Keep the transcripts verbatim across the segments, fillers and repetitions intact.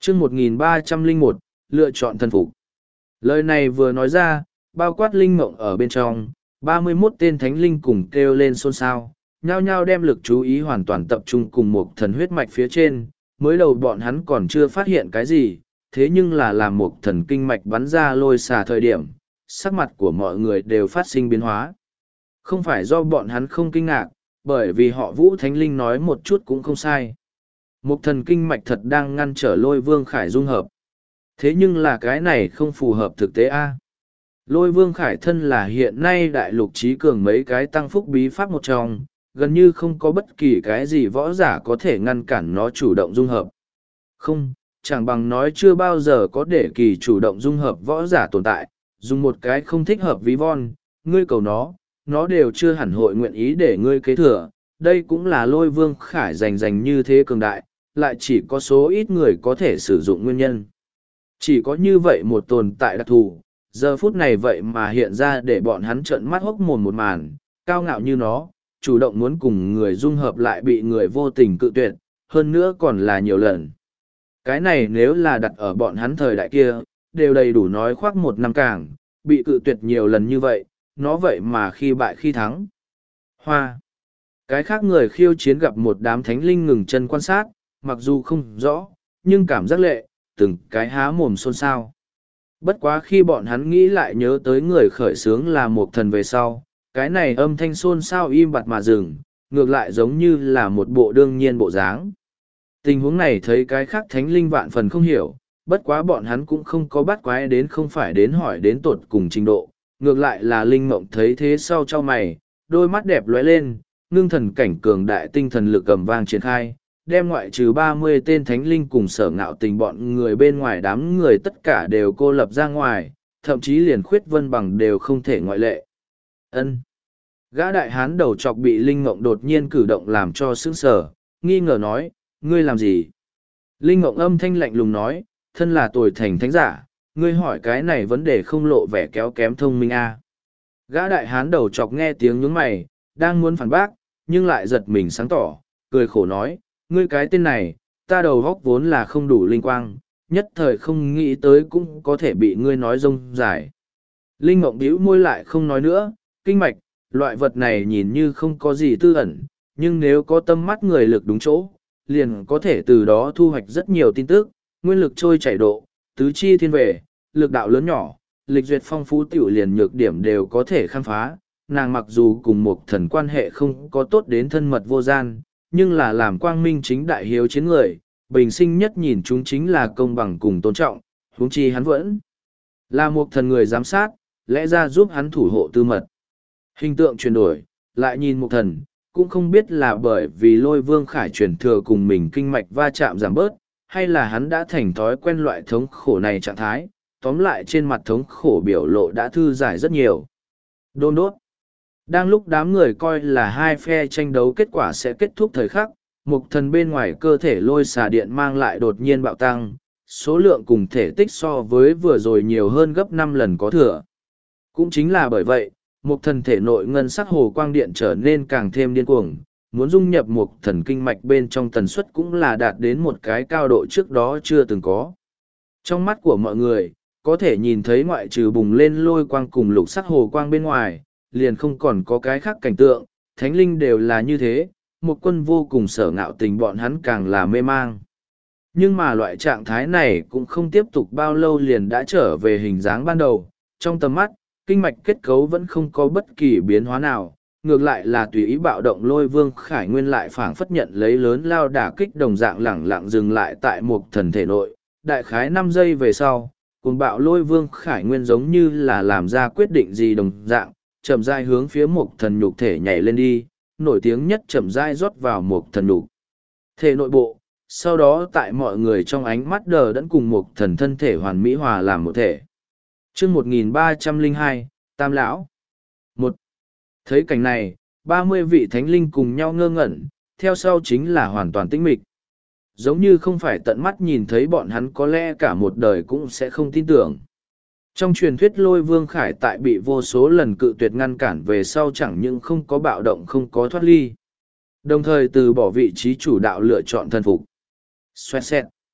chương một nghìn ba trăm lẻ một, lựa chọn thần phục. Lời này vừa nói ra, bao quát linh mộng ở bên trong, ba mươi mốt tên thánh linh cùng kêu lên xôn xao, nhao nhao đem lực chú ý hoàn toàn tập trung cùng một thần huyết mạch phía trên. Mới đầu bọn hắn còn chưa phát hiện cái gì, thế nhưng là làm một thần kinh mạch bắn ra lôi xà thời điểm, sắc mặt của mọi người đều phát sinh biến hóa. Không phải do bọn hắn không kinh ngạc, bởi vì họ Vũ Thánh Linh nói một chút cũng không sai. Một thần kinh mạch thật đang ngăn trở Lôi Vương Khải dung hợp. Thế nhưng là cái này không phù hợp thực tế a. Lôi Vương Khải thân là hiện nay đại lục trí cường mấy cái tăng phúc bí pháp một trong, gần như không có bất kỳ cái gì võ giả có thể ngăn cản nó chủ động dung hợp. Không, chẳng bằng nói chưa bao giờ có để kỳ chủ động dung hợp võ giả tồn tại, dùng một cái không thích hợp ví von, ngươi cầu nó, nó đều chưa hẳn hội nguyện ý để ngươi kế thừa. Đây cũng là Lôi Vương Khải giành giành như thế cường đại, lại chỉ có số ít người có thể sử dụng nguyên nhân. Chỉ có như vậy một tồn tại đặc thù, giờ phút này vậy mà hiện ra để bọn hắn trợn mắt hốc mồm một màn, cao ngạo như nó, chủ động muốn cùng người dung hợp lại bị người vô tình cự tuyệt, hơn nữa còn là nhiều lần. Cái này nếu là đặt ở bọn hắn thời đại kia, đều đầy đủ nói khoác một năm càng, bị cự tuyệt nhiều lần như vậy, nó vậy mà khi bại khi thắng. Hoa. Cái khác người khiêu chiến gặp một đám thánh linh ngừng chân quan sát, mặc dù không rõ, nhưng cảm giác lệ, từng cái há mồm xôn xao. Bất quá khi bọn hắn nghĩ lại nhớ tới người khởi xướng là một thần về sau, cái này âm thanh xôn xao im bặt mà dừng, ngược lại giống như là một bộ đương nhiên bộ dáng. Tình huống này thấy cái khác thánh linh vạn phần không hiểu, bất quá bọn hắn cũng không có bắt quái đến không phải đến hỏi đến tột cùng trình độ, ngược lại là linh mộng thấy thế sau cho mày, đôi mắt đẹp lóe lên, ngưng thần cảnh cường đại tinh thần lực cầm vang triển khai, đem ngoại trừ ba mươi tên thánh linh cùng sở ngạo tình bọn người bên ngoài đám người tất cả đều cô lập ra ngoài, thậm chí liền khuyết vân bằng đều không thể ngoại lệ. Ân. Gã đại hán đầu chọc bị linh mộng đột nhiên cử động làm cho sững sờ, nghi ngờ nói, ngươi làm gì? Linh mộng âm thanh lạnh lùng nói, thân là tồi thành thánh giả, ngươi hỏi cái này vấn đề không lộ vẻ kéo kém thông minh a. À. Gã đại hán đầu chọc nghe tiếng nhướng mày, đang muốn phản bác, nhưng lại giật mình sáng tỏ, cười khổ nói, ngươi cái tên này, ta đầu góc vốn là không đủ linh quang, nhất thời không nghĩ tới cũng có thể bị ngươi nói rông dài. Linh mộng bĩu môi lại không nói nữa, kinh mạch, loại vật này nhìn như không có gì tư ẩn, nhưng nếu có tâm mắt người lực đúng chỗ, liền có thể từ đó thu hoạch rất nhiều tin tức, nguyên lực trôi chảy độ, tứ chi thiên về, lực đạo lớn nhỏ, lịch duyệt phong phú tiểu liền nhược điểm đều có thể khám phá. Nàng mặc dù cùng một thần quan hệ không có tốt đến thân mật vô gian, nhưng là làm quang minh chính đại hiếu chiến người, bình sinh nhất nhìn chúng chính là công bằng cùng tôn trọng, huống chi hắn vẫn là một thần người giám sát, lẽ ra giúp hắn thủ hộ tư mật. Hình tượng chuyển đổi, lại nhìn một thần, cũng không biết là bởi vì Lôi Vương Khải truyền thừa cùng mình kinh mạch va chạm giảm bớt, hay là hắn đã thành thói quen loại thống khổ này trạng thái, tóm lại trên mặt thống khổ biểu lộ đã thư giải rất nhiều. Đôn đốt. Đang lúc đám người coi là hai phe tranh đấu kết quả sẽ kết thúc thời khắc, một thần bên ngoài cơ thể lôi xà điện mang lại đột nhiên bạo tăng, số lượng cùng thể tích so với vừa rồi nhiều hơn gấp năm lần có thừa. Cũng chính là bởi vậy, một thần thể nội ngân sắc hồ quang điện trở nên càng thêm điên cuồng, muốn dung nhập một thần kinh mạch bên trong tần suất cũng là đạt đến một cái cao độ trước đó chưa từng có. Trong mắt của mọi người, có thể nhìn thấy ngoại trừ bùng lên lôi quang cùng lục sắc hồ quang bên ngoài, liền không còn có cái khác cảnh tượng, thánh linh đều là như thế, một quân vô cùng sở ngạo tình bọn hắn càng là mê mang. Nhưng mà loại trạng thái này cũng không tiếp tục bao lâu liền đã trở về hình dáng ban đầu, trong tầm mắt, kinh mạch kết cấu vẫn không có bất kỳ biến hóa nào, ngược lại là tùy ý bạo động Lôi Vương Khải Nguyên lại phảng phất nhận lấy lớn lao đả kích đồng dạng lẳng lặng dừng lại tại một thần thể nội, đại khái năm giây về sau, cùng bạo Lôi Vương Khải Nguyên giống như là làm ra quyết định gì đồng dạng, chậm rãi hướng phía một thần nhục thể nhảy lên đi, nổi tiếng nhất chậm rãi rót vào một thần nhục thể nội bộ, sau đó tại mọi người trong ánh mắt đờ đẫn cùng một thần thân thể hoàn mỹ hòa làm một thể. Chương một nghìn ba trăm lẻ hai, Tam Lão. Một. Thấy cảnh này, ba mươi vị thánh linh cùng nhau ngơ ngẩn, theo sau chính là hoàn toàn tĩnh mịch. Giống như không phải tận mắt nhìn thấy bọn hắn có lẽ cả một đời cũng sẽ không tin tưởng. Trong truyền thuyết Lôi Vương Khải tại bị vô số lần cự tuyệt ngăn cản về sau chẳng những không có bạo động không có thoát ly. Đồng thời từ bỏ vị trí chủ đạo lựa chọn thần phục. Xoẹt xẹt.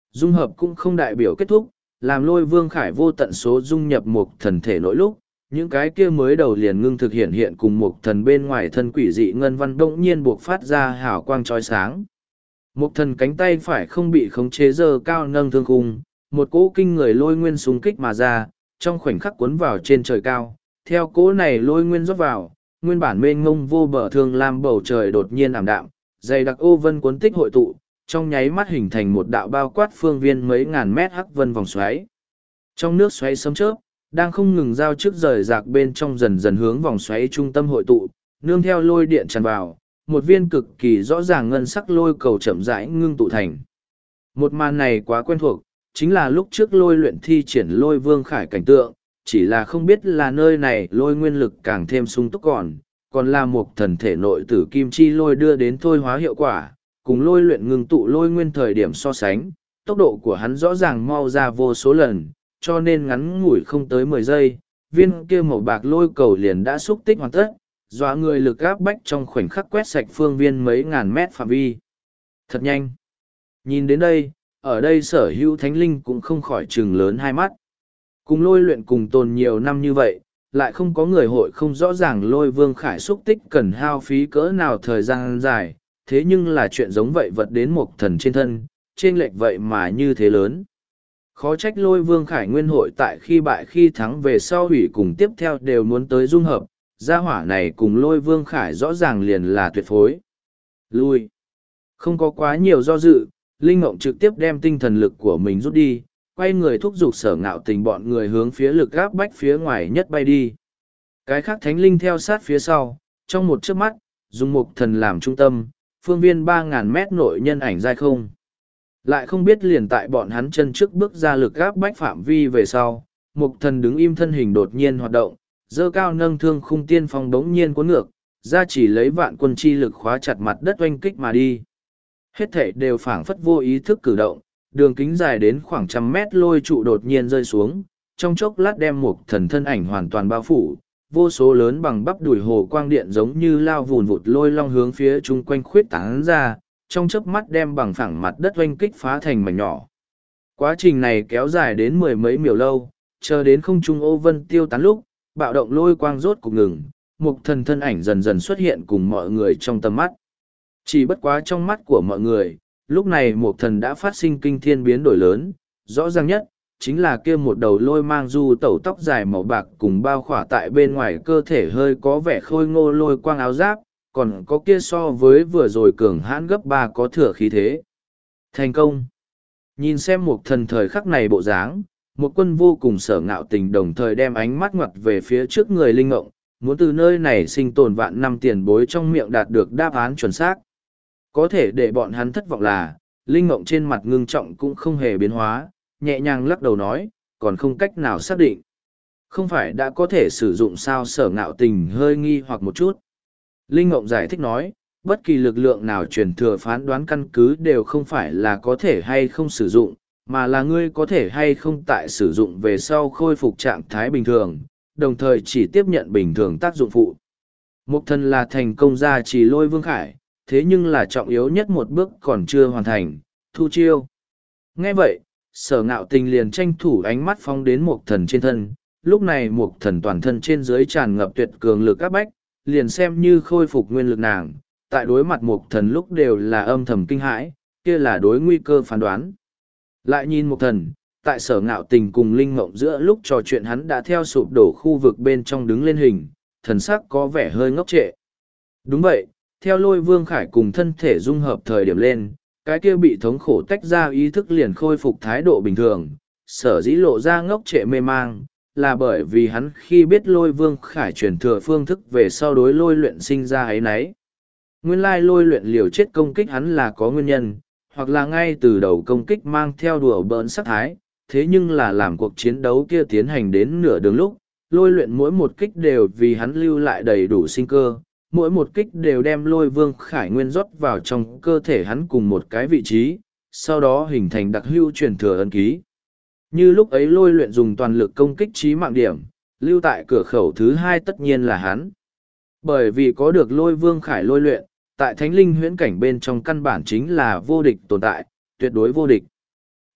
dung hợp cũng không đại biểu kết thúc, làm lôi vương khải vô tận số dung nhập một thần thể nội lúc, những cái kia mới đầu liền ngưng thực hiện hiện cùng một thần bên ngoài thân quỷ dị ngân văn bỗng nhiên buộc phát ra hào quang trói sáng. Một thần cánh tay phải không bị khống chế dơ cao nâng thương khung, một cỗ kinh người lôi nguyên xung kích mà ra, trong khoảnh khắc cuốn vào trên trời cao, theo cỗ này lôi nguyên rót vào, nguyên bản mênh ngông vô bờ thương lam bầu trời đột nhiên ảm đạm, dày đặc ô vân cuốn tích hội tụ, trong nháy mắt hình thành một đạo bao quát phương viên mấy ngàn mét hắc vân vòng xoáy. Trong nước xoáy sấm chớp, đang không ngừng giao trước rời rạc bên trong dần dần hướng vòng xoáy trung tâm hội tụ, nương theo lôi điện tràn vào, một viên cực kỳ rõ ràng ngân sắc lôi cầu chậm rãi ngưng tụ thành. Một màn này quá quen thuộc, chính là lúc trước lôi luyện thi triển lôi vương khải cảnh tượng, chỉ là không biết là nơi này lôi nguyên lực càng thêm sung túc còn, còn là một thần thể nội tử kim chi lôi đưa đến thôi hóa hiệu quả, cùng lôi luyện ngưng tụ lôi nguyên thời điểm so sánh, tốc độ của hắn rõ ràng mau ra vô số lần, cho nên ngắn ngủi không tới mười giây, viên kia màu bạc lôi cầu liền đã xúc tích hoàn tất, dọa người lực áp bách trong khoảnh khắc quét sạch phương viên mấy ngàn mét phạm vi. Thật nhanh. Nhìn đến đây, ở đây sở hữu thánh linh cũng không khỏi trừng lớn hai mắt. Cùng lôi luyện cùng tồn nhiều năm như vậy, lại không có người hội không rõ ràng lôi vương khải xúc tích cần hao phí cỡ nào thời gian dài, thế nhưng là chuyện giống vậy vật đến một thần trên thân, trên lệch vậy mà như thế lớn. Khó trách lôi vương khải nguyên hội tại khi bại khi thắng về sau hủy cùng tiếp theo đều muốn tới dung hợp, gia hỏa này cùng lôi vương khải rõ ràng liền là tuyệt phối. Lui. Không có quá nhiều do dự, Linh Ngộng trực tiếp đem tinh thần lực của mình rút đi, quay người thúc giục Sở Ngạo Tình bọn người hướng phía lực gáp bách phía ngoài nhất bay đi. Cái khác thánh linh theo sát phía sau, trong một chớp mắt, dùng một thần làm trung tâm, phương viên ba ngàn mét nội nhân ảnh dai không. Lại không biết liền tại bọn hắn chân trước bước ra lực gáp bách phạm vi về sau, một thần đứng im thân hình đột nhiên hoạt động, dơ cao nâng thương khung tiên phong bỗng nhiên cuốn ngược, ra chỉ lấy vạn quân chi lực khóa chặt mặt đất oanh kích mà đi. Hết thể đều phảng phất vô ý thức cử động, đường kính dài đến khoảng trăm mét lôi trụ đột nhiên rơi xuống, trong chốc lát đem một thần thân ảnh hoàn toàn bao phủ, vô số lớn bằng bắp đùi hồ quang điện giống như lao vùn vụt lôi long hướng phía chung quanh khuyết tán ra, trong chớp mắt đem bằng phẳng mặt đất oanh kích phá thành mảnh nhỏ. Quá trình này kéo dài đến mười mấy miểu lâu, chờ đến không trung ô vân tiêu tán lúc, bạo động lôi quang rốt cục ngừng, một thần thân ảnh dần dần xuất hiện cùng mọi người trong tầm mắt. Chỉ bất quá trong mắt của mọi người, lúc này một thần đã phát sinh kinh thiên biến đổi lớn, rõ ràng nhất, chính là kia một đầu lôi mang du tẩu tóc dài màu bạc cùng bao khỏa tại bên ngoài cơ thể hơi có vẻ khôi ngô lôi quang áo giáp, còn có kia so với vừa rồi cường hãn gấp ba có thừa khí thế. Thành công! Nhìn xem một thần thời khắc này bộ dáng, một quân vô cùng sở ngạo tình đồng thời đem ánh mắt ngoặt về phía trước người Linh Ngộng, muốn từ nơi này sinh tồn vạn năm tiền bối trong miệng đạt được đáp án chuẩn xác. Có thể để bọn hắn thất vọng là, Linh Ngộng trên mặt ngưng trọng cũng không hề biến hóa, nhẹ nhàng lắc đầu nói, còn không cách nào xác định. Không phải đã có thể sử dụng sao sở ngạo tình hơi nghi hoặc một chút. Linh Ngộng giải thích nói, bất kỳ lực lượng nào truyền thừa phán đoán căn cứ đều không phải là có thể hay không sử dụng, mà là ngươi có thể hay không tại sử dụng về sau khôi phục trạng thái bình thường, đồng thời chỉ tiếp nhận bình thường tác dụng phụ. Mục thần là thành công gia trì lôi vương khải, thế nhưng là trọng yếu nhất một bước còn chưa hoàn thành, thu chiêu. Nghe vậy, sở ngạo tình liền tranh thủ ánh mắt phóng đến mục thần trên thân, lúc này mục thần toàn thân trên dưới tràn ngập tuyệt cường lực áp bách, liền xem như khôi phục nguyên lực nàng, tại đối mặt mục thần lúc đều là âm thầm kinh hãi, kia là đối nguy cơ phán đoán. Lại nhìn mục thần, tại sở ngạo tình cùng Linh Ngộng giữa lúc trò chuyện hắn đã theo sụp đổ khu vực bên trong đứng lên hình, thần sắc có vẻ hơi ngốc trệ. Đúng vậy, theo lôi vương khải cùng thân thể dung hợp thời điểm lên, cái kia bị thống khổ tách ra ý thức liền khôi phục thái độ bình thường, sở dĩ lộ ra ngốc trệ mê mang, là bởi vì hắn khi biết lôi vương khải truyền thừa phương thức về sau đối lôi luyện sinh ra ấy nấy. Nguyên lai lôi luyện liều chết công kích hắn là có nguyên nhân, hoặc là ngay từ đầu công kích mang theo đùa bỡn sắc thái, thế nhưng là làm cuộc chiến đấu kia tiến hành đến nửa đường lúc, lôi luyện mỗi một kích đều vì hắn lưu lại đầy đủ sinh cơ, mỗi một kích đều đem lôi vương khải nguyên rót vào trong cơ thể hắn cùng một cái vị trí, sau đó hình thành đặc hữu truyền thừa ấn ký. Như lúc ấy lôi luyện dùng toàn lực công kích trí mạng điểm, lưu tại cửa khẩu thứ hai tất nhiên là hắn. Bởi vì có được lôi vương khải lôi luyện, tại thánh linh huyễn cảnh bên trong căn bản chính là vô địch tồn tại, tuyệt đối vô địch.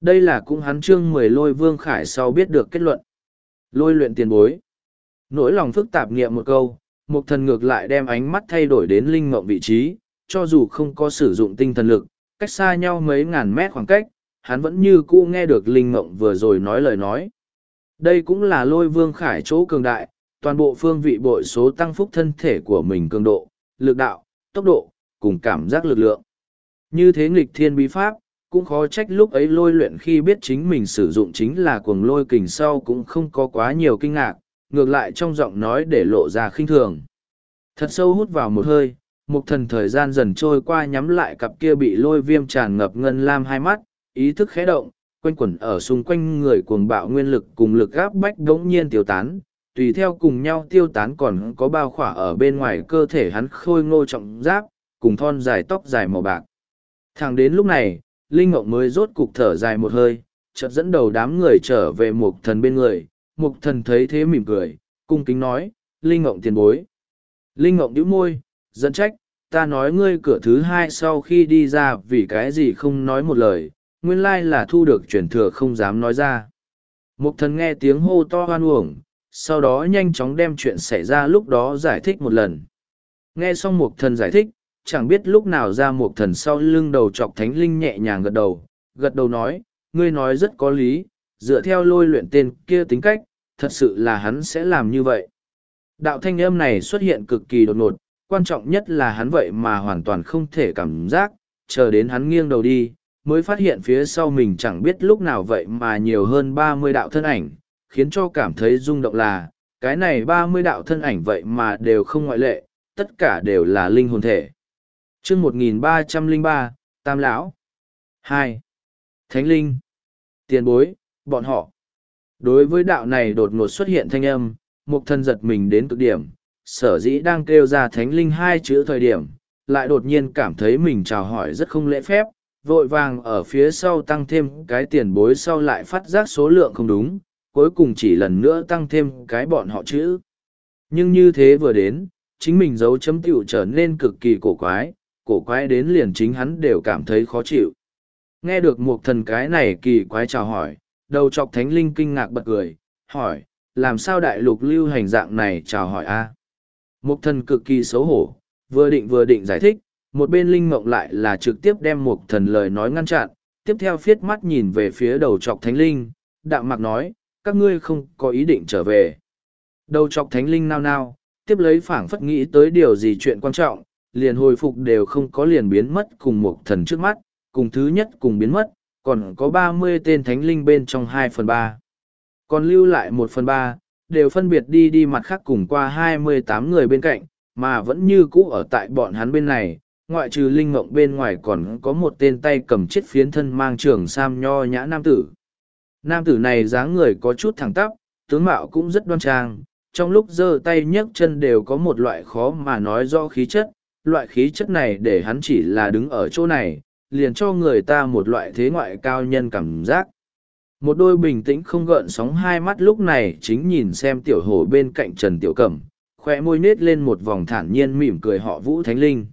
Đây là cũng hắn chương mười lôi vương khải sau biết được kết luận. Lôi luyện tiền bối. Nỗi lòng phức tạp nghiệm một câu, Mục Thần ngược lại đem ánh mắt thay đổi đến linh mộng vị trí, cho dù không có sử dụng tinh thần lực, cách xa nhau mấy ngàn mét khoảng cách, hắn vẫn như cũ nghe được linh mộng vừa rồi nói lời nói. Đây cũng là lôi vương khải chỗ cường đại, toàn bộ phương vị bội số tăng phúc thân thể của mình cường độ, lực đạo, tốc độ, cùng cảm giác lực lượng. Như thế nghịch thiên bí pháp, cũng khó trách lúc ấy lôi luyện khi biết chính mình sử dụng chính là cuồng lôi kình sau cũng không có quá nhiều kinh ngạc, ngược lại trong giọng nói để lộ ra khinh thường. Thật sâu hút vào một hơi, Mục Thần thời gian dần trôi qua nhắm lại cặp kia bị lôi viêm tràn ngập ngân lam hai mắt, ý thức khẽ động, quanh quẩn ở xung quanh người cuồng bạo nguyên lực cùng lực gáp bách đống nhiên tiêu tán, tùy theo cùng nhau tiêu tán còn có bao khỏa ở bên ngoài cơ thể hắn khôi ngô trọng giáp, cùng thon dài tóc dài màu bạc. Thẳng đến lúc này, Linh Ngộng mới rốt cục thở dài một hơi, chợt dẫn đầu đám người trở về Mục Thần bên người. Mục Thần thấy thế mỉm cười, cung kính nói, Linh Ngộng tiền bối. Linh Ngộng nhíu môi, giận trách, ta nói ngươi cửa thứ hai sau khi đi ra vì cái gì không nói một lời, nguyên lai là thu được truyền thừa không dám nói ra. Mục Thần nghe tiếng hô to hoan uổng, sau đó nhanh chóng đem chuyện xảy ra lúc đó giải thích một lần. Nghe xong Mục Thần giải thích, chẳng biết lúc nào ra Mục Thần sau lưng đầu chọc thánh linh nhẹ nhàng gật đầu, gật đầu nói, ngươi nói rất có lý, dựa theo lôi luyện tên kia tính cách, thật sự là hắn sẽ làm như vậy. Đạo thanh âm này xuất hiện cực kỳ đột ngột, quan trọng nhất là hắn vậy mà hoàn toàn không thể cảm giác, chờ đến hắn nghiêng đầu đi, mới phát hiện phía sau mình chẳng biết lúc nào vậy mà nhiều hơn ba mươi đạo thân ảnh, khiến cho cảm thấy rung động là, cái này ba mươi đạo thân ảnh vậy mà đều không ngoại lệ, tất cả đều là linh hồn thể. Chương một nghìn ba trăm lẻ ba, Tam Lão hai. Thánh Linh. Tiền bối, bọn họ. Đối với đạo này đột ngột xuất hiện thanh âm, Mục Thần giật mình đến cực điểm, sở dĩ đang kêu ra Thánh Linh hai chữ thời điểm, lại đột nhiên cảm thấy mình chào hỏi rất không lễ phép, vội vàng ở phía sau tăng thêm cái tiền bối sau lại phát giác số lượng không đúng, cuối cùng chỉ lần nữa tăng thêm cái bọn họ chữ. Nhưng như thế vừa đến, chính mình dấu chấm tiểu trở nên cực kỳ cổ quái, cổ quái đến liền chính hắn đều cảm thấy khó chịu. Nghe được Mục Thần cái này kỳ quái chào hỏi, đầu chọc Thánh Linh kinh ngạc bật cười, hỏi, làm sao đại lục lưu hành dạng này chào hỏi a? Mục Thần cực kỳ xấu hổ, vừa định vừa định giải thích, một bên Linh Mộng lại là trực tiếp đem Mục Thần lời nói ngăn chặn, tiếp theo phiết mắt nhìn về phía đầu chọc Thánh Linh, đạm mạc nói, các ngươi không có ý định trở về. Đầu chọc Thánh Linh nao nao, tiếp lấy phảng phất nghĩ tới điều gì chuyện quan trọng, liền hồi phục đều không có liền biến mất cùng Mục Thần trước mắt, cùng thứ nhất cùng biến mất, còn có ba mươi tên Thánh Linh bên trong hai phần ba. Còn lưu lại một phần ba, đều phân biệt đi đi mặt khác cùng qua hai mươi tám người bên cạnh, mà vẫn như cũ ở tại bọn hắn bên này, ngoại trừ Linh Mộng bên ngoài còn có một tên tay cầm chiếc phiến thân mang trường sam nho nhã nam tử. Nam tử này dáng người có chút thẳng tắp, tướng mạo cũng rất đoan trang, trong lúc giơ tay nhấc chân đều có một loại khó mà nói rõ khí chất, loại khí chất này để hắn chỉ là đứng ở chỗ này, liền cho người ta một loại thế ngoại cao nhân cảm giác. Một đôi bình tĩnh không gợn sóng hai mắt lúc này chính nhìn xem tiểu hổ bên cạnh Trần Tiểu Cẩm, khỏe môi nết lên một vòng thản nhiên mỉm cười họ Vũ Thánh Linh.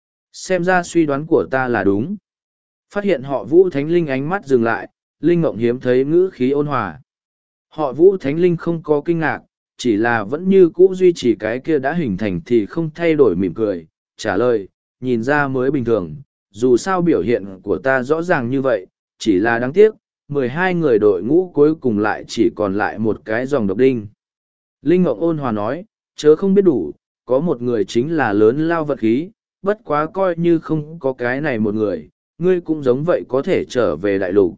Xem ra suy đoán của ta là đúng. Phát hiện họ Vũ Thánh Linh ánh mắt dừng lại, Linh Ngộng hiếm thấy ngữ khí ôn hòa. Họ Vũ Thánh Linh không có kinh ngạc, chỉ là vẫn như cũ duy trì cái kia đã hình thành thì không thay đổi mỉm cười, trả lời, nhìn ra mới bình thường, dù sao biểu hiện của ta rõ ràng như vậy, chỉ là đáng tiếc, mười hai người đội ngũ cuối cùng lại chỉ còn lại một cái dòng độc đinh. Linh Ngộng ôn hòa nói, chớ không biết đủ, có một người chính là lớn lao vật khí, bất quá coi như không có cái này một người, ngươi cũng giống vậy có thể trở về đại lục.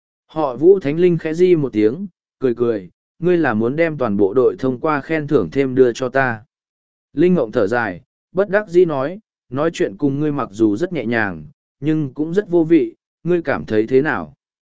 Họ Vũ Thánh Linh khẽ di một tiếng, cười cười, ngươi là muốn đem toàn bộ đội thông qua khen thưởng thêm đưa cho ta. Linh Ngộng thở dài, bất đắc dĩ nói, nói chuyện cùng ngươi mặc dù rất nhẹ nhàng, nhưng cũng rất vô vị, ngươi cảm thấy thế nào?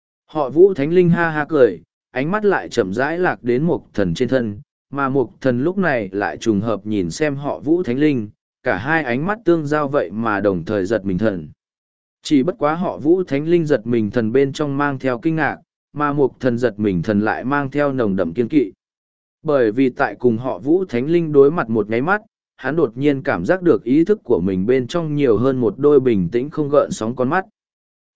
Họ Vũ Thánh Linh ha ha cười, ánh mắt lại chậm rãi lạc đến Mục Thần trên thân, mà Mục Thần lúc này lại trùng hợp nhìn xem họ Vũ Thánh Linh, cả hai ánh mắt tương giao vậy mà đồng thời giật mình thần. Chỉ bất quá họ Vũ Thánh Linh giật mình thần bên trong mang theo kinh ngạc, mà Mục Thần giật mình thần lại mang theo nồng đậm kiên kỵ. Bởi vì tại cùng họ Vũ Thánh Linh đối mặt một nháy mắt, hắn đột nhiên cảm giác được ý thức của mình bên trong nhiều hơn một đôi bình tĩnh không gợn sóng con mắt.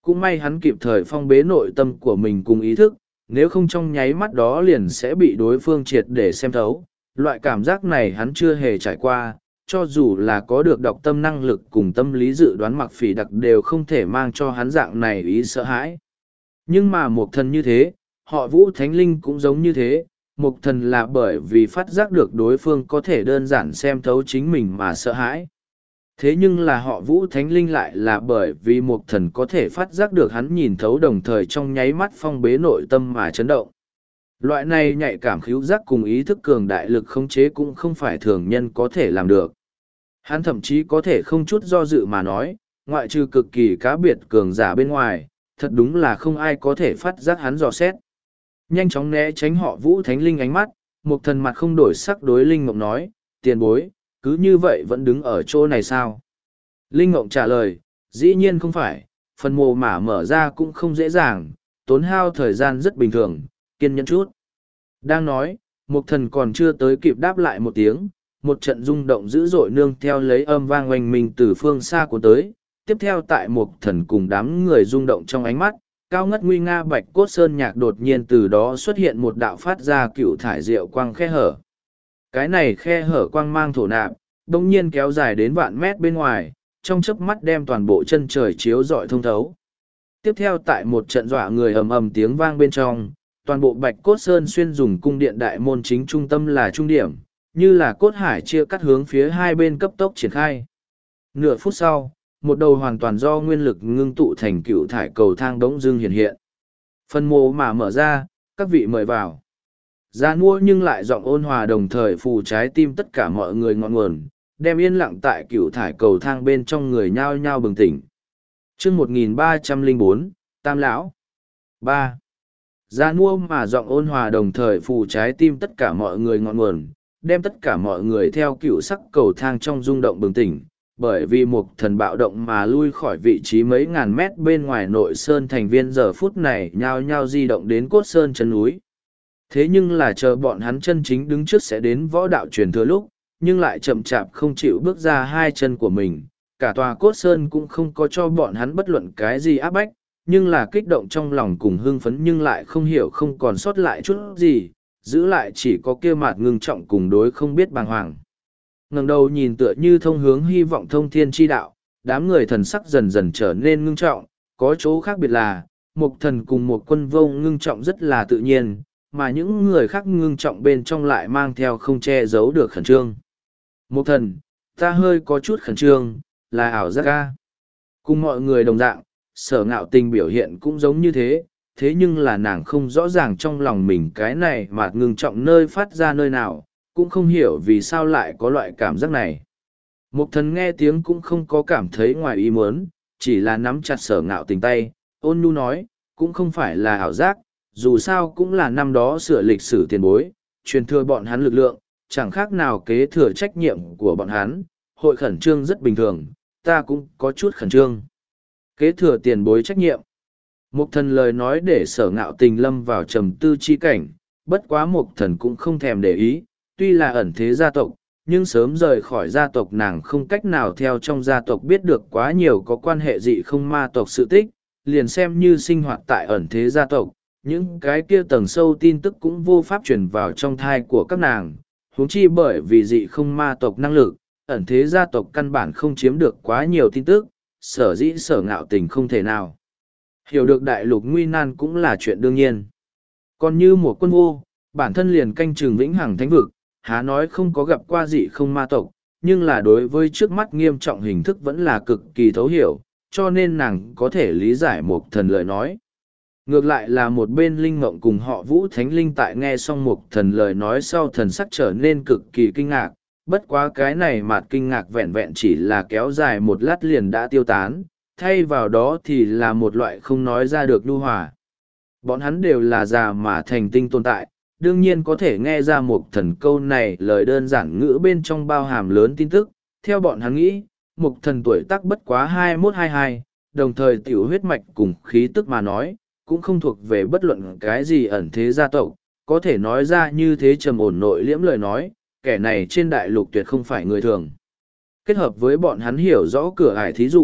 Cũng may hắn kịp thời phong bế nội tâm của mình cùng ý thức, nếu không trong nháy mắt đó liền sẽ bị đối phương triệt để xem thấu. Loại cảm giác này hắn chưa hề trải qua, cho dù là có được đọc tâm năng lực cùng tâm lý dự đoán mặc phỉ đặc đều không thể mang cho hắn dạng này ý sợ hãi. Nhưng mà một thần như thế, họ Vũ Thánh Linh cũng giống như thế, một thần là bởi vì phát giác được đối phương có thể đơn giản xem thấu chính mình mà sợ hãi. Thế nhưng là họ Vũ Thánh Linh lại là bởi vì một thần có thể phát giác được hắn nhìn thấu đồng thời trong nháy mắt phong bế nội tâm mà chấn động. Loại này nhạy cảm khứu giác cùng ý thức cường đại lực khống chế cũng không phải thường nhân có thể làm được. Hắn thậm chí có thể không chút do dự mà nói, ngoại trừ cực kỳ cá biệt cường giả bên ngoài, thật đúng là không ai có thể phát giác hắn dò xét. Nhanh chóng né tránh họ Vũ Thánh Linh ánh mắt, một thần mặt không đổi sắc đối Linh Mộng nói, tiền bối, cứ như vậy vẫn đứng ở chỗ này sao? Linh Mộng trả lời, dĩ nhiên không phải, phần mồ mả mở ra cũng không dễ dàng, tốn hao thời gian rất bình thường, kiên nhẫn chút. Đang nói, một thần còn chưa tới kịp đáp lại một tiếng, một trận rung động dữ dội nương theo lấy âm vang oanh minh từ phương xa của tới. Tiếp theo tại một thần cùng đám người rung động trong ánh mắt, cao ngất nguy nga bạch cốt sơn nhạc đột nhiên từ đó xuất hiện một đạo phát ra cựu thải diệu quang khe hở. Cái này khe hở quang mang thổ nạp, đông nhiên kéo dài đến vạn mét bên ngoài, trong chớp mắt đem toàn bộ chân trời chiếu rọi thông thấu. Tiếp theo tại một trận dọa người ầm ầm tiếng vang bên trong, toàn bộ bạch cốt sơn xuyên dùng cung điện đại môn chính trung tâm là trung điểm, như là cốt hải chia cắt hướng phía hai bên cấp tốc triển khai. Nửa phút sau, một đầu hoàn toàn do nguyên lực ngưng tụ thành cựu thải cầu thang đống dưng hiện hiện. Phần mộ mà mở ra, các vị mời vào. Ra mua nhưng lại giọng ôn hòa đồng thời phù trái tim tất cả mọi người ngọn nguồn, đem yên lặng tại cựu thải cầu thang bên trong người nhao nhao bừng tỉnh. chương một nghìn ba trăm lẻ bốn, Tam Lão. ba. Ra mua mà giọng ôn hòa đồng thời phù trái tim tất cả mọi người ngọn nguồn, đem tất cả mọi người theo cựu sắc cầu thang trong rung động bừng tỉnh, bởi vì một thần bạo động mà lui khỏi vị trí mấy ngàn mét bên ngoài nội sơn thành viên giờ phút này nhao nhao di động đến cốt sơn chân núi. Thế nhưng là chờ bọn hắn chân chính đứng trước sẽ đến võ đạo truyền thừa lúc, nhưng lại chậm chạp không chịu bước ra hai chân của mình. Cả tòa cốt sơn cũng không có cho bọn hắn bất luận cái gì áp bách, nhưng là kích động trong lòng cùng hưng phấn nhưng lại không hiểu không còn sót lại chút gì, giữ lại chỉ có kia mạt ngưng trọng cùng đối không biết bàng hoàng. Ngẩng đầu nhìn tựa như thông hướng hy vọng thông thiên chi đạo, đám người thần sắc dần dần trở nên ngưng trọng, có chỗ khác biệt là, một thần cùng một quân vô ngưng trọng rất là tự nhiên, mà những người khác ngưng trọng bên trong lại mang theo không che giấu được khẩn trương. Một thần, ta hơi có chút khẩn trương, là ảo giác ca. Cùng mọi người đồng dạng, Sở Ngạo Tình biểu hiện cũng giống như thế, thế nhưng là nàng không rõ ràng trong lòng mình cái này mà ngưng trọng nơi phát ra nơi nào, cũng không hiểu vì sao lại có loại cảm giác này. Một thần nghe tiếng cũng không có cảm thấy ngoài ý muốn, chỉ là nắm chặt Sở Ngạo Tình tay, ôn nhu nói, cũng không phải là ảo giác, dù sao cũng là năm đó sửa lịch sử tiền bối, truyền thừa bọn hắn lực lượng, chẳng khác nào kế thừa trách nhiệm của bọn hắn, hội khẩn trương rất bình thường, ta cũng có chút khẩn trương. Kế thừa tiền bối trách nhiệm. Một thần lời nói để Sở Ngạo Tình lâm vào trầm tư chi cảnh, bất quá một thần cũng không thèm để ý, tuy là ẩn thế gia tộc, nhưng sớm rời khỏi gia tộc nàng không cách nào theo trong gia tộc biết được quá nhiều có quan hệ dị không ma tộc sự tích, liền xem như sinh hoạt tại ẩn thế gia tộc, những cái kia tầng sâu tin tức cũng vô pháp truyền vào trong thai của các nàng, huống chi bởi vì dị không ma tộc năng lực, ẩn thế gia tộc căn bản không chiếm được quá nhiều tin tức, sở dĩ Sở Ngạo Tình không thể nào hiểu được đại lục nguy nan cũng là chuyện đương nhiên. Còn như một quân vô, bản thân liền canh chừng vĩnh hằng thánh vực, há nói không có gặp qua dị không ma tộc, nhưng là đối với trước mắt nghiêm trọng hình thức vẫn là cực kỳ thấu hiểu, cho nên nàng có thể lý giải một thần lời nói. Ngược lại là một bên Linh Mộng cùng họ Vũ Thánh Linh tại nghe xong một thần lời nói sau thần sắc trở nên cực kỳ kinh ngạc, bất quá cái này mà kinh ngạc vẹn vẹn chỉ là kéo dài một lát liền đã tiêu tán, thay vào đó thì là một loại không nói ra được nhu hòa. Bọn hắn đều là già mà thành tinh tồn tại, đương nhiên có thể nghe ra một thần câu này lời đơn giản ngữ bên trong bao hàm lớn tin tức. Theo bọn hắn nghĩ, một thần tuổi tác bất quá hai mươi mốt hai mươi hai, đồng thời tiểu huyết mạch cùng khí tức mà nói, cũng không thuộc về bất luận cái gì ẩn thế gia tộc, có thể nói ra như thế trầm ổn nội liễm lời nói, kẻ này trên đại lục tuyệt không phải người thường. Kết hợp với bọn hắn hiểu rõ cửa ải thí dụ,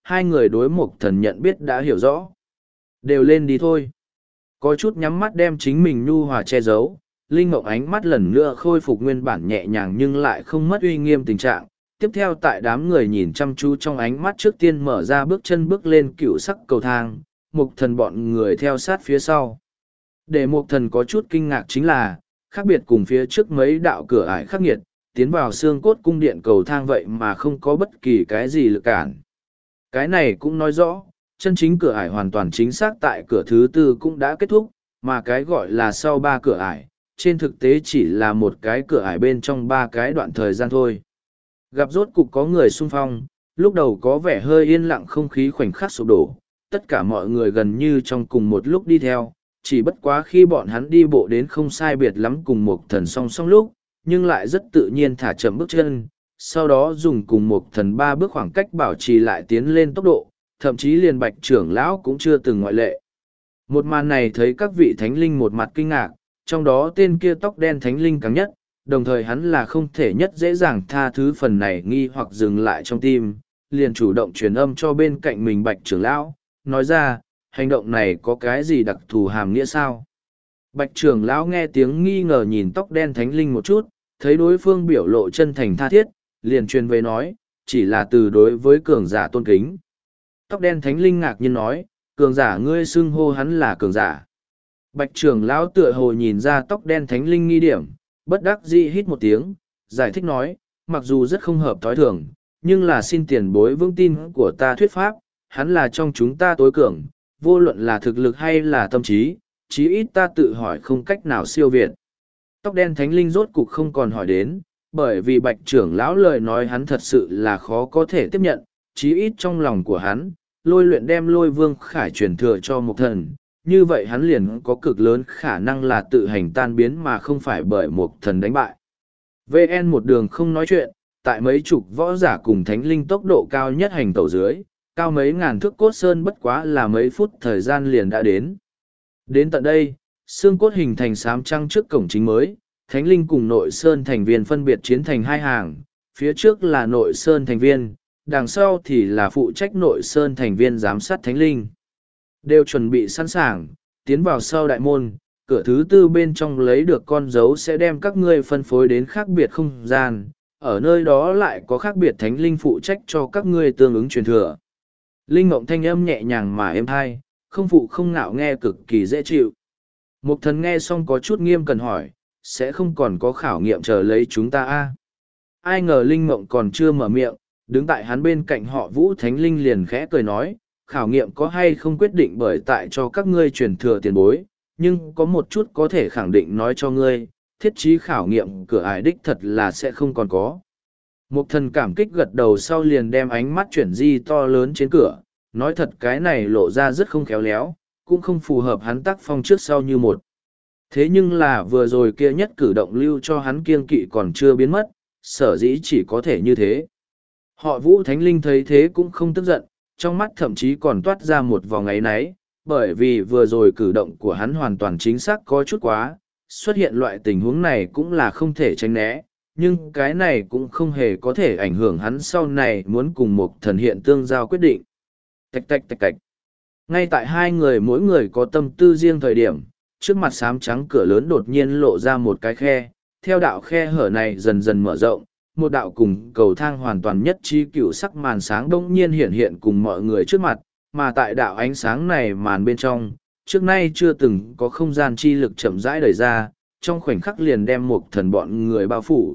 hai người đối mục thần nhận biết đã hiểu rõ. Đều lên đi thôi. Có chút nhắm mắt đem chính mình nhu hòa che giấu, Linh Mộng ánh mắt lần nữa khôi phục nguyên bản nhẹ nhàng nhưng lại không mất uy nghiêm tình trạng. Tiếp theo tại đám người nhìn chăm chú trong ánh mắt trước tiên mở ra bước chân bước lên cựu sắc cầu thang, mục thần bọn người theo sát phía sau. Để mục thần có chút kinh ngạc chính là, khác biệt cùng phía trước mấy đạo cửa ải khắc nghiệt, tiến vào xương cốt cung điện cầu thang vậy mà không có bất kỳ cái gì lực cản. Cái này cũng nói rõ, chân chính cửa ải hoàn toàn chính xác tại cửa thứ tư cũng đã kết thúc, mà cái gọi là sau ba cửa ải, trên thực tế chỉ là một cái cửa ải bên trong ba cái đoạn thời gian thôi. Gặp rốt cục có người xung phong, lúc đầu có vẻ hơi yên lặng không khí khoảnh khắc sụp đổ, tất cả mọi người gần như trong cùng một lúc đi theo, chỉ bất quá khi bọn hắn đi bộ đến không sai biệt lắm cùng một thần song song lúc, nhưng lại rất tự nhiên thả chậm bước chân, sau đó dùng cùng một thần ba bước khoảng cách bảo trì lại tiến lên tốc độ, thậm chí liền bạch trưởng lão cũng chưa từng ngoại lệ. Một màn này thấy các vị thánh linh một mặt kinh ngạc, trong đó tên kia tóc đen thánh linh càng nhất, đồng thời hắn là không thể nhất dễ dàng tha thứ phần này nghi hoặc dừng lại trong tim, liền chủ động truyền âm cho bên cạnh mình bạch trưởng lão, nói ra, hành động này có cái gì đặc thù hàm nghĩa sao? Bạch trưởng lão nghe tiếng nghi ngờ nhìn tóc đen thánh linh một chút, thấy đối phương biểu lộ chân thành tha thiết, liền truyền về nói, chỉ là từ đối với cường giả tôn kính. Tóc đen thánh linh ngạc nhiên nói, cường giả ngươi xưng hô hắn là cường giả. Bạch trưởng lão tựa hồ nhìn ra tóc đen thánh linh nghi điểm, bất đắc dĩ hít một tiếng, giải thích nói, mặc dù rất không hợp thói thường, nhưng là xin tiền bối vững tin của ta thuyết pháp, hắn là trong chúng ta tối cường, vô luận là thực lực hay là tâm trí, chí ít ta tự hỏi không cách nào siêu việt. Tóc đen thánh linh rốt cục không còn hỏi đến, bởi vì bạch trưởng lão lời nói hắn thật sự là khó có thể tiếp nhận, chí ít trong lòng của hắn, lôi luyện đem lôi vương khải truyền thừa cho một thần, như vậy hắn liền có cực lớn khả năng là tự hành tan biến mà không phải bởi một thần đánh bại. vê en một đường không nói chuyện, tại mấy chục võ giả cùng thánh linh tốc độ cao nhất hành tẩu dưới, cao mấy ngàn thước cốt sơn bất quá là mấy phút thời gian liền đã đến. Đến tận đây, xương cốt hình thành sám trăng trước cổng chính mới, thánh linh cùng nội sơn thành viên phân biệt chiến thành hai hàng, phía trước là nội sơn thành viên, đằng sau thì là phụ trách nội sơn thành viên giám sát thánh linh. Đều chuẩn bị sẵn sàng, tiến vào sau đại môn, cửa thứ tư bên trong lấy được con dấu sẽ đem các ngươi phân phối đến khác biệt không gian, ở nơi đó lại có khác biệt thánh linh phụ trách cho các ngươi tương ứng truyền thừa. Linh mộng thanh âm nhẹ nhàng mà êm hai, không phụ không ngạo nghe cực kỳ dễ chịu. Mục thần nghe xong có chút nghiêm cần hỏi, sẽ không còn có khảo nghiệm chờ lấy chúng ta a à? Ai ngờ Linh mộng còn chưa mở miệng, đứng tại hắn bên cạnh họ Vũ Thánh Linh liền khẽ cười nói, khảo nghiệm có hay không quyết định bởi tại cho các ngươi truyền thừa tiền bối, nhưng có một chút có thể khẳng định nói cho ngươi, thiết chí khảo nghiệm cửa ải đích thật là sẽ không còn có. Mục thần cảm kích gật đầu sau liền đem ánh mắt chuyển di to lớn trên cửa, nói thật cái này lộ ra rất không khéo léo, cũng không phù hợp hắn tác phong trước sau như một. Thế nhưng là vừa rồi kia nhất cử động lưu cho hắn kiêng kỵ còn chưa biến mất, sở dĩ chỉ có thể như thế. Họ Vũ Thánh Linh thấy thế cũng không tức giận, trong mắt thậm chí còn toát ra một vòng áy náy, bởi vì vừa rồi cử động của hắn hoàn toàn chính xác có chút quá, xuất hiện loại tình huống này cũng là không thể tránh né, nhưng cái này cũng không hề có thể ảnh hưởng hắn sau này muốn cùng một thần hiện tương giao quyết định. Tạch tạch tạch tạch. Ngay tại hai người mỗi người có tâm tư riêng thời điểm, trước mặt xám trắng cửa lớn đột nhiên lộ ra một cái khe, theo đạo khe hở này dần dần mở rộng, một đạo cùng cầu thang hoàn toàn nhất trí cựu sắc màn sáng đông nhiên hiện hiện cùng mọi người trước mặt, mà tại đạo ánh sáng này màn bên trong, trước nay chưa từng có không gian chi lực chậm rãi đẩy ra, trong khoảnh khắc liền đem một thần bọn người bao phủ.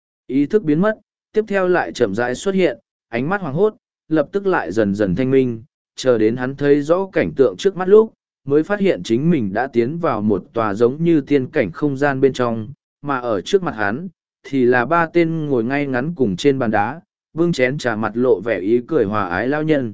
Ý thức biến mất, tiếp theo lại chậm rãi xuất hiện, ánh mắt hoàng hốt, lập tức lại dần dần thanh minh, chờ đến hắn thấy rõ cảnh tượng trước mắt lúc, mới phát hiện chính mình đã tiến vào một tòa giống như tiên cảnh không gian bên trong, mà ở trước mặt hắn, thì là ba tên ngồi ngay ngắn cùng trên bàn đá, vương chén trà mặt lộ vẻ ý cười hòa ái lao nhân.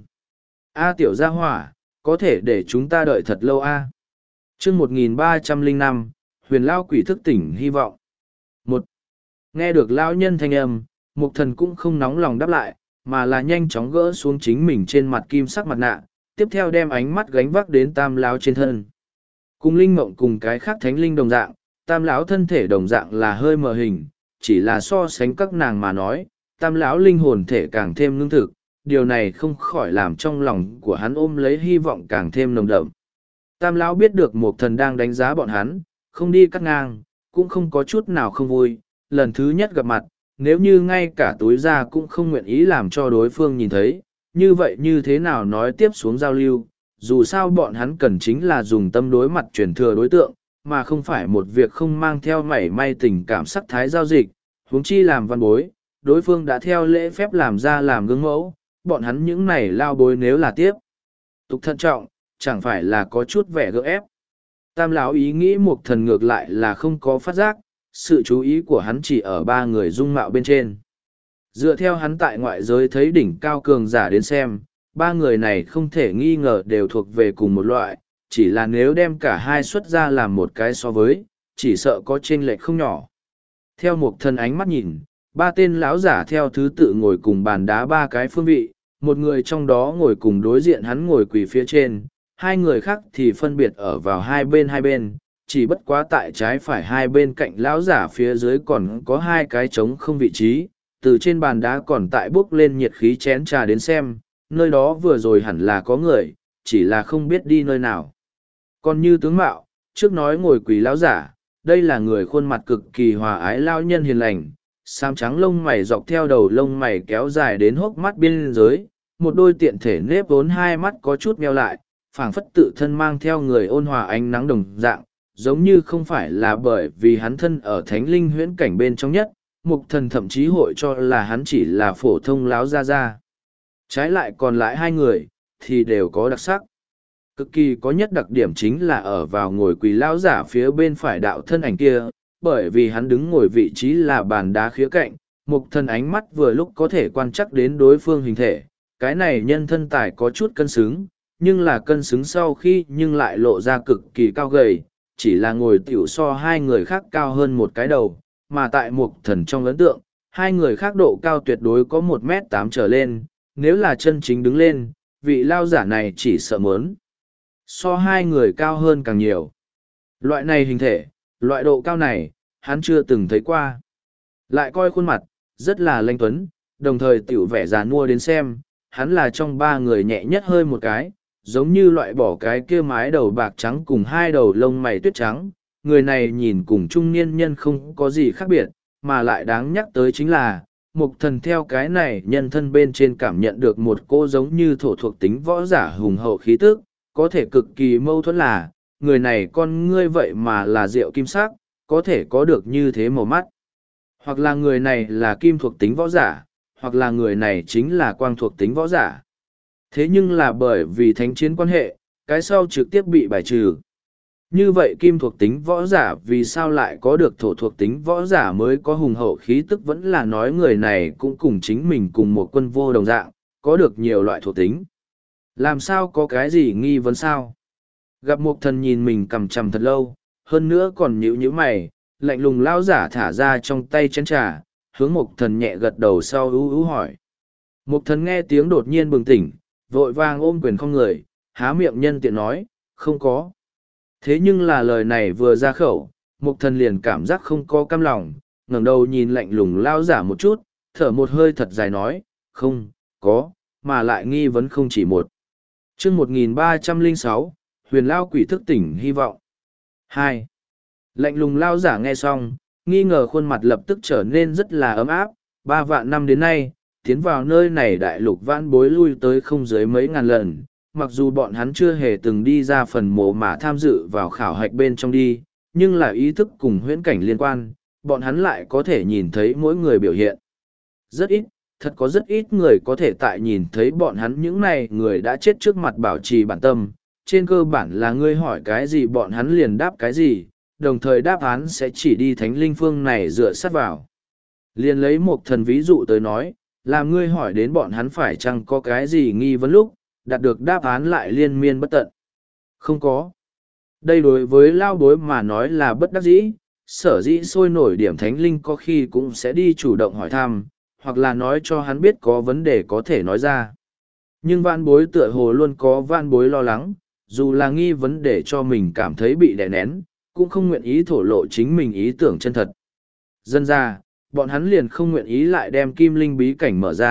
A tiểu gia hỏa, có thể để chúng ta đợi thật lâu a. À? Chương một nghìn ba trăm lẻ năm, huyền lao quỷ thức tỉnh hy vọng. Một. Nghe được lao nhân thanh âm, mục thần cũng không nóng lòng đáp lại, mà là nhanh chóng gỡ xuống chính mình trên mặt kim sắc mặt nạ, tiếp theo đem ánh mắt gánh vác đến tam lão trên thân. Cùng linh mộng cùng cái khác thánh linh đồng dạng, tam lão thân thể đồng dạng là hơi mờ hình, chỉ là so sánh các nàng mà nói, tam lão linh hồn thể càng thêm ngưng thực, điều này không khỏi làm trong lòng của hắn ôm lấy hy vọng càng thêm nồng đậm. Tam lão biết được Mục Thần đang đánh giá bọn hắn, không đi cắt ngang, cũng không có chút nào không vui, lần thứ nhất gặp mặt, nếu như ngay cả túi ra cũng không nguyện ý làm cho đối phương nhìn thấy, như vậy như thế nào nói tiếp xuống giao lưu, dù sao bọn hắn cần chính là dùng tâm đối mặt truyền thừa đối tượng, mà không phải một việc không mang theo mảy may tình cảm sắc thái giao dịch, huống chi làm văn bối, đối phương đã theo lễ phép làm ra làm gương mẫu, bọn hắn những này lao bối nếu là tiếp tục thận trọng, chẳng phải là có chút vẻ gượng ép. Tam lão ý nghĩ Mục Thần ngược lại là không có phát giác, sự chú ý của hắn chỉ ở ba người dung mạo bên trên. Dựa theo hắn tại ngoại giới thấy đỉnh cao cường giả đến xem, ba người này không thể nghi ngờ đều thuộc về cùng một loại, chỉ là nếu đem cả hai xuất ra làm một cái so với, chỉ sợ có chênh lệch không nhỏ. Theo Mục Thần ánh mắt nhìn, ba tên lão giả theo thứ tự ngồi cùng bàn đá ba cái phương vị, một người trong đó ngồi cùng đối diện hắn ngồi quỳ phía trên, hai người khác thì phân biệt ở vào hai bên hai bên, chỉ bất quá tại trái phải hai bên cạnh lão giả phía dưới còn có hai cái trống không vị trí, từ trên bàn đá còn tại bốc lên nhiệt khí chén trà đến xem, nơi đó vừa rồi hẳn là có người, chỉ là không biết đi nơi nào. Còn như tướng mạo, trước nói ngồi quỳ lão giả, đây là người khuôn mặt cực kỳ hòa ái lao nhân hiền lành, xám trắng lông mày dọc theo đầu lông mày kéo dài đến hốc mắt biên giới, một đôi tiện thể nếp vốn hai mắt có chút meo lại, phảng phất tự thân mang theo người ôn hòa ánh nắng đồng dạng, giống như không phải là bởi vì hắn thân ở thánh linh huyễn cảnh bên trong nhất, Mục Thần thậm chí hội cho là hắn chỉ là phổ thông láo ra ra. Trái lại còn lại hai người, thì đều có đặc sắc. Cực kỳ có nhất đặc điểm chính là ở vào ngồi quỳ lão giả phía bên phải đạo thân ảnh kia, bởi vì hắn đứng ngồi vị trí là bàn đá khía cạnh, Mục Thần ánh mắt vừa lúc có thể quan trắc đến đối phương hình thể, cái này nhân thân tài có chút cân xứng, nhưng là cân xứng sau khi nhưng lại lộ ra cực kỳ cao gầy, chỉ là ngồi tiểu so hai người khác cao hơn một cái đầu, mà tại Mục Thần trong ấn tượng, hai người khác độ cao tuyệt đối có một mét tám trở lên, nếu là chân chính đứng lên, vị lao giả này chỉ sợ mớn. So hai người cao hơn càng nhiều. Loại này hình thể, loại độ cao này, hắn chưa từng thấy qua. Lại coi khuôn mặt, rất là lanh tuấn, đồng thời tiểu vẻ già nua đến xem, hắn là trong ba người nhẹ nhất hơi một cái, giống như loại bỏ cái kia mái đầu bạc trắng cùng hai đầu lông mày tuyết trắng. Người này nhìn cùng trung niên nhân không có gì khác biệt, mà lại đáng nhắc tới chính là, Mục Thần theo cái này nhân thân bên trên cảm nhận được một cô giống như thổ thuộc tính võ giả hùng hậu khí tức, có thể cực kỳ mâu thuẫn là, người này con ngươi vậy mà là rượu kim sắc, có thể có được như thế màu mắt. Hoặc là người này là kim thuộc tính võ giả, hoặc là người này chính là quang thuộc tính võ giả. Thế nhưng là bởi vì thánh chiến quan hệ, cái sau trực tiếp bị bài trừ. Như vậy kim thuộc tính võ giả vì sao lại có được thổ thuộc tính võ giả mới có hùng hậu khí tức, vẫn là nói người này cũng cùng chính mình cùng một quân vô đồng dạng, có được nhiều loại thuộc tính. Làm sao có cái gì nghi vấn sao? Gặp Mục Thần nhìn mình cằm chằm thật lâu, hơn nữa còn nhíu nhíu mày, lạnh lùng lao giả thả ra trong tay chén trà, hướng Mục Thần nhẹ gật đầu sau ú ú hỏi. Mục Thần nghe tiếng đột nhiên bừng tỉnh, vội vàng ôm quyền không người, há miệng nhân tiện nói, không có. Thế nhưng là lời này vừa ra khẩu, Mục Thần liền cảm giác không có cam lòng, ngẩng đầu nhìn lạnh lùng lao giả một chút, thở một hơi thật dài nói, không, có, mà lại nghi vấn không chỉ một. Chương một nghìn ba trăm lẻ sáu, huyền lao quỷ thức tỉnh hy vọng. Hai. Lạnh lùng lao giả nghe xong, nghi ngờ khuôn mặt lập tức trở nên rất là ấm áp, ba vạn năm đến nay, tiến vào nơi này đại lục vãn bối lui tới không dưới mấy ngàn lần, mặc dù bọn hắn chưa hề từng đi ra phần mộ mà tham dự vào khảo hạch bên trong đi, nhưng là ý thức cùng huyễn cảnh liên quan, bọn hắn lại có thể nhìn thấy mỗi người biểu hiện. Rất ít, thật có rất ít người có thể tại nhìn thấy bọn hắn những này người đã chết trước mặt bảo trì bản tâm, trên cơ bản là ngươi hỏi cái gì bọn hắn liền đáp cái gì, đồng thời đáp án sẽ chỉ đi thánh linh phương này dựa sát vào. Liền lấy một thần ví dụ tới nói, làm ngươi hỏi đến bọn hắn phải chăng có cái gì nghi vấn lúc, đạt được đáp án lại liên miên bất tận. Không có. Đây đối với lao bối mà nói là bất đắc dĩ, sở dĩ sôi nổi điểm thánh linh có khi cũng sẽ đi chủ động hỏi thăm, hoặc là nói cho hắn biết có vấn đề có thể nói ra. Nhưng vạn bối tựa hồ luôn có vạn bối lo lắng, dù là nghi vấn đề cho mình cảm thấy bị đè nén, cũng không nguyện ý thổ lộ chính mình ý tưởng chân thật. Dân ra, bọn hắn liền không nguyện ý lại đem kim linh bí cảnh mở ra,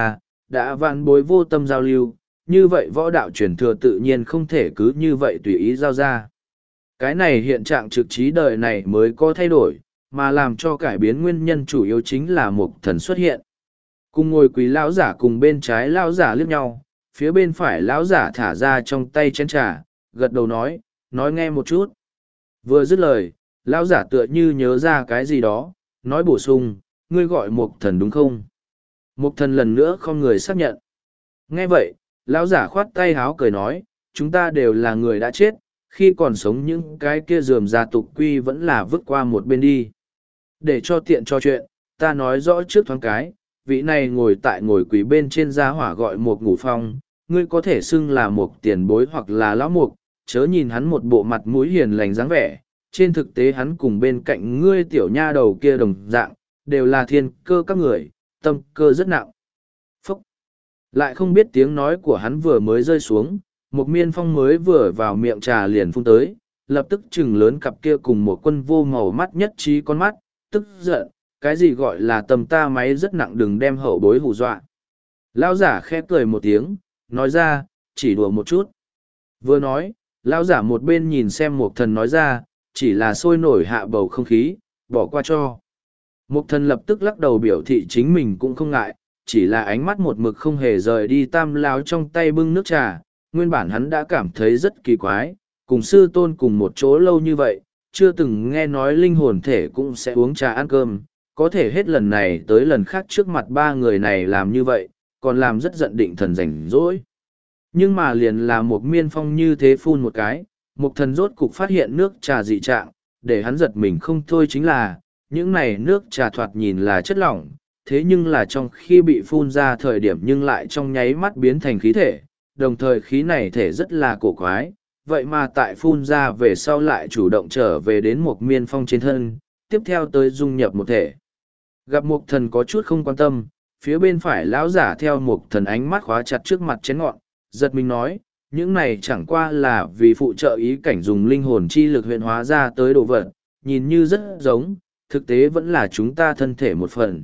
đã vạn bối vô tâm giao lưu, như vậy võ đạo truyền thừa tự nhiên không thể cứ như vậy tùy ý giao ra. Cái này hiện trạng trực trí đời này mới có thay đổi, mà làm cho cải biến nguyên nhân chủ yếu chính là Mục Thần xuất hiện. Cùng ngồi quý lão giả cùng bên trái lão giả liếc nhau, phía bên phải lão giả thả ra trong tay chén trà, gật đầu nói, nói nghe một chút. Vừa dứt lời, lão giả tựa như nhớ ra cái gì đó, nói bổ sung, ngươi gọi Mục Thần đúng không? Mục Thần lần nữa không người xác nhận. Nghe vậy, lão giả khoát tay háo cười nói, chúng ta đều là người đã chết, khi còn sống những cái kia rườm rà tục quy vẫn là vứt qua một bên đi. Để cho tiện cho chuyện, ta nói rõ trước thoáng cái, vị này ngồi tại ngồi quỷ bên trên gia hỏa gọi một ngủ phong, ngươi có thể xưng là một tiền bối hoặc là lão mục, chớ nhìn hắn một bộ mặt mũi hiền lành dáng vẻ, trên thực tế hắn cùng bên cạnh ngươi tiểu nha đầu kia đồng dạng, đều là thiên cơ các người, tâm cơ rất nặng. Phúc! Lại không biết tiếng nói của hắn vừa mới rơi xuống, một miên phong mới vừa vào miệng trà liền phun tới, lập tức chừng lớn cặp kia cùng một quân vô màu mắt nhất trí con mắt, tức giận, cái gì gọi là tầm ta máy rất nặng đừng đem hậu bối hù dọa. Lão giả khẽ cười một tiếng, nói ra, chỉ đùa một chút. Vừa nói, lão giả một bên nhìn xem Mục Thần nói ra, chỉ là sôi nổi hạ bầu không khí, bỏ qua cho. Mục Thần lập tức lắc đầu biểu thị chính mình cũng không ngại, chỉ là ánh mắt một mực không hề rời đi tam lão trong tay bưng nước trà. Nguyên bản hắn đã cảm thấy rất kỳ quái, cùng sư tôn cùng một chỗ lâu như vậy, chưa từng nghe nói linh hồn thể cũng sẽ uống trà ăn cơm, có thể hết lần này tới lần khác trước mặt ba người này làm như vậy, còn làm rất giận định thần rảnh rỗi. Nhưng mà liền là một miên phong như thế phun một cái, một thần rốt cục phát hiện nước trà dị trạng, để hắn giật mình không thôi chính là, những này nước trà thoạt nhìn là chất lỏng, thế nhưng là trong khi bị phun ra thời điểm nhưng lại trong nháy mắt biến thành khí thể, đồng thời khí này thể rất là cổ quái, vậy mà tại phun ra về sau lại chủ động trở về đến một miên phong trên thân, tiếp theo tới dung nhập một thể. Gặp Mục Thần có chút không quan tâm, phía bên phải lão giả theo Mục Thần ánh mắt khóa chặt trước mặt chén ngọn, giật mình nói, những này chẳng qua là vì phụ trợ ý cảnh dùng linh hồn chi lực huyện hóa ra tới đồ vật, nhìn như rất giống, thực tế vẫn là chúng ta thân thể một phần.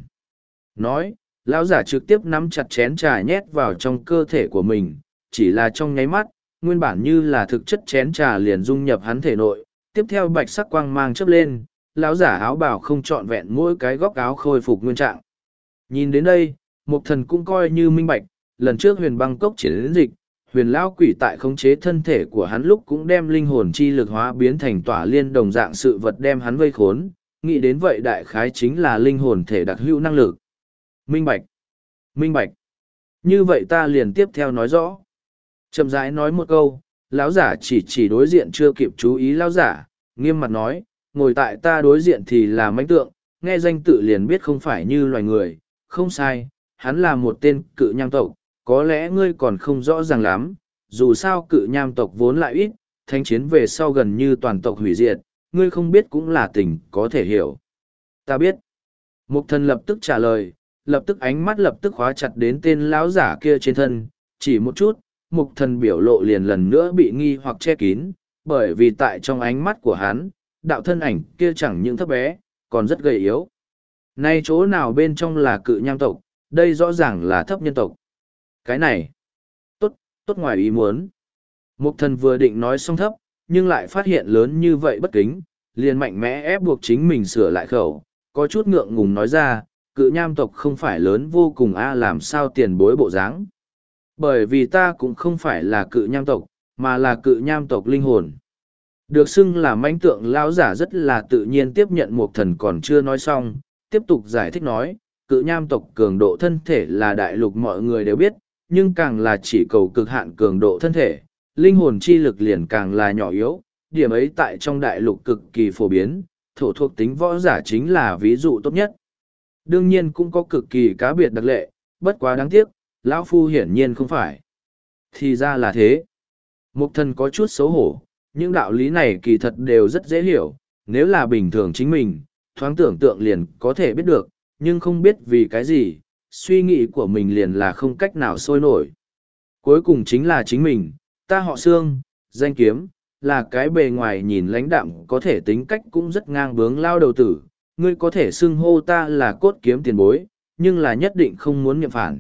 Nói, lão giả trực tiếp nắm chặt chén trà nhét vào trong cơ thể của mình, chỉ là trong nháy mắt, nguyên bản như là thực chất chén trà liền dung nhập hắn thể nội, tiếp theo bạch sắc quang mang chớp lên, lão giả áo bào không trọn vẹn mỗi cái góc áo khôi phục nguyên trạng. Nhìn đến đây, Mục Thần cũng coi như minh bạch, lần trước huyền băng cốc chiến dịch, huyền lão quỷ tại khống chế thân thể của hắn lúc cũng đem linh hồn chi lực hóa biến thành tỏa liên đồng dạng sự vật đem hắn vây khốn, nghĩ đến vậy đại khái chính là linh hồn thể đặc hữu năng lực. Minh bạch! Minh bạch! Như vậy ta liền tiếp theo nói rõ. Chậm rãi nói một câu, lão giả chỉ chỉ đối diện chưa kịp chú ý lão giả, nghiêm mặt nói, ngồi tại ta đối diện thì là mãnh tượng, nghe danh tự liền biết không phải như loài người, không sai, hắn là một tên cự nham tộc, có lẽ ngươi còn không rõ ràng lắm, dù sao cự nham tộc vốn lại ít, thánh chiến về sau gần như toàn tộc hủy diệt, ngươi không biết cũng là tình có thể hiểu. Ta biết. Mục Thần lập tức trả lời, lập tức ánh mắt lập tức khóa chặt đến tên lão giả kia trên thân, chỉ một chút, Mục Thần biểu lộ liền lần nữa bị nghi hoặc che kín, bởi vì tại trong ánh mắt của hắn, đạo thân ảnh kia chẳng những thấp bé, còn rất gầy yếu. Nay chỗ nào bên trong là cự nham tộc, đây rõ ràng là thấp nhân tộc. Cái này, tốt, tốt ngoài ý muốn. Mục Thần vừa định nói xong thấp, nhưng lại phát hiện lớn như vậy bất kính, liền mạnh mẽ ép buộc chính mình sửa lại khẩu, có chút ngượng ngùng nói ra, cự nham tộc không phải lớn vô cùng a làm sao tiền bối bộ dáng. Bởi vì ta cũng không phải là cự nham tộc, mà là cự nham tộc linh hồn. Được xưng là mãnh tượng lão giả rất là tự nhiên tiếp nhận Mục Thần còn chưa nói xong, tiếp tục giải thích nói, cự nham tộc cường độ thân thể là đại lục mọi người đều biết, nhưng càng là chỉ cầu cực hạn cường độ thân thể, linh hồn chi lực liền càng là nhỏ yếu, điểm ấy tại trong đại lục cực kỳ phổ biến, thổ thuộc tính võ giả chính là ví dụ tốt nhất. Đương nhiên cũng có cực kỳ cá biệt đặc lệ, bất quá đáng tiếc, lão phu hiển nhiên không phải. Thì ra là thế. Mục Thần có chút xấu hổ, những đạo lý này kỳ thật đều rất dễ hiểu, nếu là bình thường chính mình, thoáng tưởng tượng liền có thể biết được, nhưng không biết vì cái gì, suy nghĩ của mình liền là không cách nào sôi nổi. Cuối cùng chính là chính mình, ta họ Sương, danh Kiếm, là cái bề ngoài nhìn lãnh đạm có thể tính cách cũng rất ngang bướng lao đầu tử, ngươi có thể xưng hô ta là cốt kiếm tiền bối, nhưng là nhất định không muốn niệm phản,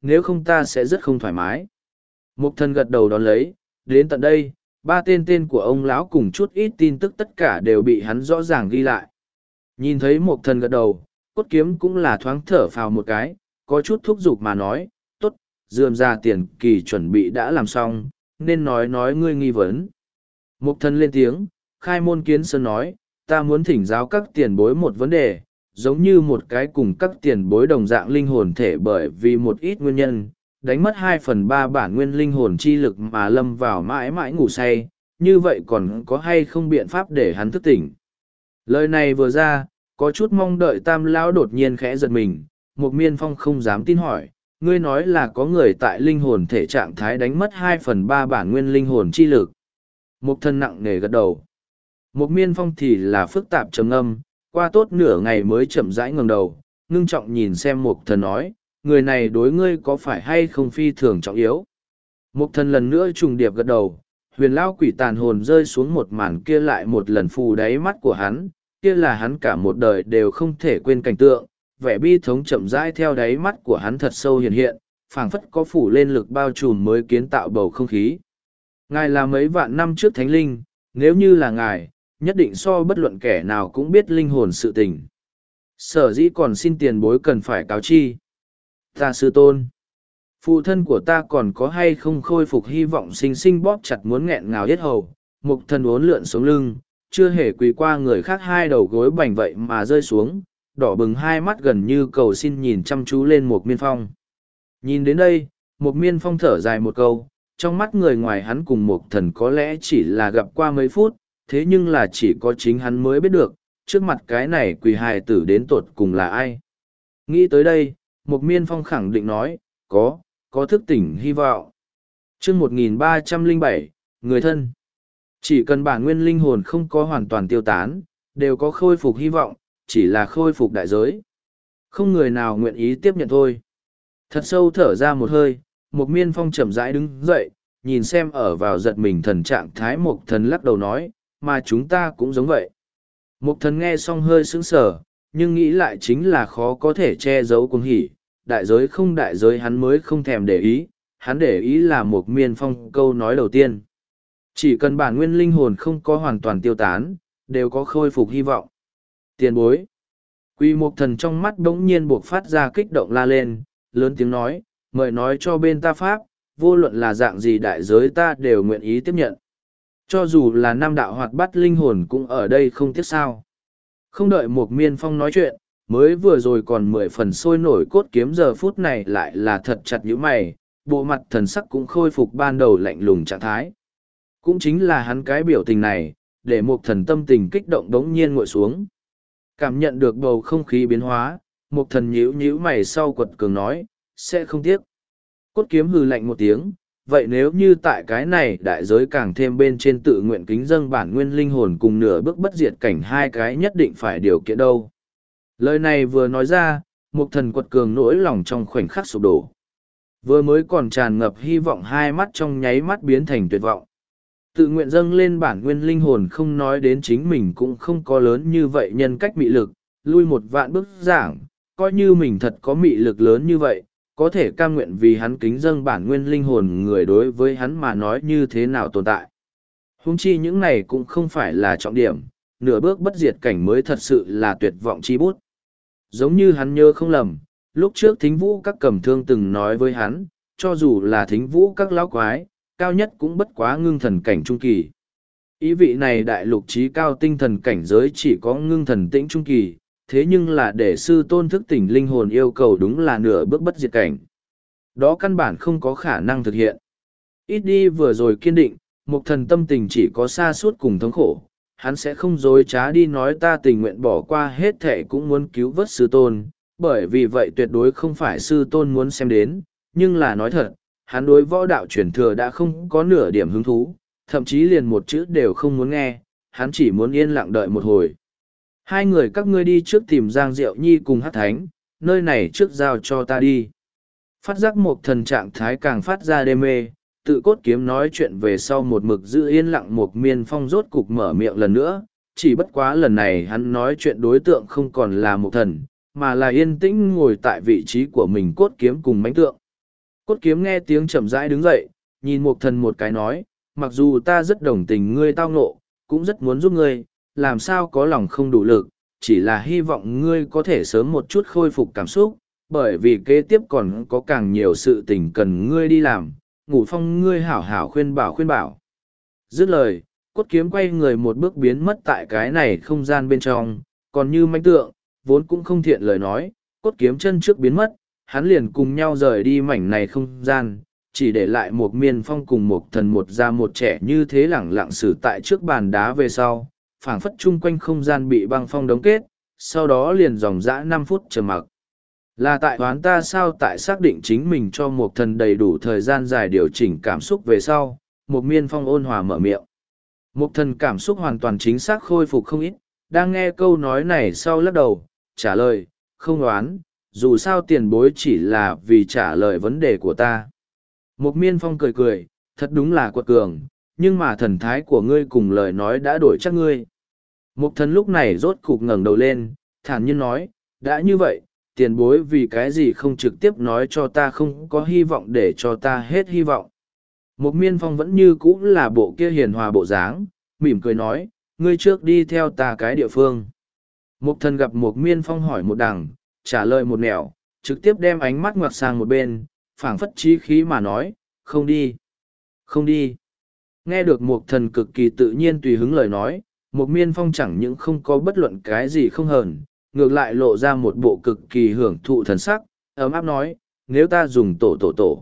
nếu không ta sẽ rất không thoải mái. Mục thần gật đầu đón lấy, đến tận đây, ba tên tên của ông lão cùng chút ít tin tức tất cả đều bị hắn rõ ràng ghi lại. Nhìn thấy mục thần gật đầu, cốt kiếm cũng là thoáng thở phào một cái, có chút thúc giục mà nói, tốt, dườm ra tiền kỳ chuẩn bị đã làm xong, nên nói nói ngươi nghi vấn. Mục thần lên tiếng, khai môn kiến sơn nói, ta muốn thỉnh giáo các tiền bối một vấn đề, giống như một cái cùng các tiền bối đồng dạng linh hồn thể bởi vì một ít nguyên nhân, đánh mất hai phần ba bản nguyên linh hồn chi lực mà lâm vào mãi mãi ngủ say, như vậy còn có hay không biện pháp để hắn thức tỉnh. Lời này vừa ra, có chút mong đợi tam lão đột nhiên khẽ giật mình, Mục Miên Phong không dám tin hỏi, ngươi nói là có người tại linh hồn thể trạng thái đánh mất hai phần ba bản nguyên linh hồn chi lực. Mục thần nặng nề gật đầu. Mục Miên Phong thì là phức tạp trầm âm, qua tốt nửa ngày mới chậm rãi ngẩng đầu, ngưng trọng nhìn xem Mục thần nói, người này đối ngươi có phải hay không phi thường trọng yếu. Mục thần lần nữa trùng điệp gật đầu, huyền lao quỷ tàn hồn rơi xuống một màn kia lại một lần phù đáy mắt của hắn, kia là hắn cả một đời đều không thể quên cảnh tượng, vẻ bi thống chậm rãi theo đáy mắt của hắn thật sâu hiện hiện, phảng phất có phủ lên lực bao trùm mới kiến tạo bầu không khí. Ngài là mấy vạn năm trước thánh linh, nếu như là ngài, nhất định so bất luận kẻ nào cũng biết linh hồn sự tình. Sở dĩ còn xin tiền bối cần phải cáo chi. Ta sư tôn. Phụ thân của ta còn có hay không khôi phục hy vọng sinh sinh bóp chặt muốn nghẹn ngào hết hầu, mục thần uốn lượn xuống lưng, chưa hề quỳ qua người khác hai đầu gối bành vậy mà rơi xuống, đỏ bừng hai mắt gần như cầu xin nhìn chăm chú lên Mục Miên Phong. Nhìn đến đây, Mục Miên Phong thở dài một câu, trong mắt người ngoài hắn cùng Mục thần có lẽ chỉ là gặp qua mấy phút, thế nhưng là chỉ có chính hắn mới biết được, trước mặt cái này quỳ hài tử đến tột cùng là ai. Nghĩ tới đây, Mục Miên Phong khẳng định nói, có, có thức tỉnh hy vọng. chương một nghìn ba trăm lẻ bảy, người thân. Chỉ cần bản nguyên linh hồn không có hoàn toàn tiêu tán, đều có khôi phục hy vọng, chỉ là khôi phục đại giới. Không người nào nguyện ý tiếp nhận thôi. Thật sâu thở ra một hơi, Mục Miên Phong chậm rãi đứng dậy, nhìn xem ở vào giật mình thần trạng thái Mục thần lắc đầu nói, mà chúng ta cũng giống vậy. Mục thần nghe xong hơi sững sờ, nhưng nghĩ lại chính là khó có thể che giấu cuồng hỉ, đại giới không đại giới hắn mới không thèm để ý, hắn để ý là Mục Miên Phong câu nói đầu tiên. Chỉ cần bản nguyên linh hồn không có hoàn toàn tiêu tán, đều có khôi phục hy vọng. Tiền bối. Quy Mục thần trong mắt đống nhiên buộc phát ra kích động la lên, lớn tiếng nói, mời nói cho bên ta pháp, vô luận là dạng gì đại giới ta đều nguyện ý tiếp nhận. Cho dù là nam đạo hoạt bát linh hồn cũng ở đây không tiếc sao. Không đợi Mục Miên Phong nói chuyện, mới vừa rồi còn mười phần sôi nổi cốt kiếm giờ phút này lại là thật chặt như mày, bộ mặt thần sắc cũng khôi phục ban đầu lạnh lùng trạng thái. Cũng chính là hắn cái biểu tình này, để Mục thần tâm tình kích động đống nhiên nguội xuống. Cảm nhận được bầu không khí biến hóa, Mục thần nhíu nhíu mày sau quật cường nói, sẽ không tiếc. Cốt kiếm hừ lạnh một tiếng, vậy nếu như tại cái này đại giới càng thêm bên trên tự nguyện kính dâng bản nguyên linh hồn cùng nửa bước bất diệt cảnh hai cái nhất định phải điều kiện đâu. Lời này vừa nói ra, Mục thần quật cường nỗi lòng trong khoảnh khắc sụp đổ. Vừa mới còn tràn ngập hy vọng hai mắt trong nháy mắt biến thành tuyệt vọng. Tự nguyện dâng lên bản nguyên linh hồn không nói đến chính mình cũng không có lớn như vậy nhân cách mị lực, lui một vạn bước giảng, coi như mình thật có mị lực lớn như vậy, có thể cam nguyện vì hắn kính dâng bản nguyên linh hồn người đối với hắn mà nói như thế nào tồn tại. Huống chi những này cũng không phải là trọng điểm, nửa bước bất diệt cảnh mới thật sự là tuyệt vọng chi bút. Giống như hắn nhớ không lầm, lúc trước thính vũ các cầm thương từng nói với hắn, cho dù là thính vũ các lão quái, cao nhất cũng bất quá ngưng thần cảnh trung kỳ. Ý vị này đại lục trí cao tinh thần cảnh giới chỉ có ngưng thần tĩnh trung kỳ, thế nhưng là để sư tôn thức tỉnh linh hồn yêu cầu đúng là nửa bước bất diệt cảnh. Đó căn bản không có khả năng thực hiện. Ít đi vừa rồi kiên định, Mục thần tâm tình chỉ có xa suốt cùng thống khổ, hắn sẽ không dối trá đi nói ta tình nguyện bỏ qua hết thệ cũng muốn cứu vớt sư tôn, bởi vì vậy tuyệt đối không phải sư tôn muốn xem đến, nhưng là nói thật, hắn đối võ đạo truyền thừa đã không có nửa điểm hứng thú, thậm chí liền một chữ đều không muốn nghe, hắn chỉ muốn yên lặng đợi một hồi. Hai người các ngươi đi trước tìm Giang Diệu Nhi cùng Hát Thánh, nơi này trước giao cho ta đi. Phát giác Mục thần trạng thái càng phát ra đê mê, tự cốt kiếm nói chuyện về sau một mực giữ yên lặng Mục Miên Phong rốt cục mở miệng lần nữa, chỉ bất quá lần này hắn nói chuyện đối tượng không còn là Mục thần, mà là yên tĩnh ngồi tại vị trí của mình cốt kiếm cùng mánh tượng. Cốt kiếm nghe tiếng chậm rãi đứng dậy, nhìn Mục Thần một cái nói, mặc dù ta rất đồng tình ngươi tao ngộ, cũng rất muốn giúp ngươi, làm sao có lòng không đủ lực, chỉ là hy vọng ngươi có thể sớm một chút khôi phục cảm xúc, bởi vì kế tiếp còn có càng nhiều sự tình cần ngươi đi làm, Ngũ Phong ngươi hảo hảo khuyên bảo khuyên bảo. Dứt lời, cốt kiếm quay người một bước biến mất tại cái này không gian bên trong, còn như manh tượng, vốn cũng không thiện lời nói, cốt kiếm chân trước biến mất, hắn liền cùng nhau rời đi mảnh này không gian, chỉ để lại một miên phong cùng một thần một già một trẻ như thế lẳng lặng xử tại trước bàn đá về sau, phảng phất chung quanh không gian bị băng phong đóng kết, sau đó liền dòng dã năm phút trầm mặc. Là tại đoán ta sao tại xác định chính mình cho một thần đầy đủ thời gian dài điều chỉnh cảm xúc về sau, một miên phong ôn hòa mở miệng. Một thần cảm xúc hoàn toàn chính xác khôi phục không ít, đang nghe câu nói này sau lắc đầu, trả lời, không đoán, dù sao tiền bối chỉ là vì trả lời vấn đề của ta. Một miên phong cười cười, thật đúng là quật cường, nhưng mà thần thái của ngươi cùng lời nói đã đổi chắc ngươi. Một thần lúc này rốt cục ngẩng đầu lên, thản nhiên nói, đã như vậy, tiền bối vì cái gì không trực tiếp nói cho ta không có hy vọng để cho ta hết hy vọng. Một miên phong vẫn như cũ là bộ kia hiền hòa bộ dáng, mỉm cười nói, ngươi trước đi theo ta cái địa phương. Một thần gặp một miên phong hỏi một đằng, trả lời một nẻo, trực tiếp đem ánh mắt ngoặt sang một bên, phảng phất chí khí mà nói, không đi, không đi. Nghe được một thần cực kỳ tự nhiên tùy hứng lời nói, một miên phong chẳng những không có bất luận cái gì không hờn, ngược lại lộ ra một bộ cực kỳ hưởng thụ thần sắc, ấm áp nói, nếu ta dùng tổ tổ tổ,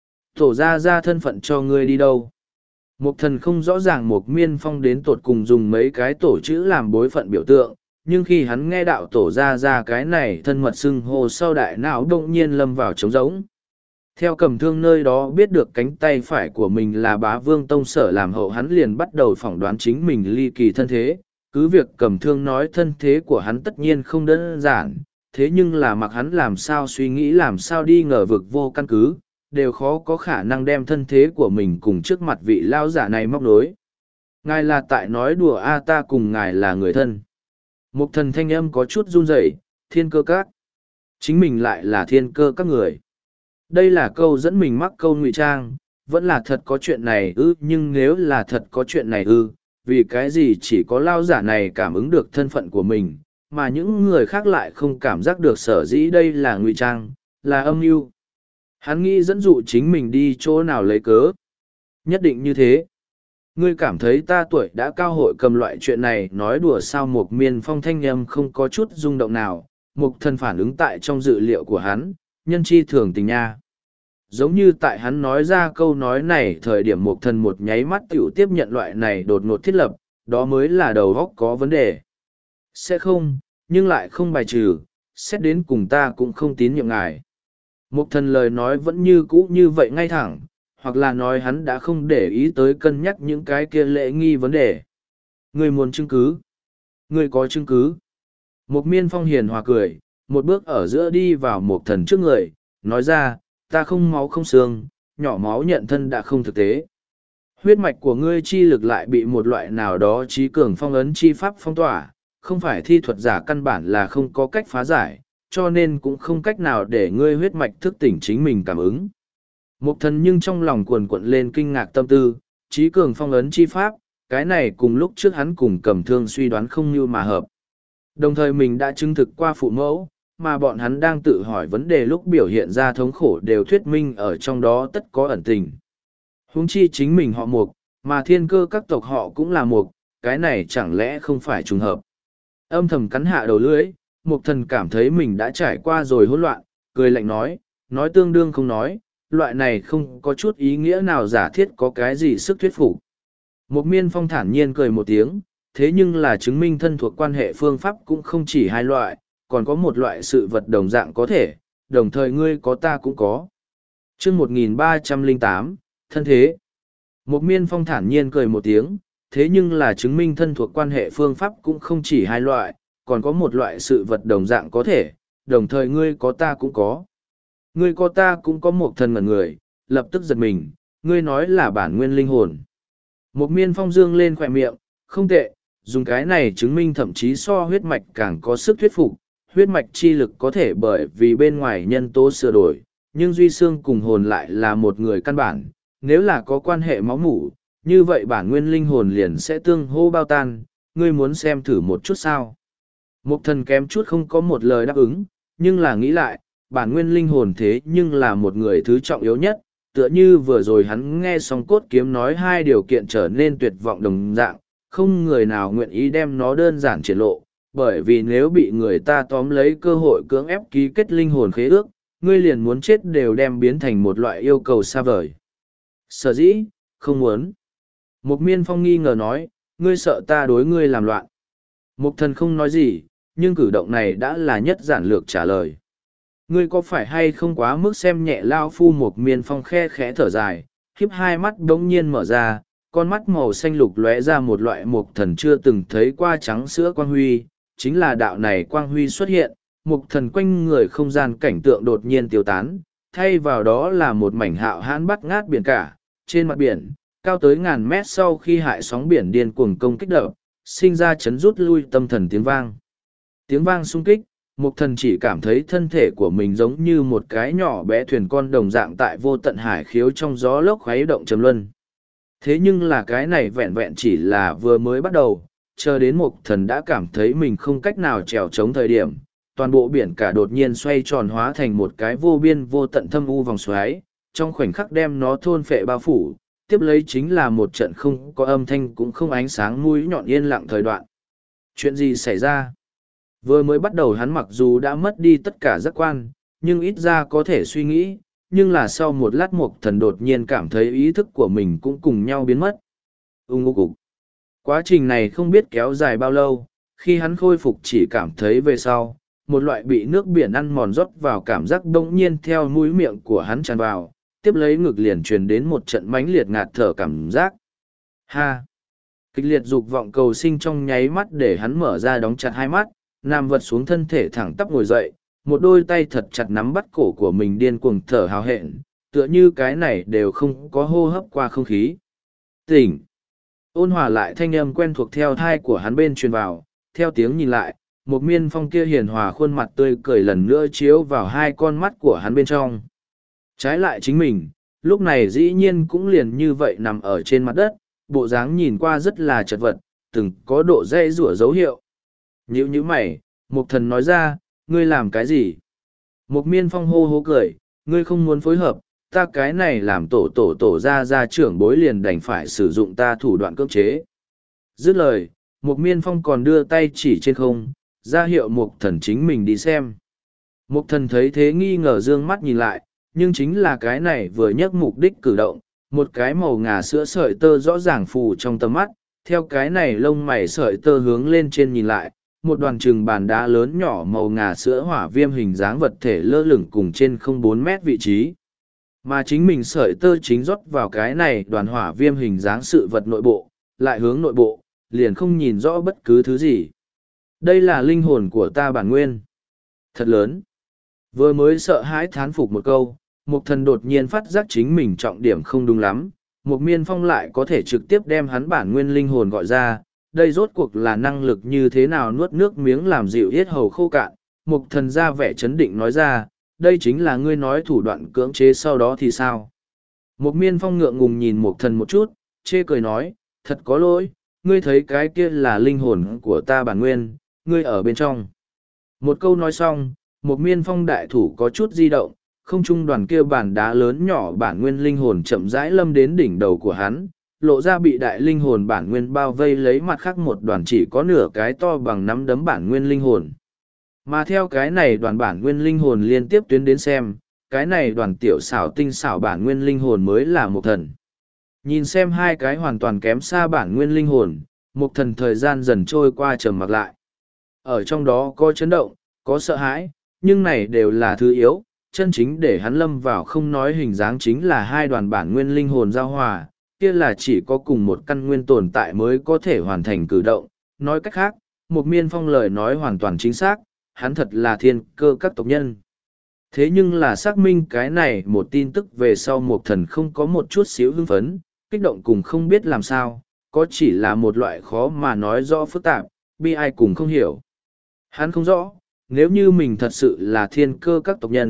tổ ra ra thân phận cho ngươi đi đâu. Một thần không rõ ràng một miên phong đến tột cùng dùng mấy cái tổ chữ làm bối phận biểu tượng, nhưng khi hắn nghe đạo tổ ra ra cái này thân mật xưng hô sau đại não đông nhiên lâm vào trống rỗng. Theo cầm thương nơi đó biết được cánh tay phải của mình là bá vương tông sở làm hậu, hắn liền bắt đầu phỏng đoán chính mình ly kỳ thân thế. Cứ việc cầm thương nói thân thế của hắn tất nhiên không đơn giản, thế nhưng là mặc hắn làm sao suy nghĩ làm sao đi ngờ vực vô căn cứ, đều khó có khả năng đem thân thế của mình cùng trước mặt vị lao giả này móc nối. Ngài là tại nói đùa a ta cùng ngài là người thân. Một thần thanh âm có chút run rẩy, thiên cơ các. Chính mình lại là thiên cơ các người. Đây là câu dẫn mình mắc câu ngụy trang, vẫn là thật có chuyện này ư, nhưng nếu là thật có chuyện này ư, vì cái gì chỉ có lao giả này cảm ứng được thân phận của mình, mà những người khác lại không cảm giác được sở dĩ đây là ngụy trang, là âm mưu. Hắn nghĩ dẫn dụ chính mình đi chỗ nào lấy cớ. Nhất định như thế. Ngươi cảm thấy ta tuổi đã cao hội cầm loại chuyện này nói đùa sao? Một miên phong thanh âm không có chút rung động nào, một thần phản ứng tại trong dự liệu của hắn, nhân chi thường tình nha. Giống như tại hắn nói ra câu nói này thời điểm một thần một nháy mắt tiểu tiếp nhận loại này đột ngột thiết lập, đó mới là đầu óc có vấn đề. Sẽ không, nhưng lại không bài trừ, xét đến cùng ta cũng không tín nhiệm ngài. Một thần lời nói vẫn như cũ như vậy ngay thẳng, hoặc là nói hắn đã không để ý tới cân nhắc những cái kia lễ nghi vấn đề. Ngươi muốn chứng cứ? Ngươi có chứng cứ? Một miên phong hiền hòa cười, một bước ở giữa đi vào một thần trước người, nói ra, ta không máu không xương, nhỏ máu nhận thân đã không thực tế. Huyết mạch của ngươi chi lực lại bị một loại nào đó trí cường phong ấn chi pháp phong tỏa, không phải thi thuật giả căn bản là không có cách phá giải, cho nên cũng không cách nào để ngươi huyết mạch thức tỉnh chính mình cảm ứng. Một thần nhưng trong lòng cuồn cuộn lên kinh ngạc tâm tư, trí cường phong ấn chi pháp, cái này cùng lúc trước hắn cùng cầm thương suy đoán không như mà hợp. Đồng thời mình đã chứng thực qua phụ mẫu, mà bọn hắn đang tự hỏi vấn đề lúc biểu hiện ra thống khổ đều thuyết minh ở trong đó tất có ẩn tình. Huống chi chính mình họ mục, mà thiên cơ các tộc họ cũng là mục, cái này chẳng lẽ không phải trùng hợp. Âm thầm cắn hạ đầu lưỡi, mục thần cảm thấy mình đã trải qua rồi hỗn loạn, cười lạnh nói, nói tương đương không nói, loại này không có chút ý nghĩa nào giả thiết có cái gì sức thuyết phục. Mục miên phong thản nhiên cười một tiếng, thế nhưng là chứng minh thân thuộc quan hệ phương pháp cũng không chỉ hai loại, còn có một loại sự vật đồng dạng có thể, đồng thời ngươi có ta cũng có. Chương một nghìn ba trăm lẻ tám, thân thế. Một miên phong thản nhiên cười một tiếng, thế nhưng là chứng minh thân thuộc quan hệ phương pháp cũng không chỉ hai loại, còn có một loại sự vật đồng dạng có thể, đồng thời ngươi có ta cũng có. Ngươi có ta cũng có một thân ngẩn người, lập tức giật mình, ngươi nói là bản nguyên linh hồn. Một miên phong dương lên khỏe miệng, không tệ, dùng cái này chứng minh thậm chí so huyết mạch càng có sức thuyết phục, huyết mạch chi lực có thể bởi vì bên ngoài nhân tố sửa đổi, nhưng duy xương cùng hồn lại là một người căn bản, nếu là có quan hệ máu mủ, như vậy bản nguyên linh hồn liền sẽ tương hô bao tan, ngươi muốn xem thử một chút sao. Mục thần kém chút không có một lời đáp ứng, nhưng là nghĩ lại, bản nguyên linh hồn thế nhưng là một người thứ trọng yếu nhất, tựa như vừa rồi hắn nghe xong cốt kiếm nói hai điều kiện trở nên tuyệt vọng đồng dạng, không người nào nguyện ý đem nó đơn giản triển lộ, bởi vì nếu bị người ta tóm lấy cơ hội cưỡng ép ký kết linh hồn khế ước, ngươi liền muốn chết đều đem biến thành một loại yêu cầu xa vời. Sở dĩ, không muốn. Mục Miên Phong nghi ngờ nói, ngươi sợ ta đối ngươi làm loạn. Mục thần không nói gì, nhưng cử động này đã là nhất giản lược trả lời. Ngươi có phải hay không quá mức xem nhẹ lao phu? Mục Miên Phong khe khẽ thở dài, khiếp hai mắt đống nhiên mở ra, con mắt màu xanh lục lóe ra một loại mục thần chưa từng thấy qua trắng sữa quang huy, chính là đạo này quang huy xuất hiện, mục thần quanh người không gian cảnh tượng đột nhiên tiêu tán, thay vào đó là một mảnh hạo hãn bắt ngát biển cả, trên mặt biển, cao tới ngàn mét sau khi hại sóng biển điên cuồng công kích đập, sinh ra chấn rút lui tâm thần tiếng vang. Tiếng vang sung kích, mục thần chỉ cảm thấy thân thể của mình giống như một cái nhỏ bé thuyền con đồng dạng tại vô tận hải khiếu trong gió lốc khuấy động trầm luân. Thế nhưng là cái này vẹn vẹn chỉ là vừa mới bắt đầu, chờ đến mục thần đã cảm thấy mình không cách nào trèo chống thời điểm, toàn bộ biển cả đột nhiên xoay tròn hóa thành một cái vô biên vô tận thâm u vòng xoáy, trong khoảnh khắc đem nó thôn phệ bao phủ, tiếp lấy chính là một trận không có âm thanh cũng không ánh sáng mũi nhọn yên lặng thời đoạn. Chuyện gì xảy ra? Vừa mới bắt đầu hắn mặc dù đã mất đi tất cả giác quan, nhưng ít ra có thể suy nghĩ, nhưng là sau một lát mục thần đột nhiên cảm thấy ý thức của mình cũng cùng nhau biến mất. Ung ung cục. Quá trình này không biết kéo dài bao lâu, khi hắn khôi phục chỉ cảm thấy về sau, một loại bị nước biển ăn mòn rót vào cảm giác bỗng nhiên theo mũi miệng của hắn tràn vào, tiếp lấy ngực liền truyền đến một trận mãnh liệt ngạt thở cảm giác. Ha! Kịch liệt dục vọng cầu sinh trong nháy mắt để hắn mở ra đóng chặt hai mắt, nằm vật xuống thân thể thẳng tắp ngồi dậy, một đôi tay thật chặt nắm bắt cổ của mình điên cuồng thở hào hẹn, tựa như cái này đều không có hô hấp qua không khí. Tỉnh! Ôn hòa lại thanh âm quen thuộc theo thai của hắn bên truyền vào, theo tiếng nhìn lại, một Miên Phong kia hiền hòa khuôn mặt tươi cười lần nữa chiếu vào hai con mắt của hắn bên trong. Trái lại chính mình, lúc này dĩ nhiên cũng liền như vậy nằm ở trên mặt đất, bộ dáng nhìn qua rất là chật vật, từng có độ dây rủa dấu hiệu. Nhữ như mày, Mục Thần nói ra, ngươi làm cái gì? Mục Miên Phong hô hô cười, ngươi không muốn phối hợp, ta cái này làm tổ tổ tổ ra ra trưởng bối liền đành phải sử dụng ta thủ đoạn cưỡng chế. Dứt lời, Mục Miên Phong còn đưa tay chỉ trên không, ra hiệu Mục Thần chính mình đi xem. Mục Thần thấy thế nghi ngờ dương mắt nhìn lại, nhưng chính là cái này vừa nhắc mục đích cử động, một cái màu ngà sữa sợi tơ rõ ràng phù trong tầm mắt, theo cái này lông mày sợi tơ hướng lên trên nhìn lại, một đoàn trừng bàn đá lớn nhỏ màu ngà sữa hỏa viêm hình dáng vật thể lơ lửng cùng trên không bốn mét vị trí. Mà chính mình sợi tơ chính rót vào cái này đoàn hỏa viêm hình dáng sự vật nội bộ, lại hướng nội bộ, liền không nhìn rõ bất cứ thứ gì. Đây là linh hồn của ta bản nguyên. Thật lớn. Vừa mới sợ hãi thán phục một câu, Mục Thần đột nhiên phát giác chính mình trọng điểm không đúng lắm, Mục Miên Phong lại có thể trực tiếp đem hắn bản nguyên linh hồn gọi ra, đây rốt cuộc là năng lực như thế nào nuốt nước miếng làm dịu yết hầu khô cạn. Mục Thần ra vẻ chấn định nói ra, đây chính là ngươi nói thủ đoạn cưỡng chế sau đó thì sao? Mục Miên Phong ngượng ngùng nhìn Mục Thần một chút, chê cười nói, thật có lỗi, ngươi thấy cái kia là linh hồn của ta bản nguyên, ngươi ở bên trong. Một câu nói xong, Mục Miên Phong đại thủ có chút di động, không trung đoàn kia bản đá lớn nhỏ bản nguyên linh hồn chậm rãi lâm đến đỉnh đầu của hắn, lộ ra bị đại linh hồn bản nguyên bao vây lấy mặt khác một đoàn chỉ có nửa cái to bằng nắm đấm bản nguyên linh hồn. Mà theo cái này đoàn bản nguyên linh hồn liên tiếp tuyến đến xem, cái này đoàn tiểu xảo tinh xảo bản nguyên linh hồn mới là Mục Thần. Nhìn xem hai cái hoàn toàn kém xa bản nguyên linh hồn, Mục Thần thời gian dần trôi qua trầm mặc lại. Ở trong đó có chấn động, có sợ hãi, nhưng này đều là thứ yếu, chân chính để hắn lâm vào không nói hình dáng chính là hai đoàn bản nguyên linh hồn giao hòa, kia là chỉ có cùng một căn nguyên tồn tại mới có thể hoàn thành cử động. Nói cách khác, Mục Miên Phong lời nói hoàn toàn chính xác, hắn thật là thiên cơ các tộc nhân. Thế nhưng là xác minh cái này một tin tức về sau Mục Thần không có một chút xíu hưng phấn, kích động cùng không biết làm sao, có chỉ là một loại khó mà nói rõ phức tạp, bi ai cùng không hiểu. Hắn không rõ, nếu như mình thật sự là thiên cơ các tộc nhân,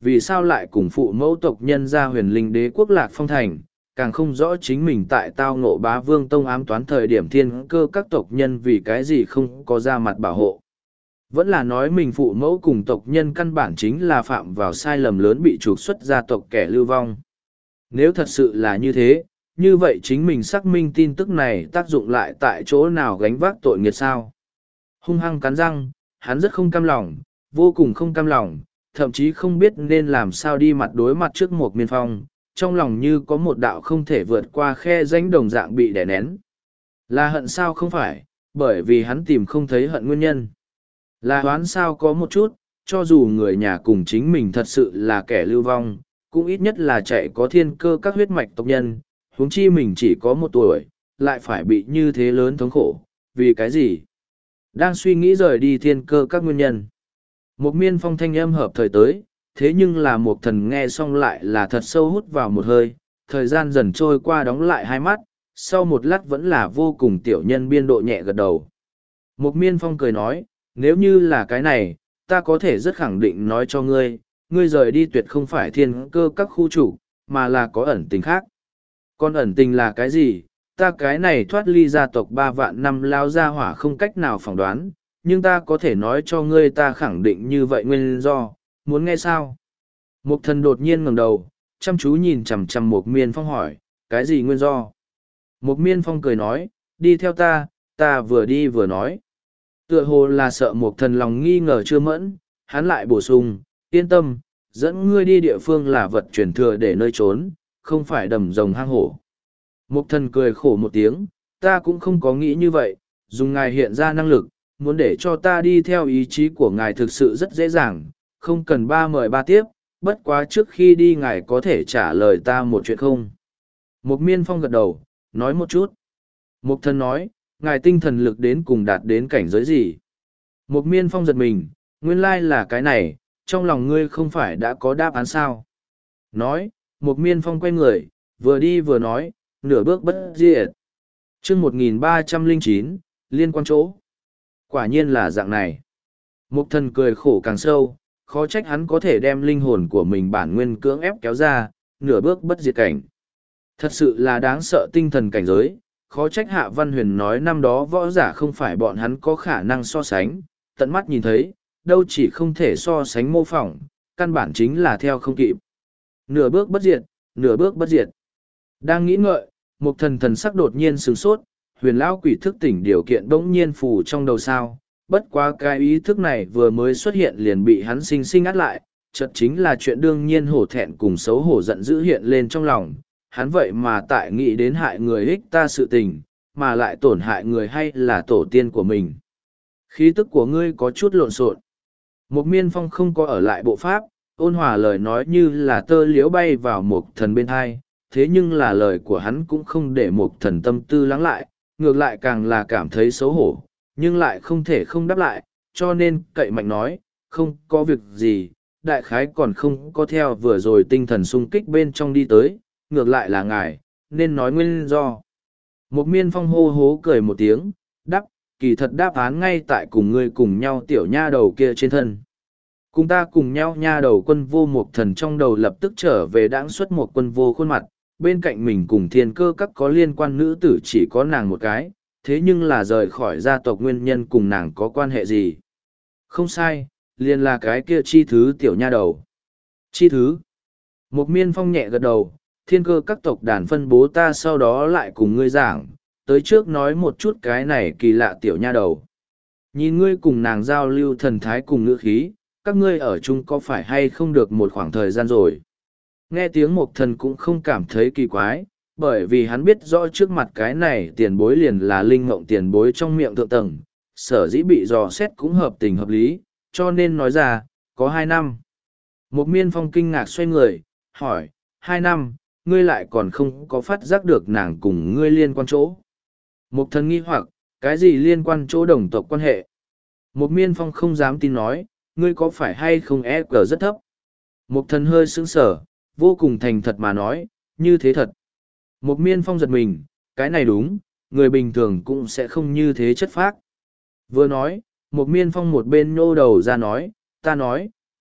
vì sao lại cùng phụ mẫu tộc nhân ra huyền linh đế quốc Lạc Phong Thành, càng không rõ chính mình tại tao ngộ bá vương tông ám toán thời điểm thiên cơ các tộc nhân vì cái gì không có ra mặt bảo hộ. Vẫn là nói mình phụ mẫu cùng tộc nhân căn bản chính là phạm vào sai lầm lớn bị trục xuất gia tộc kẻ lưu vong. Nếu thật sự là như thế, như vậy chính mình xác minh tin tức này tác dụng lại tại chỗ nào gánh vác tội nghiệt sao? Hung hăng cắn răng, hắn rất không cam lòng, vô cùng không cam lòng, thậm chí không biết nên làm sao đi mặt đối mặt trước một miên phong, trong lòng như có một đạo không thể vượt qua khe rãnh đồng dạng bị đè nén. Là hận sao không phải, bởi vì hắn tìm không thấy hận nguyên nhân. Là oán sao có một chút, cho dù người nhà cùng chính mình thật sự là kẻ lưu vong, cũng ít nhất là chạy có thiên cơ các huyết mạch tộc nhân, huống chi mình chỉ có một tuổi, lại phải bị như thế lớn thống khổ, vì cái gì? Đang suy nghĩ rời đi thiên cơ các nguyên nhân. Một miên phong thanh âm hợp thời tới, thế nhưng là một thần nghe xong lại là thật sâu hút vào một hơi, thời gian dần trôi qua đóng lại hai mắt, sau một lát vẫn là vô cùng tiểu nhân biên độ nhẹ gật đầu. Một miên phong cười nói, nếu như là cái này, ta có thể rất khẳng định nói cho ngươi, ngươi rời đi tuyệt không phải thiên cơ các khu chủ, mà là có ẩn tình khác. Còn ẩn tình là cái gì? Ta cái này thoát ly gia tộc ba vạn năm lao ra hỏa không cách nào phỏng đoán, nhưng ta có thể nói cho ngươi ta khẳng định như vậy nguyên do, muốn nghe sao? Mục thần đột nhiên ngẩng đầu, chăm chú nhìn chằm chằm Mục Miên Phong hỏi, cái gì nguyên do? Mục Miên Phong cười nói, đi theo ta, ta vừa đi vừa nói. Tựa hồ là sợ Mục thần lòng nghi ngờ chưa mẫn, hắn lại bổ sung, yên tâm, dẫn ngươi đi địa phương là vật truyền thừa để nơi trốn, không phải đầm rồng hang hổ. Mục thần cười khổ một tiếng, ta cũng không có nghĩ như vậy, dùng ngài hiện ra năng lực, muốn để cho ta đi theo ý chí của ngài thực sự rất dễ dàng, không cần ba mời ba tiếp, bất quá trước khi đi ngài có thể trả lời ta một chuyện không? Mục Miên Phong gật đầu, nói một chút. Mục thần nói, ngài tinh thần lực đến cùng đạt đến cảnh giới gì? Mục Miên Phong giật mình, nguyên lai là cái này, trong lòng ngươi không phải đã có đáp án sao? Nói, Mục Miên Phong quay người, vừa đi vừa nói, nửa bước bất diệt. Chương một nghìn ba trăm lẻ chín, liên quan chỗ. Quả nhiên là dạng này. Mục thần cười khổ càng sâu, khó trách hắn có thể đem linh hồn của mình bản nguyên cưỡng ép kéo ra, nửa bước bất diệt cảnh. Thật sự là đáng sợ tinh thần cảnh giới, khó trách Hạ Văn Huyền nói năm đó võ giả không phải bọn hắn có khả năng so sánh, tận mắt nhìn thấy, đâu chỉ không thể so sánh mô phỏng, căn bản chính là theo không kịp. Nửa bước bất diệt, nửa bước bất diệt. Đang nghĩ ngợi, một thần thần sắc đột nhiên sửng sốt, huyền lão quỷ thức tỉnh điều kiện bỗng nhiên phủ trong đầu sao. Bất quá cái ý thức này vừa mới xuất hiện liền bị hắn sinh sinh át lại, chợt chính là chuyện đương nhiên hổ thẹn cùng xấu hổ giận dữ hiện lên trong lòng. Hắn vậy mà tại nghĩ đến hại người ích ta sự tình, mà lại tổn hại người hay là tổ tiên của mình. Khí tức của ngươi có chút lộn xộn. Một miên phong không có ở lại bộ pháp, ôn hòa lời nói như là tơ liễu bay vào một thần bên thai, thế nhưng là lời của hắn cũng không để một thần tâm tư lắng lại, ngược lại càng là cảm thấy xấu hổ, nhưng lại không thể không đáp lại, cho nên cậy mạnh nói, không có việc gì, đại khái còn không có theo vừa rồi tinh thần sung kích bên trong đi tới, ngược lại là ngài, nên nói nguyên do. Một miên phong hô hố cười một tiếng, đáp, kỳ thật đáp án ngay tại cùng ngươi cùng nhau tiểu nha đầu kia trên thân. Cùng ta cùng nhau nha đầu quân vô một thần trong đầu lập tức trở về đãng xuất một quân vô khuôn mặt, bên cạnh mình cùng thiên cơ các có liên quan nữ tử chỉ có nàng một cái, thế nhưng là rời khỏi gia tộc nguyên nhân cùng nàng có quan hệ gì? Không sai, liền là cái kia chi thứ tiểu nha đầu. Chi thứ. Một miên phong nhẹ gật đầu, thiên cơ các tộc đàn phân bố ta sau đó lại cùng ngươi giảng, tới trước nói một chút cái này kỳ lạ tiểu nha đầu. Nhìn ngươi cùng nàng giao lưu thần thái cùng ngữ khí, các ngươi ở chung có phải hay không được một khoảng thời gian rồi. Nghe tiếng một thần cũng không cảm thấy kỳ quái, bởi vì hắn biết rõ trước mặt cái này tiền bối liền là linh mộng tiền bối trong miệng thượng tầng, sở dĩ bị dò xét cũng hợp tình hợp lý, cho nên nói ra, có hai năm. Một miên phong kinh ngạc xoay người, hỏi, hai năm, ngươi lại còn không có phát giác được nàng cùng ngươi liên quan chỗ. Một thần nghi hoặc, cái gì liên quan chỗ đồng tộc quan hệ? Một miên phong không dám tin nói, ngươi có phải hay không e cờ rất thấp? Một thần hơi sững sờ, vô cùng thành thật mà nói, như thế thật. Một miên phong giật mình, cái này đúng, người bình thường cũng sẽ không như thế chất phác. Vừa nói, một miên phong một bên nhô đầu ra nói, ta nói,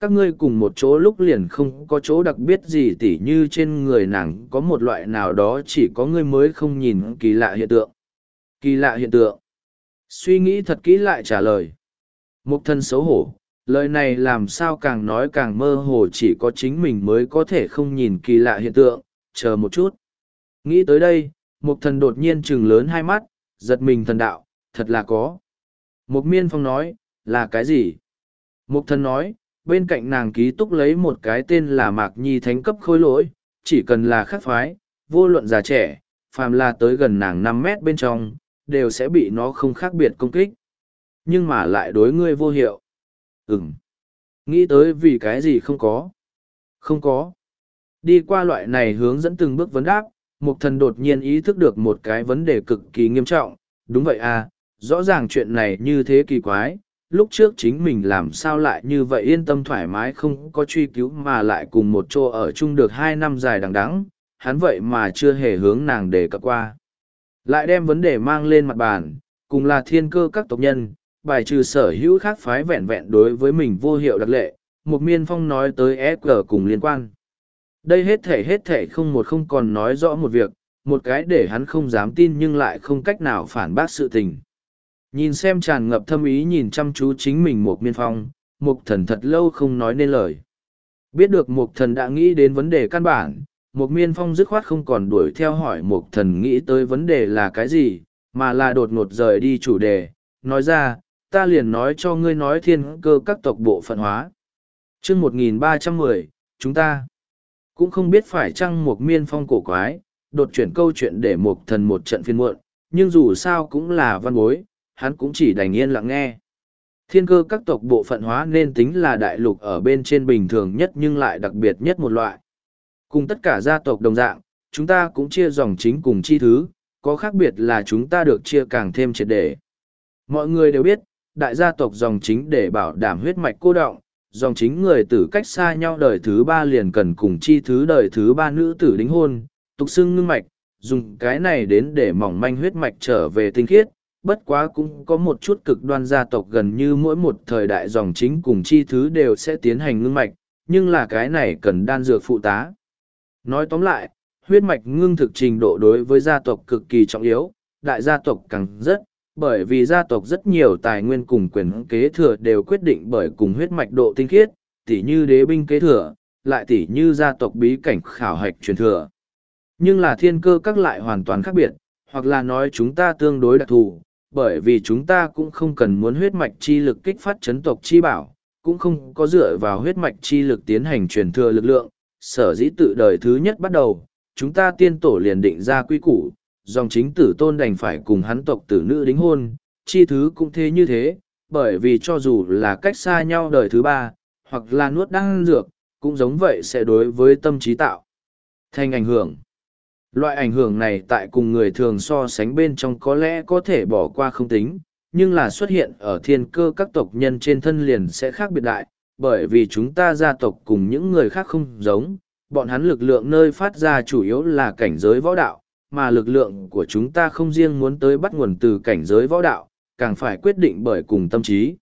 các ngươi cùng một chỗ lúc liền không có chỗ đặc biệt gì tỉ như trên người nàng có một loại nào đó chỉ có ngươi mới không nhìn kỳ lạ hiện tượng. Kỳ lạ hiện tượng. Suy nghĩ thật kỹ lại trả lời. Mục thần xấu hổ, lời này làm sao càng nói càng mơ hồ, chỉ có chính mình mới có thể không nhìn kỳ lạ hiện tượng, chờ một chút. Nghĩ tới đây, mục thần đột nhiên trừng lớn hai mắt, giật mình thần đạo, thật là có. Mục miên phong nói, là cái gì? Mục thần nói, bên cạnh nàng ký túc lấy một cái tên là Mạc Nhi thánh cấp khôi lỗi, chỉ cần là khắc phái, vô luận già trẻ, phàm là tới gần nàng năm mét bên trong, đều sẽ bị nó không khác biệt công kích. Nhưng mà lại đối ngươi vô hiệu. Ừm. Nghĩ tới vì cái gì không có? Không có. Đi qua loại này hướng dẫn từng bước vấn đáp, Mục thần đột nhiên ý thức được một cái vấn đề cực kỳ nghiêm trọng. Đúng vậy à, rõ ràng chuyện này như thế kỳ quái, lúc trước chính mình làm sao lại như vậy yên tâm thoải mái không có truy cứu mà lại cùng một chỗ ở chung được hai năm dài đằng đẵng, hắn vậy mà chưa hề hướng nàng đề cập qua. Lại đem vấn đề mang lên mặt bàn, cùng là thiên cơ các tộc nhân, bài trừ sở hữu khác phái vẹn vẹn đối với mình vô hiệu đặc lệ, một miên phong nói tới ép giê cùng liên quan. Đây hết thể hết thể không một không còn nói rõ một việc, một cái để hắn không dám tin nhưng lại không cách nào phản bác sự tình. Nhìn xem tràn ngập thâm ý nhìn chăm chú chính mình một miên phong, mục thần thật lâu không nói nên lời. Biết được mục thần đã nghĩ đến vấn đề căn bản, một miên phong dứt khoát không còn đuổi theo hỏi mục thần nghĩ tới vấn đề là cái gì, mà là đột ngột rời đi chủ đề, nói ra, ta liền nói cho ngươi nói thiên cơ các tộc bộ phận hóa. chương một nghìn ba trăm mười, chúng ta cũng không biết phải chăng một miên phong cổ quái, đột chuyển câu chuyện để mục thần một trận phiên muộn, nhưng dù sao cũng là văn bối, hắn cũng chỉ đành yên lặng nghe. Thiên cơ các tộc bộ phận hóa nên tính là đại lục ở bên trên bình thường nhất nhưng lại đặc biệt nhất một loại. Cùng tất cả gia tộc đồng dạng, chúng ta cũng chia dòng chính cùng chi thứ, có khác biệt là chúng ta được chia càng thêm triệt để. Mọi người đều biết, đại gia tộc dòng chính để bảo đảm huyết mạch cô đọng, dòng chính người tử cách xa nhau đời thứ ba liền cần cùng chi thứ đời thứ ba nữ tử đính hôn, tục xưng ngưng mạch, dùng cái này đến để mỏng manh huyết mạch trở về tinh khiết. Bất quá cũng có một chút cực đoan gia tộc gần như mỗi một thời đại dòng chính cùng chi thứ đều sẽ tiến hành ngưng mạch, nhưng là cái này cần đan dược phụ tá. Nói tóm lại, huyết mạch ngưng thực trình độ đối với gia tộc cực kỳ trọng yếu, đại gia tộc càng rất, bởi vì gia tộc rất nhiều tài nguyên cùng quyền kế thừa đều quyết định bởi cùng huyết mạch độ tinh khiết, tỉ như đế binh kế thừa, lại tỉ như gia tộc bí cảnh khảo hạch truyền thừa. Nhưng là thiên cơ các lại hoàn toàn khác biệt, hoặc là nói chúng ta tương đối đặc thù, bởi vì chúng ta cũng không cần muốn huyết mạch chi lực kích phát chấn tộc chi bảo, cũng không có dựa vào huyết mạch chi lực tiến hành truyền thừa lực lượng, sở dĩ tự đời thứ nhất bắt đầu, chúng ta tiên tổ liền định ra quy củ, dòng chính tử tôn đành phải cùng hắn tộc tử nữ đính hôn, chi thứ cũng thế như thế, bởi vì cho dù là cách xa nhau đời thứ ba, hoặc là nuốt đan dược, cũng giống vậy sẽ đối với tâm trí tạo thành ảnh hưởng. Loại ảnh hưởng này tại cùng người thường so sánh bên trong có lẽ có thể bỏ qua không tính, nhưng là xuất hiện ở thiên cơ các tộc nhân trên thân liền sẽ khác biệt đại, bởi vì chúng ta gia tộc cùng những người khác không giống, bọn hắn lực lượng nơi phát ra chủ yếu là cảnh giới võ đạo, mà lực lượng của chúng ta không riêng muốn tới bắt nguồn từ cảnh giới võ đạo, càng phải quyết định bởi cùng tâm trí.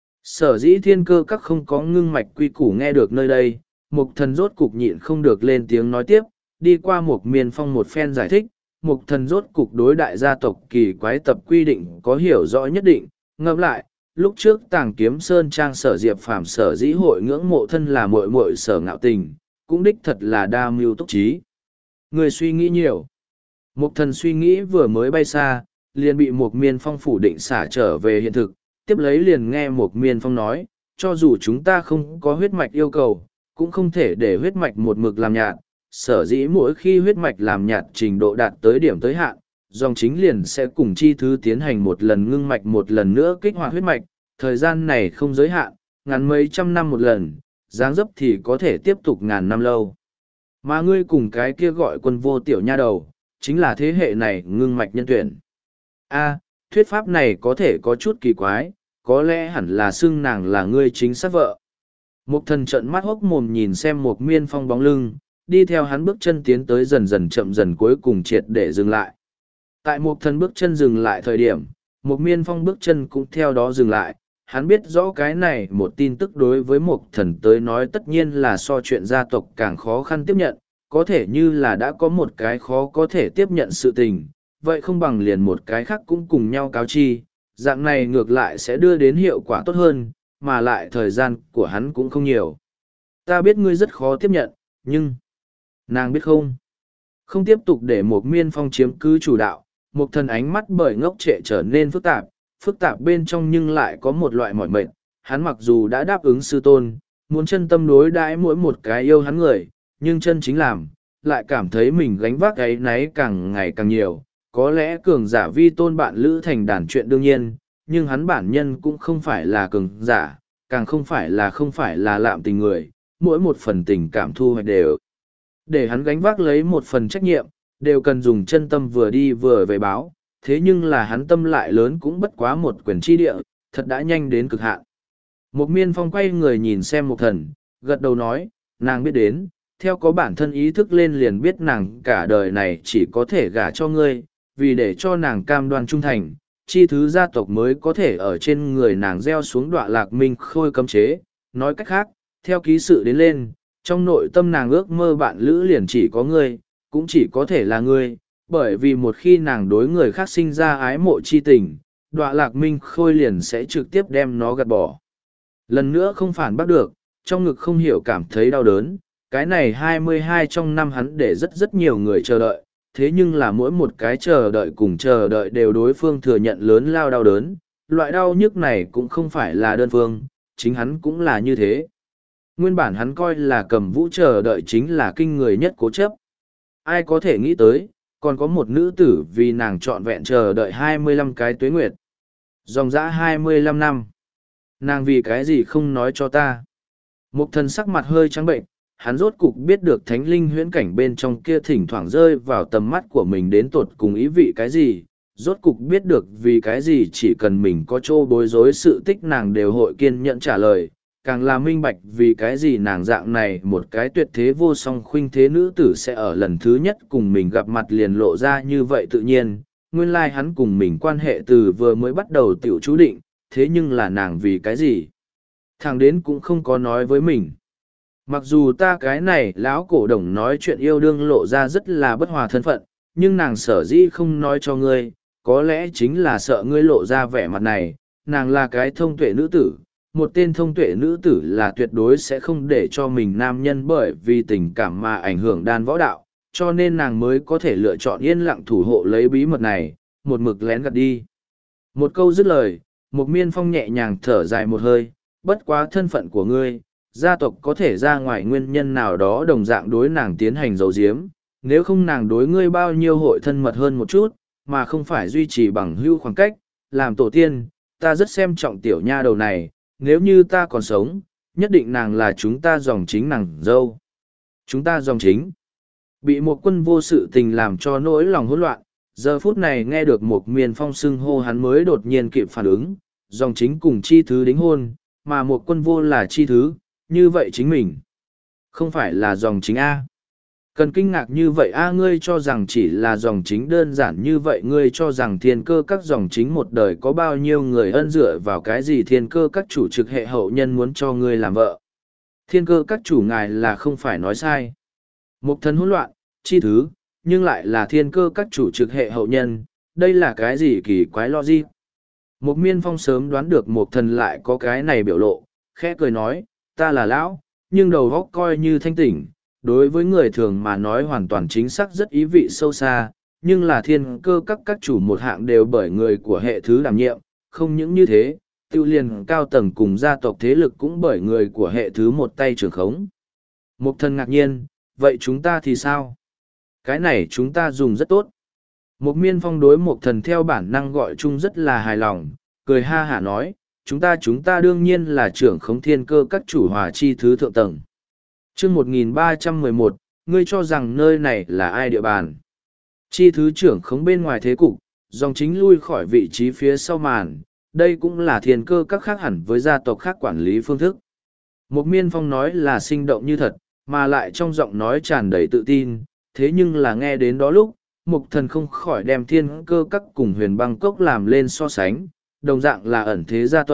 Sở dĩ thiên cơ các không có ngưng mạch quy củ nghe được nơi đây, mục thần rốt cục nhịn không được lên tiếng nói tiếp, đi qua một miền phong một phen giải thích, mục thần rốt cục đối đại gia tộc kỳ quái tập quy định có hiểu rõ nhất định, ngẫm lại, lúc trước tàng kiếm sơn trang sở diệp phàm sở dĩ hội ngưỡng mộ thân là muội muội sở ngạo tình, cũng đích thật là đa mưu túc trí. Người suy nghĩ nhiều. Mục thần suy nghĩ vừa mới bay xa, liền bị một miên phong phủ định xả trở về hiện thực, tiếp lấy liền nghe một miên phong nói, cho dù chúng ta không có huyết mạch yêu cầu, cũng không thể để huyết mạch một mực làm nhạt, sở dĩ mỗi khi huyết mạch làm nhạt trình độ đạt tới điểm tới hạn, dòng chính liền sẽ cùng chi thứ tiến hành một lần ngưng mạch một lần nữa kích hoạt huyết mạch, thời gian này không giới hạn, ngắn mấy trăm năm một lần, dáng dấp thì có thể tiếp tục ngàn năm lâu. Mà ngươi cùng cái kia gọi quân vô tiểu nha đầu, chính là thế hệ này ngưng mạch nhân tuyển. A, thuyết pháp này có thể có chút kỳ quái, có lẽ hẳn là xưng nàng là ngươi chính xác vợ. Một thần trận mắt hốc mồm nhìn xem một miên phong bóng lưng, đi theo hắn bước chân tiến tới dần dần chậm dần cuối cùng triệt để dừng lại. Tại một thần bước chân dừng lại thời điểm, một miên phong bước chân cũng theo đó dừng lại, hắn biết rõ cái này một tin tức đối với một thần tới nói tất nhiên là so chuyện gia tộc càng khó khăn tiếp nhận, có thể như là đã có một cái khó có thể tiếp nhận sự tình, vậy không bằng liền một cái khác cũng cùng nhau cáo chi, dạng này ngược lại sẽ đưa đến hiệu quả tốt hơn, mà lại thời gian của hắn cũng không nhiều. Ta biết ngươi rất khó tiếp nhận, nhưng nàng biết không? Không tiếp tục để một miên phong chiếm cứ chủ đạo, một thần ánh mắt bởi ngốc trệ trở nên phức tạp, phức tạp bên trong nhưng lại có một loại mỏi mệt. Hắn mặc dù đã đáp ứng sư tôn, muốn chân tâm đối đãi mỗi một cái yêu hắn người, nhưng chân chính làm, lại cảm thấy mình gánh vác ấy náy càng ngày càng nhiều. Có lẽ cường giả vi tôn bạn lữ thành đàn chuyện đương nhiên, nhưng hắn bản nhân cũng không phải là cường giả, càng không phải là không phải là lạm tình người, mỗi một phần tình cảm thu hoạch đều. Để hắn gánh vác lấy một phần trách nhiệm, đều cần dùng chân tâm vừa đi vừa về báo, thế nhưng là hắn tâm lại lớn cũng bất quá một quyền chi địa, thật đã nhanh đến cực hạn. Một miên phong quay người nhìn xem một thần, gật đầu nói, nàng biết đến, theo có bản thân ý thức lên liền biết nàng cả đời này chỉ có thể gả cho ngươi, vì để cho nàng cam đoan trung thành, chi thứ gia tộc mới có thể ở trên người nàng gieo xuống đọa lạc minh khôi cấm chế. Nói cách khác, theo ký sự đến lên, trong nội tâm nàng ước mơ bạn lữ liền chỉ có ngươi, cũng chỉ có thể là ngươi, bởi vì một khi nàng đối người khác sinh ra ái mộ chi tình, đọa lạc minh khôi liền sẽ trực tiếp đem nó gạt bỏ. Lần nữa không phản bác được, trong ngực không hiểu cảm thấy đau đớn, cái này hai mươi hai trong năm hắn để rất rất nhiều người chờ đợi, thế nhưng là mỗi một cái chờ đợi cùng chờ đợi đều đối phương thừa nhận lớn lao đau đớn, loại đau nhức này cũng không phải là đơn phương, chính hắn cũng là như thế. Nguyên bản hắn coi là Cầm Vũ chờ đợi chính là kinh người nhất cố chấp. Ai có thể nghĩ tới, còn có một nữ tử vì nàng trọn vẹn chờ đợi hai mươi lăm cái tuế nguyệt. Dòng dã hai mươi lăm năm. Nàng vì cái gì không nói cho ta. Mục thần sắc mặt hơi trắng bệnh, hắn rốt cục biết được thánh linh huyễn cảnh bên trong kia thỉnh thoảng rơi vào tầm mắt của mình đến tột cùng ý vị cái gì. Rốt cục biết được vì cái gì chỉ cần mình có chỗ bối rối sự tích nàng đều hội kiên nhẫn trả lời. Càng là minh bạch vì cái gì nàng dạng này một cái tuyệt thế vô song khuynh thế nữ tử sẽ ở lần thứ nhất cùng mình gặp mặt liền lộ ra như vậy tự nhiên. Nguyên lai like hắn cùng mình quan hệ từ vừa mới bắt đầu tiểu chú định, thế nhưng là nàng vì cái gì? Thằng đến cũng không có nói với mình. Mặc dù ta cái này lão cổ đồng nói chuyện yêu đương lộ ra rất là bất hòa thân phận, nhưng nàng sở dĩ không nói cho ngươi, có lẽ chính là sợ ngươi lộ ra vẻ mặt này, nàng là cái thông tuệ nữ tử. Một tên thông tuệ nữ tử là tuyệt đối sẽ không để cho mình nam nhân bởi vì tình cảm mà ảnh hưởng đan võ đạo, cho nên nàng mới có thể lựa chọn yên lặng thủ hộ lấy bí mật này, một mực lén gạt đi. Một câu dứt lời, một miên phong nhẹ nhàng thở dài một hơi, bất quá thân phận của ngươi, gia tộc có thể ra ngoài nguyên nhân nào đó đồng dạng đối nàng tiến hành dấu diếm, nếu không nàng đối ngươi bao nhiêu hội thân mật hơn một chút, mà không phải duy trì bằng hữu khoảng cách, làm tổ tiên, ta rất xem trọng tiểu nha đầu này. Nếu như ta còn sống, nhất định nàng là chúng ta dòng chính nàng dâu. Chúng ta dòng chính. Bị một quân vô sự tình làm cho nỗi lòng hỗn loạn, giờ phút này nghe được một miền phong xưng hô hắn mới đột nhiên kịp phản ứng, dòng chính cùng chi thứ đính hôn, mà một quân vô là chi thứ, như vậy chính mình. Không phải là dòng chính A. Cần kinh ngạc như vậy A ngươi cho rằng chỉ là dòng chính đơn giản như vậy ngươi cho rằng thiên cơ các dòng chính một đời có bao nhiêu người ân dựa vào cái gì thiên cơ các chủ trực hệ hậu nhân muốn cho ngươi làm vợ. Thiên cơ các chủ ngài là không phải nói sai. Một thần hỗn loạn, chi thứ, nhưng lại là thiên cơ các chủ trực hệ hậu nhân, đây là cái gì kỳ quái logic. Một miên phong sớm đoán được một thần lại có cái này biểu lộ, khẽ cười nói, ta là lão, nhưng đầu óc coi như thanh tỉnh. Đối với người thường mà nói hoàn toàn chính xác rất ý vị sâu xa, nhưng là thiên cơ các các chủ một hạng đều bởi người của hệ thứ đảm nhiệm, không những như thế, tiêu liền cao tầng cùng gia tộc thế lực cũng bởi người của hệ thứ một tay trưởng khống. Mục thần ngạc nhiên, vậy chúng ta thì sao? Cái này chúng ta dùng rất tốt. Mục miên phong đối mục thần theo bản năng gọi chung rất là hài lòng, cười ha hả nói, chúng ta chúng ta đương nhiên là trưởng khống thiên cơ các chủ hòa chi thứ thượng tầng. Chương một nghìn ba trăm mười một, ngươi cho rằng nơi này là ai địa bàn? Chi thứ trưởng khống bên ngoài thế cục, dòng chính lui khỏi vị trí phía sau màn, đây cũng là thiên cơ các khác hẳn với gia tộc khác quản lý phương thức. Một miên phong nói là sinh động như thật, mà lại trong giọng nói tràn đầy tự tin, thế nhưng là nghe đến đó lúc, mục thần không khỏi đem thiên cơ các cùng huyền băng cốc làm lên so sánh, đồng dạng là ẩn thế gia tộc,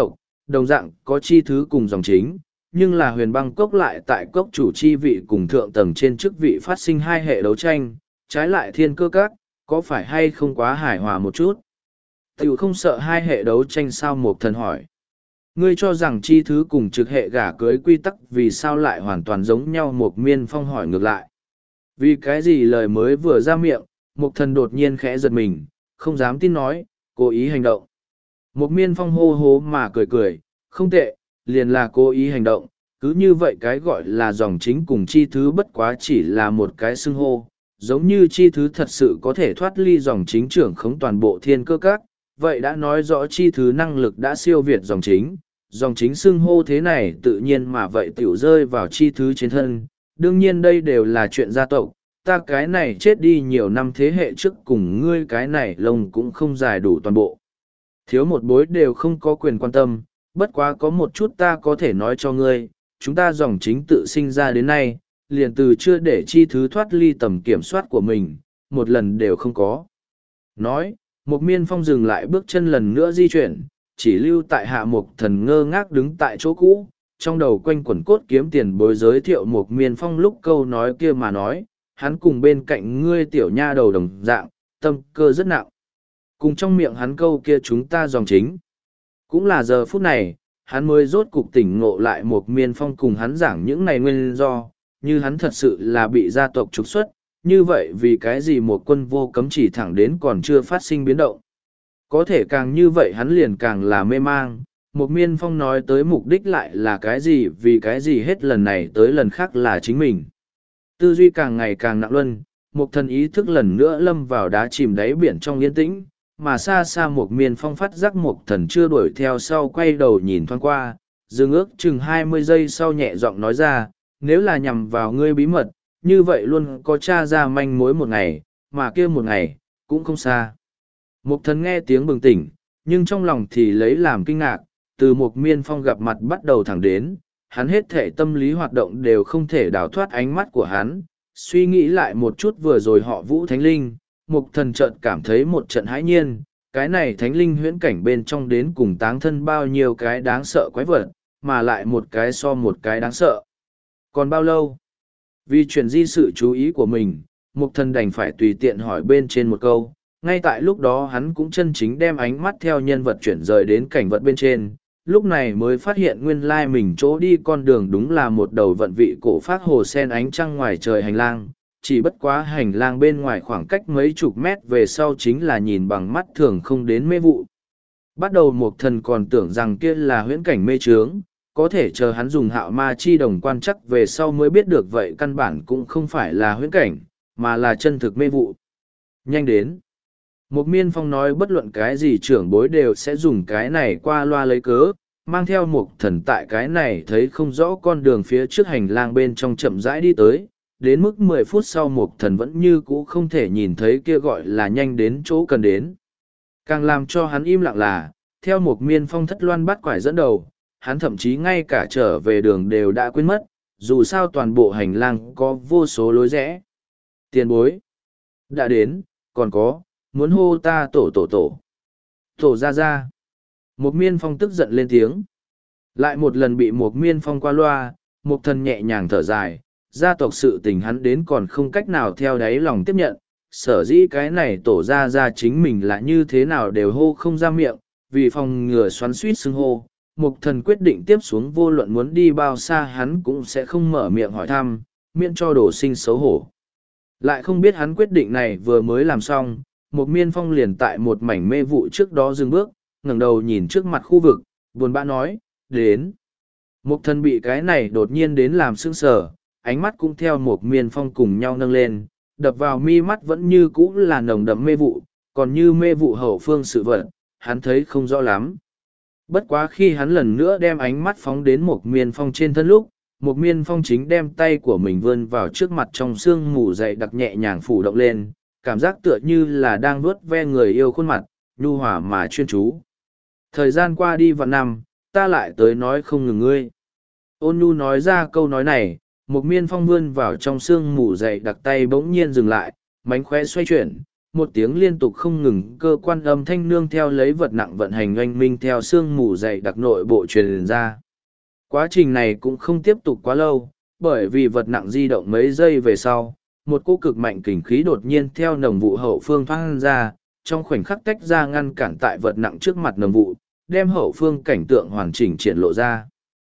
đồng dạng có chi thứ cùng dòng chính, nhưng là huyền băng cốc lại tại cốc chủ chi vị cùng thượng tầng trên chức vị phát sinh hai hệ đấu tranh, trái lại thiên cơ các, có phải hay không quá hài hòa một chút? Tiểu không sợ hai hệ đấu tranh sao? Một thần hỏi. Ngươi cho rằng chi thứ cùng trực hệ gả cưới quy tắc vì sao lại hoàn toàn giống nhau? Một miên phong hỏi ngược lại. Vì cái gì lời mới vừa ra miệng, một thần đột nhiên khẽ giật mình, không dám tin nói, cố ý hành động. Một miên phong hô hố mà cười cười, không tệ, liền là cố ý hành động, cứ như vậy cái gọi là dòng chính cùng chi thứ bất quá chỉ là một cái xưng hô, giống như chi thứ thật sự có thể thoát ly dòng chính trưởng khống toàn bộ thiên cơ các, vậy đã nói rõ chi thứ năng lực đã siêu việt dòng chính, dòng chính xưng hô thế này tự nhiên mà vậy tiểu rơi vào chi thứ trên thân, đương nhiên đây đều là chuyện gia tộc, ta cái này chết đi nhiều năm thế hệ trước cùng ngươi cái này lông cũng không dài đủ toàn bộ. Thiếu một bối đều không có quyền quan tâm, bất quá có một chút ta có thể nói cho ngươi, chúng ta dòng chính tự sinh ra đến nay, liền từ chưa để chi thứ thoát ly tầm kiểm soát của mình, một lần đều không có. Nói, một miên phong dừng lại bước chân lần nữa di chuyển, chỉ lưu tại hạ một thần ngơ ngác đứng tại chỗ cũ, trong đầu quanh quẩn cốt kiếm tiền bối giới thiệu một miên phong lúc câu nói kia mà nói, hắn cùng bên cạnh ngươi tiểu nha đầu đồng dạng, tâm cơ rất nặng. Cùng trong miệng hắn câu kia chúng ta dòng chính. Cũng là giờ phút này, hắn mới rốt cục tỉnh ngộ lại một miên phong cùng hắn giảng những này nguyên do, như hắn thật sự là bị gia tộc trục xuất, như vậy vì cái gì một quân vô cấm chỉ thẳng đến còn chưa phát sinh biến động. Có thể càng như vậy hắn liền càng là mê mang, một miên phong nói tới mục đích lại là cái gì vì cái gì hết lần này tới lần khác là chính mình. Tư duy càng ngày càng nặng luân, một thần ý thức lần nữa lâm vào đá chìm đáy biển trong yên tĩnh, mà xa xa một miên phong phát giác một thần chưa đuổi theo sau quay đầu nhìn thoáng qua, dừng ước chừng hai mươi giây sau nhẹ giọng nói ra, nếu là nhằm vào ngươi bí mật, như vậy luôn có tra ra manh mối một ngày, mà kia một ngày, cũng không xa. Một thần nghe tiếng bừng tỉnh, nhưng trong lòng thì lấy làm kinh ngạc, từ một miên phong gặp mặt bắt đầu thẳng đến, hắn hết thể tâm lý hoạt động đều không thể đào thoát ánh mắt của hắn, suy nghĩ lại một chút vừa rồi họ Vũ Thánh Linh, Mục thần chợt cảm thấy một trận hãi nhiên, cái này thánh linh huyễn cảnh bên trong đến cùng táng thân bao nhiêu cái đáng sợ quái vật, mà lại một cái so một cái đáng sợ. Còn bao lâu? Vì chuyển di sự chú ý của mình, mục thần đành phải tùy tiện hỏi bên trên một câu. Ngay tại lúc đó hắn cũng chân chính đem ánh mắt theo nhân vật chuyển rời đến cảnh vật bên trên, lúc này mới phát hiện nguyên lai mình chỗ đi con đường đúng là một đầu vận vị cổ phát hồ sen ánh trăng ngoài trời hành lang. Chỉ bất quá hành lang bên ngoài khoảng cách mấy chục mét về sau chính là nhìn bằng mắt thường không đến mê vụ. Bắt đầu một thần còn tưởng rằng kia là huyễn cảnh mê trướng, có thể chờ hắn dùng hạo ma chi đồng quan chắc về sau mới biết được vậy căn bản cũng không phải là huyễn cảnh, mà là chân thực mê vụ. Nhanh đến. Một miên phong nói bất luận cái gì trưởng bối đều sẽ dùng cái này qua loa lấy cớ, mang theo một thần tại cái này thấy không rõ con đường phía trước hành lang bên trong chậm rãi đi tới. Đến mức mười phút sau một thần vẫn như cũ không thể nhìn thấy kia gọi là nhanh đến chỗ cần đến. Càng làm cho hắn im lặng là, theo một miên phong thất loan bắt quải dẫn đầu, hắn thậm chí ngay cả trở về đường đều đã quên mất, dù sao toàn bộ hành lang có vô số lối rẽ. Tiền bối. Đã đến, còn có, muốn hô ta tổ tổ tổ. Tổ ra ra. Một miên phong tức giận lên tiếng. Lại một lần bị một miên phong qua loa, một thần nhẹ nhàng thở dài. Gia tộc sự tình hắn đến còn không cách nào theo đáy lòng tiếp nhận, sở dĩ cái này tổ ra ra chính mình là như thế nào đều hô không ra miệng, vì phòng ngừa xoắn suýt xưng hô, mục thần quyết định tiếp xuống vô luận muốn đi bao xa hắn cũng sẽ không mở miệng hỏi thăm, miễn cho đổ sinh xấu hổ. Lại không biết hắn quyết định này vừa mới làm xong, một miên phong liền tại một mảnh mê vụ trước đó dừng bước, ngẩng đầu nhìn trước mặt khu vực, buồn bã nói, đến. Mục thần bị cái này đột nhiên đến làm sững sờ, ánh mắt cũng theo một miên phong cùng nhau nâng lên, đập vào mi mắt vẫn như cũ là nồng đậm mê vụ, còn như mê vụ hậu phương sự vật, hắn thấy không rõ lắm. Bất quá khi hắn lần nữa đem ánh mắt phóng đến một miên phong trên thân lúc, một miên phong chính đem tay của mình vươn vào trước mặt trong sương mù dày đặc nhẹ nhàng phủ động lên, cảm giác tựa như là đang vuốt ve người yêu khuôn mặt, nhu hòa mà chuyên chú. Thời gian qua đi vạn năm, ta lại tới nói không ngừng ngươi. Ôn nhu nói ra câu nói này, một miên phong vươn vào trong sương mù dày đặc tay bỗng nhiên dừng lại, mánh khóe xoay chuyển, một tiếng liên tục không ngừng cơ quan âm thanh nương theo lấy vật nặng vận hành oanh minh theo sương mù dày đặc nội bộ truyền ra. Quá trình này cũng không tiếp tục quá lâu, bởi vì vật nặng di động mấy giây về sau, một cỗ cực mạnh kình khí đột nhiên theo nồng vụ hậu phương thoát ra, trong khoảnh khắc tách ra ngăn cản tại vật nặng trước mặt nồng vụ, đem hậu phương cảnh tượng hoàn chỉnh triển lộ ra.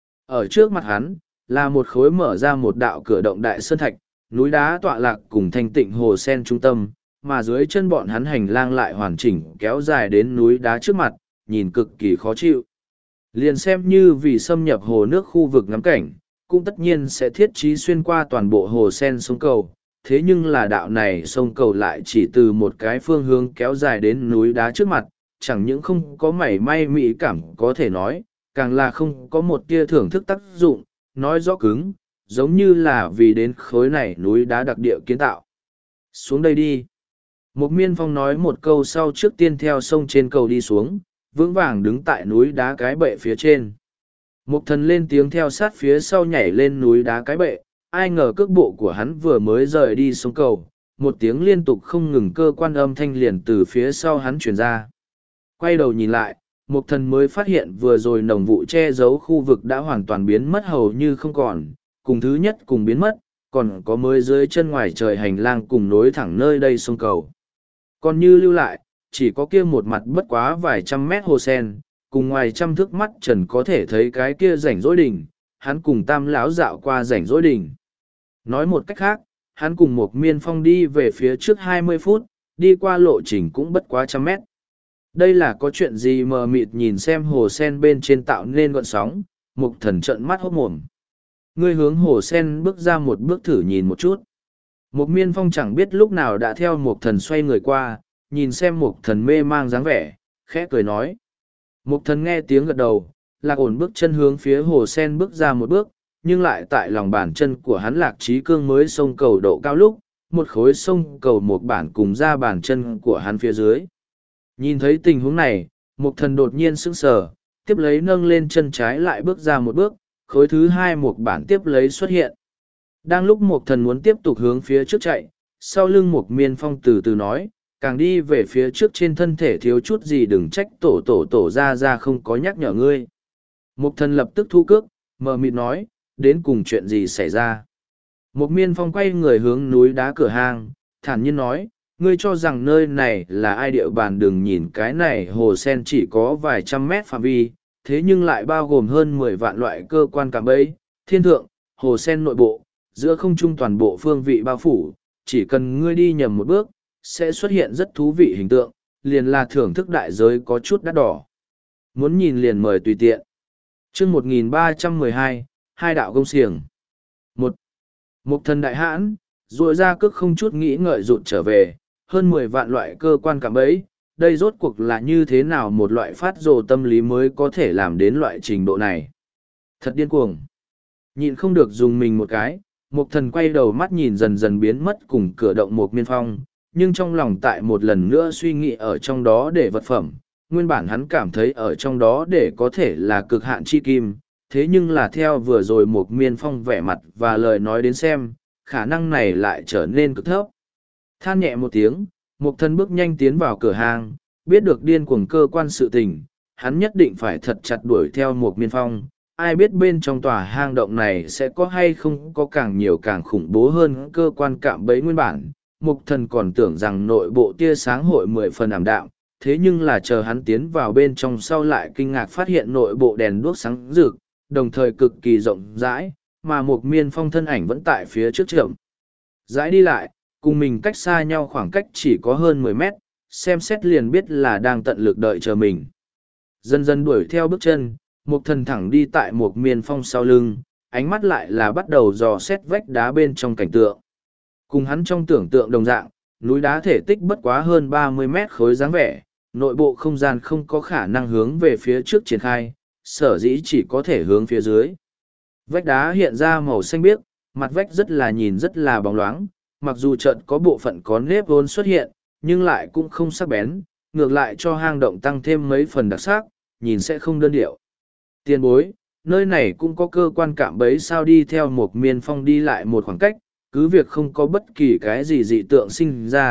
Ở trước mặt hắn, là một khối mở ra một đạo cửa động đại sơn thạch, núi đá tọa lạc cùng thanh tịnh hồ sen trung tâm, mà dưới chân bọn hắn hành lang lại hoàn chỉnh kéo dài đến núi đá trước mặt, nhìn cực kỳ khó chịu. Liền xem như vì xâm nhập hồ nước khu vực ngắm cảnh, cũng tất nhiên sẽ thiết trí xuyên qua toàn bộ hồ sen sông cầu. Thế nhưng là đạo này sông cầu lại chỉ từ một cái phương hướng kéo dài đến núi đá trước mặt, chẳng những không có mảy may mỹ cảm có thể nói, càng là không có một tia thưởng thức tác dụng, nói rõ cứng, giống như là vì đến khối này núi đá đặc địa kiến tạo. Xuống đây đi. Một miên phong nói một câu sau trước tiên theo sông trên cầu đi xuống, vững vàng đứng tại núi đá cái bệ phía trên. Một thần lên tiếng theo sát phía sau nhảy lên núi đá cái bệ, ai ngờ cước bộ của hắn vừa mới rời đi sông cầu, một tiếng liên tục không ngừng cơ quan âm thanh liền từ phía sau hắn truyền ra. Quay đầu nhìn lại, một thần mới phát hiện vừa rồi nồng vụ che giấu khu vực đã hoàn toàn biến mất hầu như không còn, cùng thứ nhất cùng biến mất, còn có mới dưới chân ngoài trời hành lang cùng nối thẳng nơi đây sông cầu. Còn như lưu lại, chỉ có kia một mặt bất quá vài trăm mét hồ sen, cùng ngoài trăm thước mắt trần có thể thấy cái kia rảnh rỗi đỉnh, hắn cùng tam lão dạo qua rảnh rỗi đỉnh. Nói một cách khác, hắn cùng một miên phong đi về phía trước hai mươi phút, đi qua lộ trình cũng bất quá trăm mét. Đây là có chuyện gì mờ mịt nhìn xem hồ sen bên trên tạo nên gọn sóng, mục thần trợn mắt hốt mồm. Ngươi hướng hồ sen bước ra một bước thử nhìn một chút. Một miên phong chẳng biết lúc nào đã theo một thần xoay người qua, nhìn xem một thần mê mang dáng vẻ, khẽ cười nói. Một thần nghe tiếng gật đầu, lạc ổn bước chân hướng phía hồ sen bước ra một bước, nhưng lại tại lòng bàn chân của hắn lạc trí cương mới sông cầu độ cao lúc, một khối sông cầu một bản cùng ra bàn chân của hắn phía dưới. Nhìn thấy tình huống này, một thần đột nhiên sững sờ, tiếp lấy nâng lên chân trái lại bước ra một bước, khối thứ hai một bản tiếp lấy xuất hiện. Đang lúc một thần muốn tiếp tục hướng phía trước chạy, sau lưng một miên phong từ từ nói, càng đi về phía trước trên thân thể thiếu chút gì đừng trách tổ tổ tổ ra ra không có nhắc nhở ngươi. Một thần lập tức thu cước, mờ mịt nói, đến cùng chuyện gì xảy ra. Một miên phong quay người hướng núi đá cửa hang, thản nhiên nói, ngươi cho rằng nơi này là ai địa bàn đừng nhìn cái này hồ sen chỉ có vài trăm mét phạm vi, thế nhưng lại bao gồm hơn mười vạn loại cơ quan cạm bẫy, thiên thượng, hồ sen nội bộ, giữa không trung toàn bộ phương vị bao phủ, chỉ cần ngươi đi nhầm một bước, sẽ xuất hiện rất thú vị hình tượng, liền là thưởng thức đại giới có chút đắt đỏ. Muốn nhìn liền mời tùy tiện. chương một nghìn ba trăm mười hai, hai đạo công xiềng. Một, một thần đại hãn, rồi ra cước không chút nghĩ ngợi rụt trở về, hơn mười vạn loại cơ quan cạm bẫy, đây rốt cuộc là như thế nào một loại phát rồ tâm lý mới có thể làm đến loại trình độ này. Thật điên cuồng. Nhịn không được dùng mình một cái, một thần quay đầu mắt nhìn dần dần biến mất cùng cửa động một miên phong, nhưng trong lòng tại một lần nữa suy nghĩ ở trong đó để vật phẩm, nguyên bản hắn cảm thấy ở trong đó để có thể là cực hạn chi kim, thế nhưng là theo vừa rồi một miên phong vẻ mặt và lời nói đến xem, khả năng này lại trở nên cực thấp. Than nhẹ một tiếng, một thần bước nhanh tiến vào cửa hàng, biết được điên cuồng cơ quan sự tình, hắn nhất định phải thật chặt đuổi theo một miên phong. Ai biết bên trong tòa hang động này sẽ có hay không có càng nhiều càng khủng bố hơn cơ quan cạm bẫy nguyên bản. Mục thần còn tưởng rằng nội bộ tia sáng hội mười phần ảm đạm, thế nhưng là chờ hắn tiến vào bên trong sau lại kinh ngạc phát hiện nội bộ đèn đuốc sáng rực, đồng thời cực kỳ rộng rãi, mà một miên phong thân ảnh vẫn tại phía trước chậm. Rãi đi lại, cùng mình cách xa nhau khoảng cách chỉ có hơn mười mét, xem xét liền biết là đang tận lực đợi chờ mình. Dần dần đuổi theo bước chân, một thần thẳng đi tại một miên phong sau lưng, ánh mắt lại là bắt đầu dò xét vách đá bên trong cảnh tượng. Cùng hắn trong tưởng tượng đồng dạng, núi đá thể tích bất quá hơn ba mươi mét khối dáng vẻ, nội bộ không gian không có khả năng hướng về phía trước triển khai, sở dĩ chỉ có thể hướng phía dưới. Vách đá hiện ra màu xanh biếc, mặt vách rất là nhìn rất là bóng loáng, mặc dù chợt có bộ phận có nếp vốn xuất hiện, nhưng lại cũng không sắc bén, ngược lại cho hang động tăng thêm mấy phần đặc sắc, nhìn sẽ không đơn điệu. Tiền bối, nơi này cũng có cơ quan cạm bẫy sao đi theo một miên phong đi lại một khoảng cách, cứ việc không có bất kỳ cái gì dị tượng sinh ra,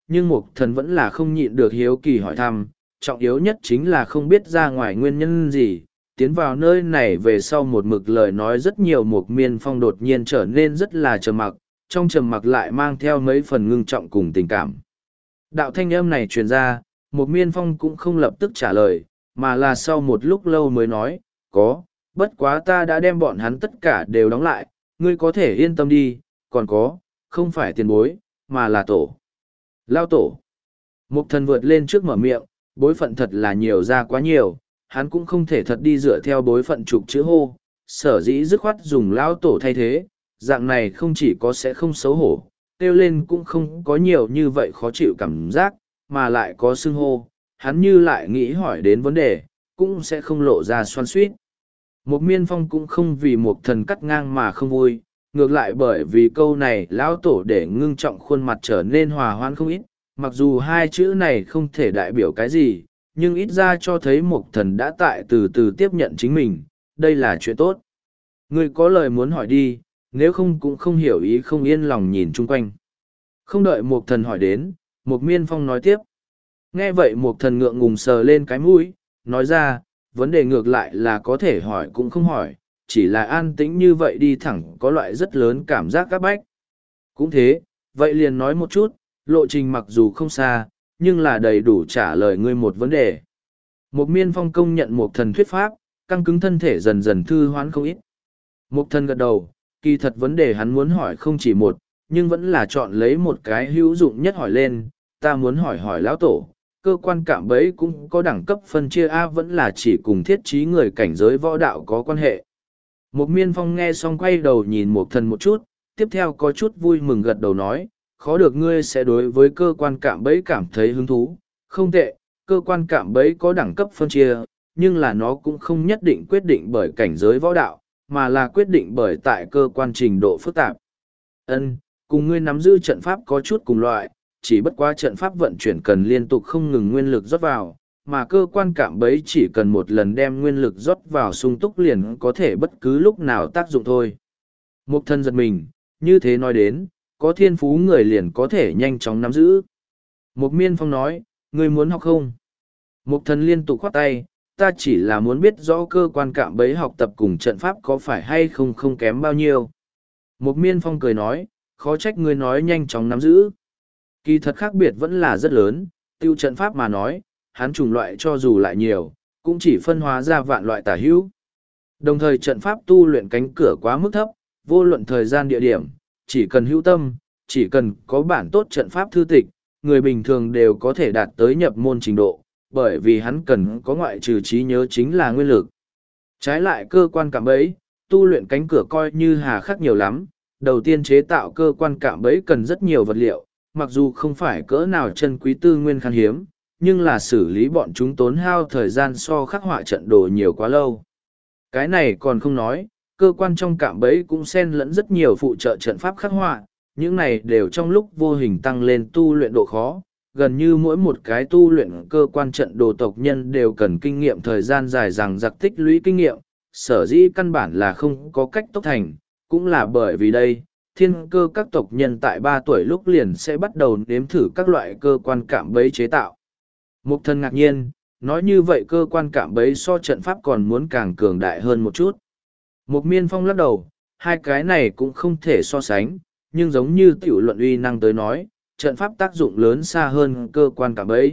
nhưng Mục Thần vẫn là không nhịn được hiếu kỳ hỏi thăm, trọng yếu nhất chính là không biết ra ngoài nguyên nhân gì. Tiến vào nơi này về sau một mực lời nói rất nhiều, Mục Miên Phong đột nhiên trở nên rất là trầm mặc, trong trầm mặc lại mang theo mấy phần ngưng trọng cùng tình cảm. Đạo thanh âm này truyền ra, Mục Miên Phong cũng không lập tức trả lời, mà là sau một lúc lâu mới nói, có, bất quá ta đã đem bọn hắn tất cả đều đóng lại, ngươi có thể yên tâm đi, còn có, không phải tiền bối, mà là tổ. Lao tổ. Mục Thần vượt lên trước mở miệng, bối phận thật là nhiều ra quá nhiều, hắn cũng không thể thật đi dựa theo bối phận trục chữ hô, sở dĩ dứt khoát dùng Lao tổ thay thế, dạng này không chỉ có sẽ không xấu hổ, kêu lên cũng không có nhiều như vậy khó chịu cảm giác, mà lại có xưng hô, hắn như lại nghĩ hỏi đến vấn đề, cũng sẽ không lộ ra xoan suýt. Một Miên Phong cũng không vì Mục Thần cắt ngang mà không vui, ngược lại bởi vì câu này lão tổ để ngưng trọng khuôn mặt trở nên hòa hoãn không ít, mặc dù hai chữ này không thể đại biểu cái gì, nhưng ít ra cho thấy Mục Thần đã tại từ từ tiếp nhận chính mình, đây là chuyện tốt. Ngươi có lời muốn hỏi đi, nếu không cũng không hiểu ý không yên lòng nhìn chung quanh. Không đợi Mục Thần hỏi đến, Mục Miên Phong nói tiếp. Nghe vậy Mục Thần ngượng ngùng sờ lên cái mũi, nói ra, vấn đề ngược lại là có thể hỏi cũng không hỏi, chỉ là an tĩnh như vậy đi thẳng có loại rất lớn cảm giác các bách. Cũng thế, vậy liền nói một chút, lộ trình mặc dù không xa, nhưng là đầy đủ trả lời ngươi một vấn đề. Mục Miên Phong công nhận Mục Thần thuyết pháp, căng cứng thân thể dần dần thư hoán không ít. Mục Thần gật đầu, kỳ thật vấn đề hắn muốn hỏi không chỉ một, nhưng vẫn là chọn lấy một cái hữu dụng nhất hỏi lên, ta muốn hỏi hỏi lão tổ, cơ quan cảm bấy cũng có đẳng cấp phân chia A vẫn là chỉ cùng thiết trí người cảnh giới võ đạo có quan hệ. Mục Miên Phong nghe xong quay đầu nhìn Mục Thần một chút, tiếp theo có chút vui mừng gật đầu nói, khó được ngươi sẽ đối với cơ quan cạm bẫy cảm thấy hứng thú, không tệ, cơ quan cạm bẫy có đẳng cấp phân chia, nhưng là nó cũng không nhất định quyết định bởi cảnh giới võ đạo, mà là quyết định bởi tại cơ quan trình độ phức tạp. Ân, cùng ngươi nắm giữ trận pháp có chút cùng loại, chỉ bất quá trận pháp vận chuyển cần liên tục không ngừng nguyên lực rót vào, mà cơ quan cạm bẫy chỉ cần một lần đem nguyên lực rót vào sung túc liền có thể bất cứ lúc nào tác dụng thôi. Mục Thần giật mình, như thế nói đến, có thiên phú người liền có thể nhanh chóng nắm giữ. Mục Miên Phong nói, ngươi muốn học không? Mục Thần liên tục khoát tay, ta chỉ là muốn biết rõ cơ quan cạm bẫy học tập cùng trận pháp có phải hay không không kém bao nhiêu. Mục Miên Phong cười nói, khó trách ngươi nói nhanh chóng nắm giữ. Kỳ thật khác biệt vẫn là rất lớn, tiêu trận pháp mà nói, hắn chủng loại cho dù lại nhiều, cũng chỉ phân hóa ra vạn loại tả hữu. Đồng thời trận pháp tu luyện cánh cửa quá mức thấp, vô luận thời gian địa điểm, chỉ cần hữu tâm, chỉ cần có bản tốt trận pháp thư tịch, người bình thường đều có thể đạt tới nhập môn trình độ, bởi vì hắn cần có ngoại trừ trí nhớ chính là nguyên lực. Trái lại cơ quan cạm bẫy, tu luyện cánh cửa coi như hà khắc nhiều lắm, đầu tiên chế tạo cơ quan cạm bẫy cần rất nhiều vật liệu, mặc dù không phải cỡ nào chân quý tư nguyên khan hiếm, nhưng là xử lý bọn chúng tốn hao thời gian so khắc họa trận đồ nhiều quá lâu. Cái này còn không nói, cơ quan trong cạm bẫy cũng xen lẫn rất nhiều phụ trợ trận pháp khắc họa, những này đều trong lúc vô hình tăng lên tu luyện độ khó. Gần như mỗi một cái tu luyện cơ quan trận đồ tộc nhân đều cần kinh nghiệm thời gian dài rằng giặc tích lũy kinh nghiệm, sở dĩ căn bản là không có cách tốc thành, cũng là bởi vì đây, thiên cơ các tộc nhân tại ba tuổi lúc liền sẽ bắt đầu nếm thử các loại cơ quan cạm bẫy chế tạo. Mục Thần ngạc nhiên, nói như vậy cơ quan cạm bẫy so trận pháp còn muốn càng cường đại hơn một chút. Mục Miên Phong lắc đầu, hai cái này cũng không thể so sánh, nhưng giống như tiểu luận uy năng tới nói, trận pháp tác dụng lớn xa hơn cơ quan cạm bẫy.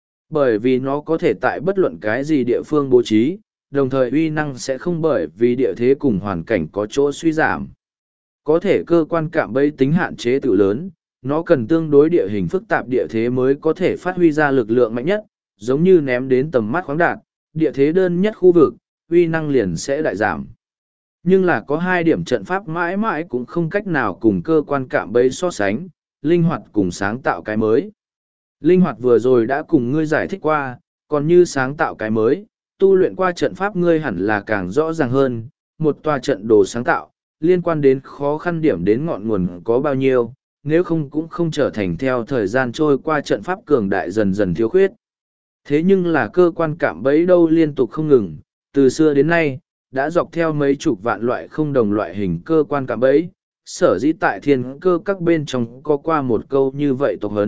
Bởi vì nó có thể tại bất luận cái gì địa phương bố trí, đồng thời uy năng sẽ không bởi vì địa thế cùng hoàn cảnh có chỗ suy giảm. Có thể cơ quan cạm bẫy tính hạn chế tự lớn, nó cần tương đối địa hình phức tạp địa thế mới có thể phát huy ra lực lượng mạnh nhất, giống như ném đến tầm mắt khoáng đạt, địa thế đơn nhất khu vực, uy năng liền sẽ đại giảm. Nhưng là có hai điểm trận pháp mãi mãi cũng không cách nào cùng cơ quan cạm bẫy so sánh, linh hoạt cùng sáng tạo cái mới. Linh hoạt vừa rồi đã cùng ngươi giải thích qua, còn như sáng tạo cái mới, tu luyện qua trận pháp ngươi hẳn là càng rõ ràng hơn, một tòa trận đồ sáng tạo, liên quan đến khó khăn điểm đến ngọn nguồn có bao nhiêu, nếu không cũng không trở thành theo thời gian trôi qua trận pháp cường đại dần dần thiếu khuyết. Thế nhưng là cơ quan cạm bẫy đâu liên tục không ngừng, từ xưa đến nay, đã dọc theo mấy chục vạn loại không đồng loại hình cơ quan cạm bẫy. Sở dĩ tại thiên cơ các bên trong có qua một câu như vậy tộc hấn,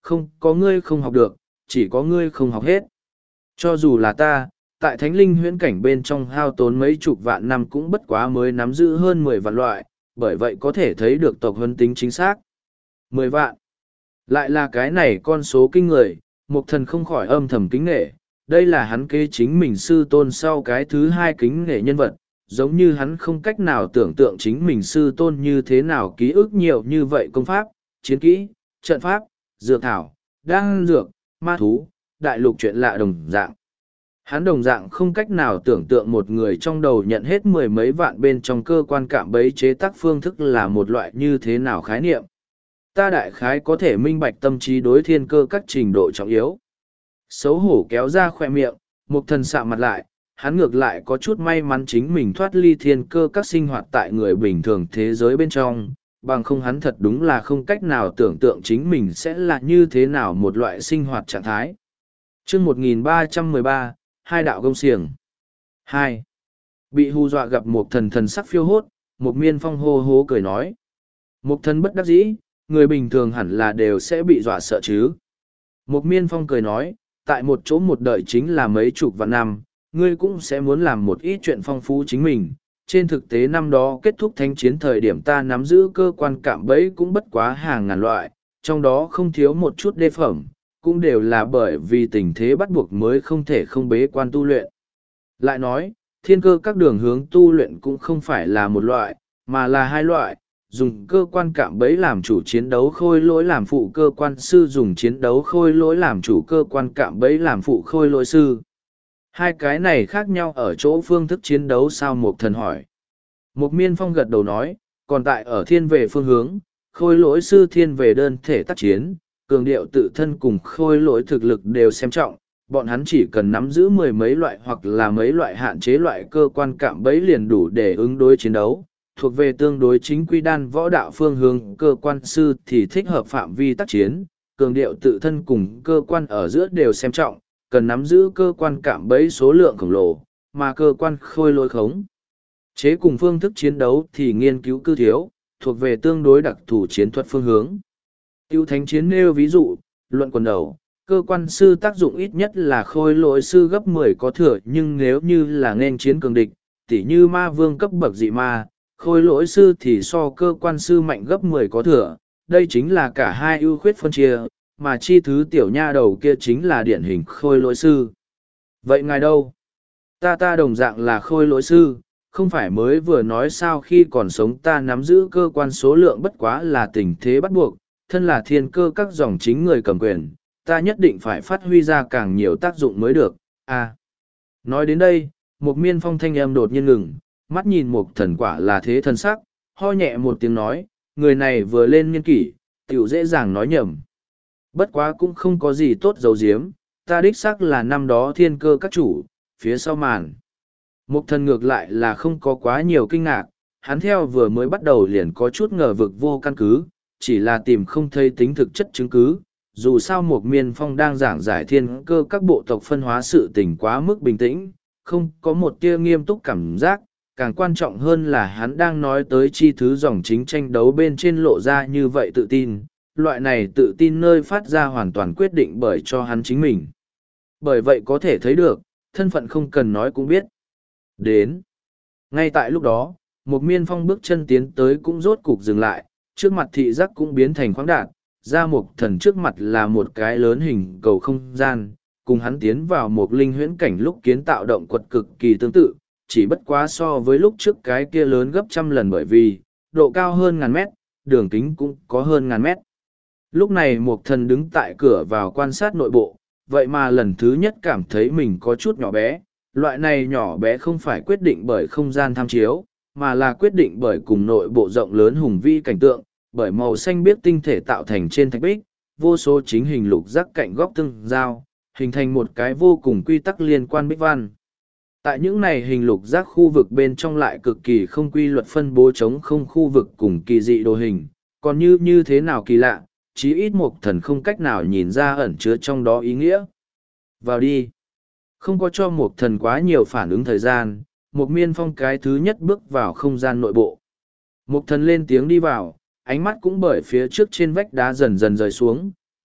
không có ngươi không học được, chỉ có ngươi không học hết. Cho dù là ta, tại thánh linh huyễn cảnh bên trong hao tốn mấy chục vạn năm cũng bất quá mới nắm giữ hơn mười vạn loại, bởi vậy có thể thấy được tộc huấn tính chính xác. Mười vạn. Lại là cái này con số kinh người, Mục Thần không khỏi âm thầm kính nghệ, đây là hắn kế chính mình sư tôn sau cái thứ hai kính nghệ nhân vật, giống như hắn không cách nào tưởng tượng chính mình sư tôn như thế nào ký ức nhiều như vậy công pháp, chiến kỹ, trận pháp, dược thảo, đan dược, ma thú, đại lục chuyện lạ đồng dạng. Hắn đồng dạng không cách nào tưởng tượng một người trong đầu nhận hết mười mấy vạn bên trong cơ quan cạm bẫy chế tác phương thức là một loại như thế nào khái niệm. Ta đại khái có thể minh bạch tâm trí đối thiên cơ các trình độ trọng yếu. Xấu hổ kéo ra khoe miệng, Mục Thần sạm mặt lại, hắn ngược lại có chút may mắn chính mình thoát ly thiên cơ các sinh hoạt tại người bình thường thế giới bên trong, bằng không hắn thật đúng là không cách nào tưởng tượng chính mình sẽ là như thế nào một loại sinh hoạt trạng thái. Chương một nghìn ba trăm mười ba, hai đạo gông xiềng. hai. Bị hù dọa gặp Mục Thần thần sắc phiêu hốt, Mục Miên Phong hô hố cười nói. Mục Thần bất đắc dĩ, người bình thường hẳn là đều sẽ bị dọa sợ chứ. Mục Miên Phong cười nói, tại một chỗ một đời chính là mấy chục vạn năm, ngươi cũng sẽ muốn làm một ít chuyện phong phú chính mình. Trên thực tế năm đó kết thúc thánh chiến thời điểm ta nắm giữ cơ quan cạm bẫy cũng bất quá hàng ngàn loại, trong đó không thiếu một chút đê phẩm, cũng đều là bởi vì tình thế bắt buộc mới không thể không bế quan tu luyện. Lại nói, thiên cơ các đường hướng tu luyện cũng không phải là một loại, mà là hai loại, dùng cơ quan cạm bẫy làm chủ chiến đấu khôi lỗi làm phụ cơ quan sư dùng chiến đấu khôi lỗi làm chủ cơ quan cạm bẫy làm phụ khôi lỗi sư. Hai cái này khác nhau ở chỗ phương thức chiến đấu sao Mục Thần hỏi. Mục Miên Phong gật đầu nói, còn tại ở thiên về phương hướng, khôi lỗi sư thiên về đơn thể tác chiến, cường điệu tự thân cùng khôi lỗi thực lực đều xem trọng, bọn hắn chỉ cần nắm giữ mười mấy loại hoặc là mấy loại hạn chế loại cơ quan cạm bẫy liền đủ để ứng đối chiến đấu. Thuộc về tương đối chính quy đan võ đạo phương hướng cơ quan sư thì thích hợp phạm vi tác chiến, cường điệu tự thân cùng cơ quan ở giữa đều xem trọng, cần nắm giữ cơ quan cạm bẫy số lượng khổng lồ, mà cơ quan khôi lỗi khống chế cùng phương thức chiến đấu thì nghiên cứu cư thiếu, thuộc về tương đối đặc thù chiến thuật phương hướng. Tiêu thánh chiến nêu ví dụ, luận quần đầu, cơ quan sư tác dụng ít nhất là khôi lỗi sư gấp mười có thừa, nhưng nếu như là nên chiến cường địch, tỉ như ma vương cấp bậc dị ma, khôi lỗi sư thì so cơ quan sư mạnh gấp mười có thừa, đây chính là cả hai ưu khuyết phân chia, mà chi thứ tiểu nha đầu kia chính là điển hình khôi lỗi sư. Vậy ngài đâu? Ta ta đồng dạng là khôi lỗi sư, không phải mới vừa nói sao khi còn sống ta nắm giữ cơ quan số lượng bất quá là tình thế bắt buộc, thân là thiên cơ các dòng chính người cầm quyền, ta nhất định phải phát huy ra càng nhiều tác dụng mới được. À, nói đến đây, Mục Miên Phong thanh âm đột nhiên ngừng, mắt nhìn Mục Thần quả là thế thân sắc, ho nhẹ một tiếng nói, người này vừa lên niên kỷ, tiểu dễ dàng nói nhầm. Bất quá cũng không có gì tốt giấu giếm, ta đích xác là năm đó thiên cơ các chủ, phía sau màn. Mục Thần ngược lại là không có quá nhiều kinh ngạc, hắn theo vừa mới bắt đầu liền có chút ngờ vực vô căn cứ, chỉ là tìm không thấy tính thực chất chứng cứ. Dù sao Mục Miên Phong đang giảng giải thiên cơ các bộ tộc phân hóa sự tình quá mức bình tĩnh, không có một tia nghiêm túc cảm giác, càng quan trọng hơn là hắn đang nói tới chi thứ dòng chính tranh đấu bên trên lộ ra như vậy tự tin, loại này tự tin nơi phát ra hoàn toàn quyết định bởi cho hắn chính mình. Bởi vậy có thể thấy được, thân phận không cần nói cũng biết. Đến. Ngay tại lúc đó, Mục Miên Phong bước chân tiến tới cũng rốt cục dừng lại, trước mặt thị giác cũng biến thành khoáng đạt, ra Mục Thần trước mặt là một cái lớn hình cầu không gian, cùng hắn tiến vào một linh huyễn cảnh lúc kiến tạo động quật cực kỳ tương tự, chỉ bất quá so với lúc trước cái kia lớn gấp trăm lần bởi vì, độ cao hơn ngàn mét, đường kính cũng có hơn ngàn mét. Lúc này Mục Thần đứng tại cửa vào quan sát nội bộ, vậy mà lần thứ nhất cảm thấy mình có chút nhỏ bé, loại này nhỏ bé không phải quyết định bởi không gian tham chiếu, mà là quyết định bởi cùng nội bộ rộng lớn hùng vĩ cảnh tượng, bởi màu xanh biếc tinh thể tạo thành trên thạch bích, vô số chính hình lục giác cạnh góc tương giao, hình thành một cái vô cùng quy tắc liên quan bích văn. Tại những này hình lục giác khu vực bên trong lại cực kỳ không quy luật phân bố chống không khu vực cùng kỳ dị đồ hình, còn như như thế nào kỳ lạ, chí ít Mục Thần không cách nào nhìn ra ẩn chứa trong đó ý nghĩa. Vào đi. Không có cho Mục Thần quá nhiều phản ứng thời gian, Mục Miên Phong cái thứ nhất bước vào không gian nội bộ. Mục Thần lên tiếng đi vào, ánh mắt cũng bởi phía trước trên vách đá dần dần rời xuống,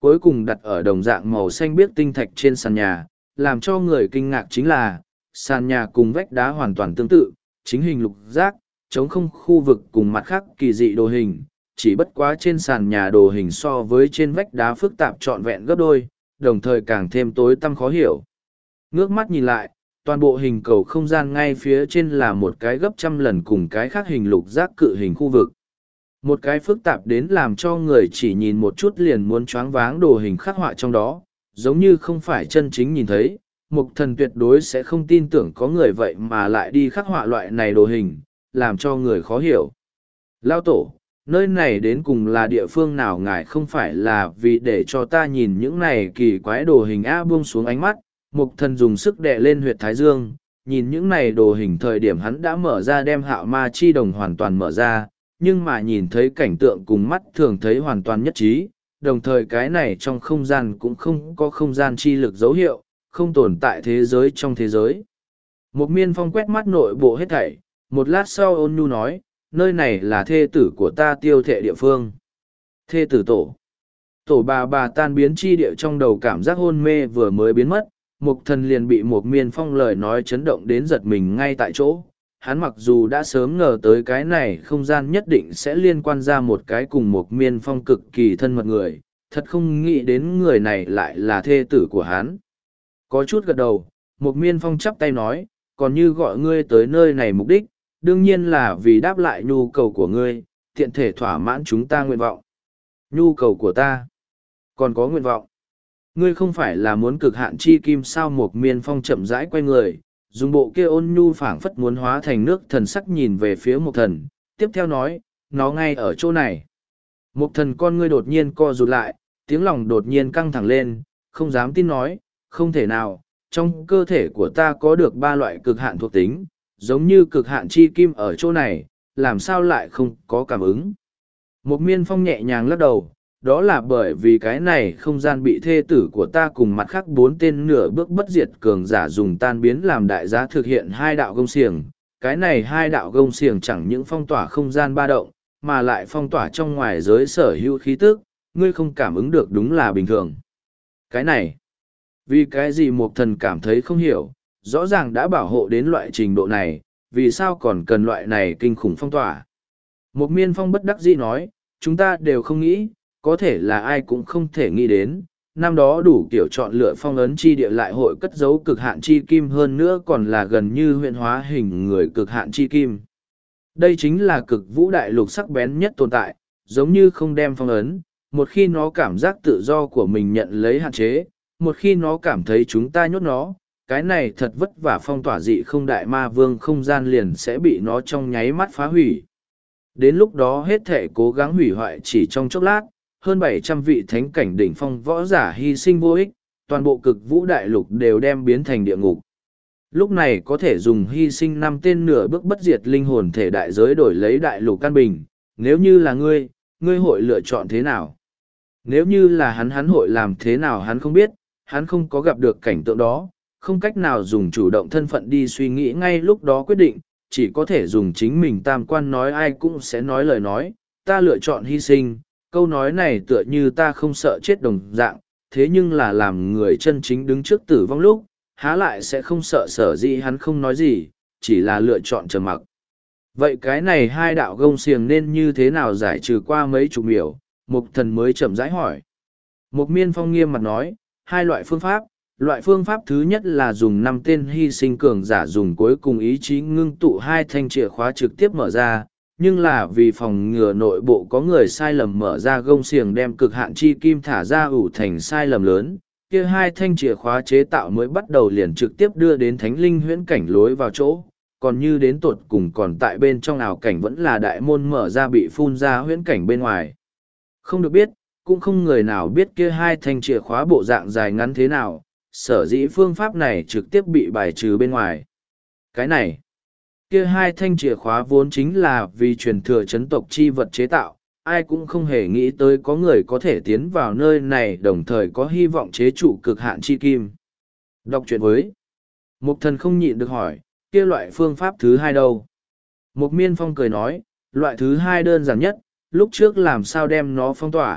cuối cùng đặt ở đồng dạng màu xanh biếc tinh thạch trên sàn nhà. Làm cho người kinh ngạc chính là, sàn nhà cùng vách đá hoàn toàn tương tự, chính hình lục giác, chống không khu vực cùng mặt khác kỳ dị đồ hình, chỉ bất quá trên sàn nhà đồ hình so với trên vách đá phức tạp trọn vẹn gấp đôi, đồng thời càng thêm tối tăm khó hiểu. Ngước mắt nhìn lại, toàn bộ hình cầu không gian ngay phía trên là một cái gấp trăm lần cùng cái khác hình lục giác cự hình khu vực. Một cái phức tạp đến làm cho người chỉ nhìn một chút liền muốn choáng váng đồ hình khắc họa trong đó, giống như không phải chân chính nhìn thấy, mục thần tuyệt đối sẽ không tin tưởng có người vậy mà lại đi khắc họa loại này đồ hình, làm cho người khó hiểu. Lao tổ, nơi này đến cùng là địa phương nào ngài không phải là vì để cho ta nhìn những này kỳ quái đồ hình a buông xuống ánh mắt, mục thần dùng sức đè lên huyệt thái dương, nhìn những này đồ hình thời điểm hắn đã mở ra đem hạo ma chi đồng hoàn toàn mở ra, nhưng mà nhìn thấy cảnh tượng cùng mắt thường thấy hoàn toàn nhất trí, đồng thời cái này trong không gian cũng không có không gian chi lực dấu hiệu, không tồn tại thế giới trong thế giới. Một miên phong quét mắt nội bộ hết thảy, một lát sau ôn nhu nói, nơi này là thê tử của ta tiêu thệ địa phương. Thê tử tổ. Tổ bà bà tan biến chi địa trong đầu cảm giác hôn mê vừa mới biến mất, mục thần liền bị một miên phong lời nói chấn động đến giật mình ngay tại chỗ. Hắn mặc dù đã sớm ngờ tới cái này không gian nhất định sẽ liên quan ra một cái cùng một miên phong cực kỳ thân mật người, thật không nghĩ đến người này lại là thê tử của hắn. Có chút gật đầu, một miên phong chắp tay nói, còn như gọi ngươi tới nơi này mục đích, đương nhiên là vì đáp lại nhu cầu của ngươi, tiện thể thỏa mãn chúng ta nguyện vọng. Nhu cầu của ta, còn có nguyện vọng. Ngươi không phải là muốn cực hạn chi kim sao? Một miên phong chậm rãi quay người, dùng bộ kia ôn nhu phảng phất muốn hóa thành nước thần sắc nhìn về phía một thần, tiếp theo nói, nó ngay ở chỗ này. Một thần con ngươi đột nhiên co rụt lại, tiếng lòng đột nhiên căng thẳng lên, không dám tin nói, không thể nào, trong cơ thể của ta có được ba loại cực hạn thuộc tính, giống như cực hạn chi kim ở chỗ này, làm sao lại không có cảm ứng. Một miên phong nhẹ nhàng lắc đầu, đó là bởi vì cái này không gian bị thê tử của ta cùng mặt khác bốn tên nửa bước bất diệt cường giả dùng tan biến làm đại giá thực hiện hai đạo gông xiềng. Cái này hai đạo gông xiềng chẳng những phong tỏa không gian ba động, mà lại phong tỏa trong ngoài giới sở hữu khí tức, ngươi không cảm ứng được đúng là bình thường. Cái này, vì cái gì một thần cảm thấy không hiểu, rõ ràng đã bảo hộ đến loại trình độ này, vì sao còn cần loại này kinh khủng phong tỏa. Một miên phong bất đắc dĩ nói, chúng ta đều không nghĩ, có thể là ai cũng không thể nghĩ đến, năm đó đủ kiểu chọn lựa phong ấn chi địa lại hội cất giấu cực hạn chi kim hơn nữa còn là gần như huyện hóa hình người cực hạn chi kim. Đây chính là cực vũ đại lục sắc bén nhất tồn tại, giống như không đem phong ấn, một khi nó cảm giác tự do của mình nhận lấy hạn chế, một khi nó cảm thấy chúng ta nhốt nó, cái này thật vất vả phong tỏa dị không đại ma vương không gian liền sẽ bị nó trong nháy mắt phá hủy. Đến lúc đó hết thể cố gắng hủy hoại chỉ trong chốc lát, hơn bảy trăm vị thánh cảnh đỉnh phong võ giả hy sinh vô ích, toàn bộ cực vũ đại lục đều đem biến thành địa ngục. Lúc này có thể dùng hy sinh năm tên nửa bước bất diệt linh hồn thể đại giới đổi lấy đại lục căn bình, nếu như là ngươi, ngươi hội lựa chọn thế nào? Nếu như là hắn hắn hội làm thế nào hắn không biết, hắn không có gặp được cảnh tượng đó, không cách nào dùng chủ động thân phận đi suy nghĩ ngay lúc đó quyết định, chỉ có thể dùng chính mình tam quan nói ai cũng sẽ nói lời nói, ta lựa chọn hy sinh, câu nói này tựa như ta không sợ chết đồng dạng, thế nhưng là làm người chân chính đứng trước tử vong lúc, há lại sẽ không sợ sở dĩ hắn không nói gì, chỉ là lựa chọn trầm mặc. Vậy cái này hai đạo gông xiềng nên như thế nào giải trừ qua mấy chục miểu, Mục thần mới chậm rãi hỏi. Mục miên phong nghiêm mặt nói, hai loại phương pháp, loại phương pháp thứ nhất là dùng năm tên hy sinh cường giả dùng cuối cùng ý chí ngưng tụ hai thanh chìa khóa trực tiếp mở ra, nhưng là vì phòng ngừa nội bộ có người sai lầm mở ra gông xiềng đem cực hạn chi kim thả ra ủ thành sai lầm lớn, kia hai thanh chìa khóa chế tạo mới bắt đầu liền trực tiếp đưa đến thánh linh huyễn cảnh lối vào chỗ, còn như đến tột cùng còn tại bên trong ảo cảnh vẫn là đại môn mở ra bị phun ra huyễn cảnh bên ngoài. Không được biết, cũng không người nào biết kia hai thanh chìa khóa bộ dạng dài ngắn thế nào, sở dĩ phương pháp này trực tiếp bị bài trừ bên ngoài. Cái này, kia hai thanh chìa khóa vốn chính là vì truyền thừa chấn tộc chi vật chế tạo, ai cũng không hề nghĩ tới có người có thể tiến vào nơi này đồng thời có hy vọng chế trụ cực hạn chi kim. Đọc truyện với Mục thần không nhịn được hỏi, kia loại phương pháp thứ hai đâu? Mục miên phong cười nói, loại thứ hai đơn giản nhất, lúc trước làm sao đem nó phong tỏa,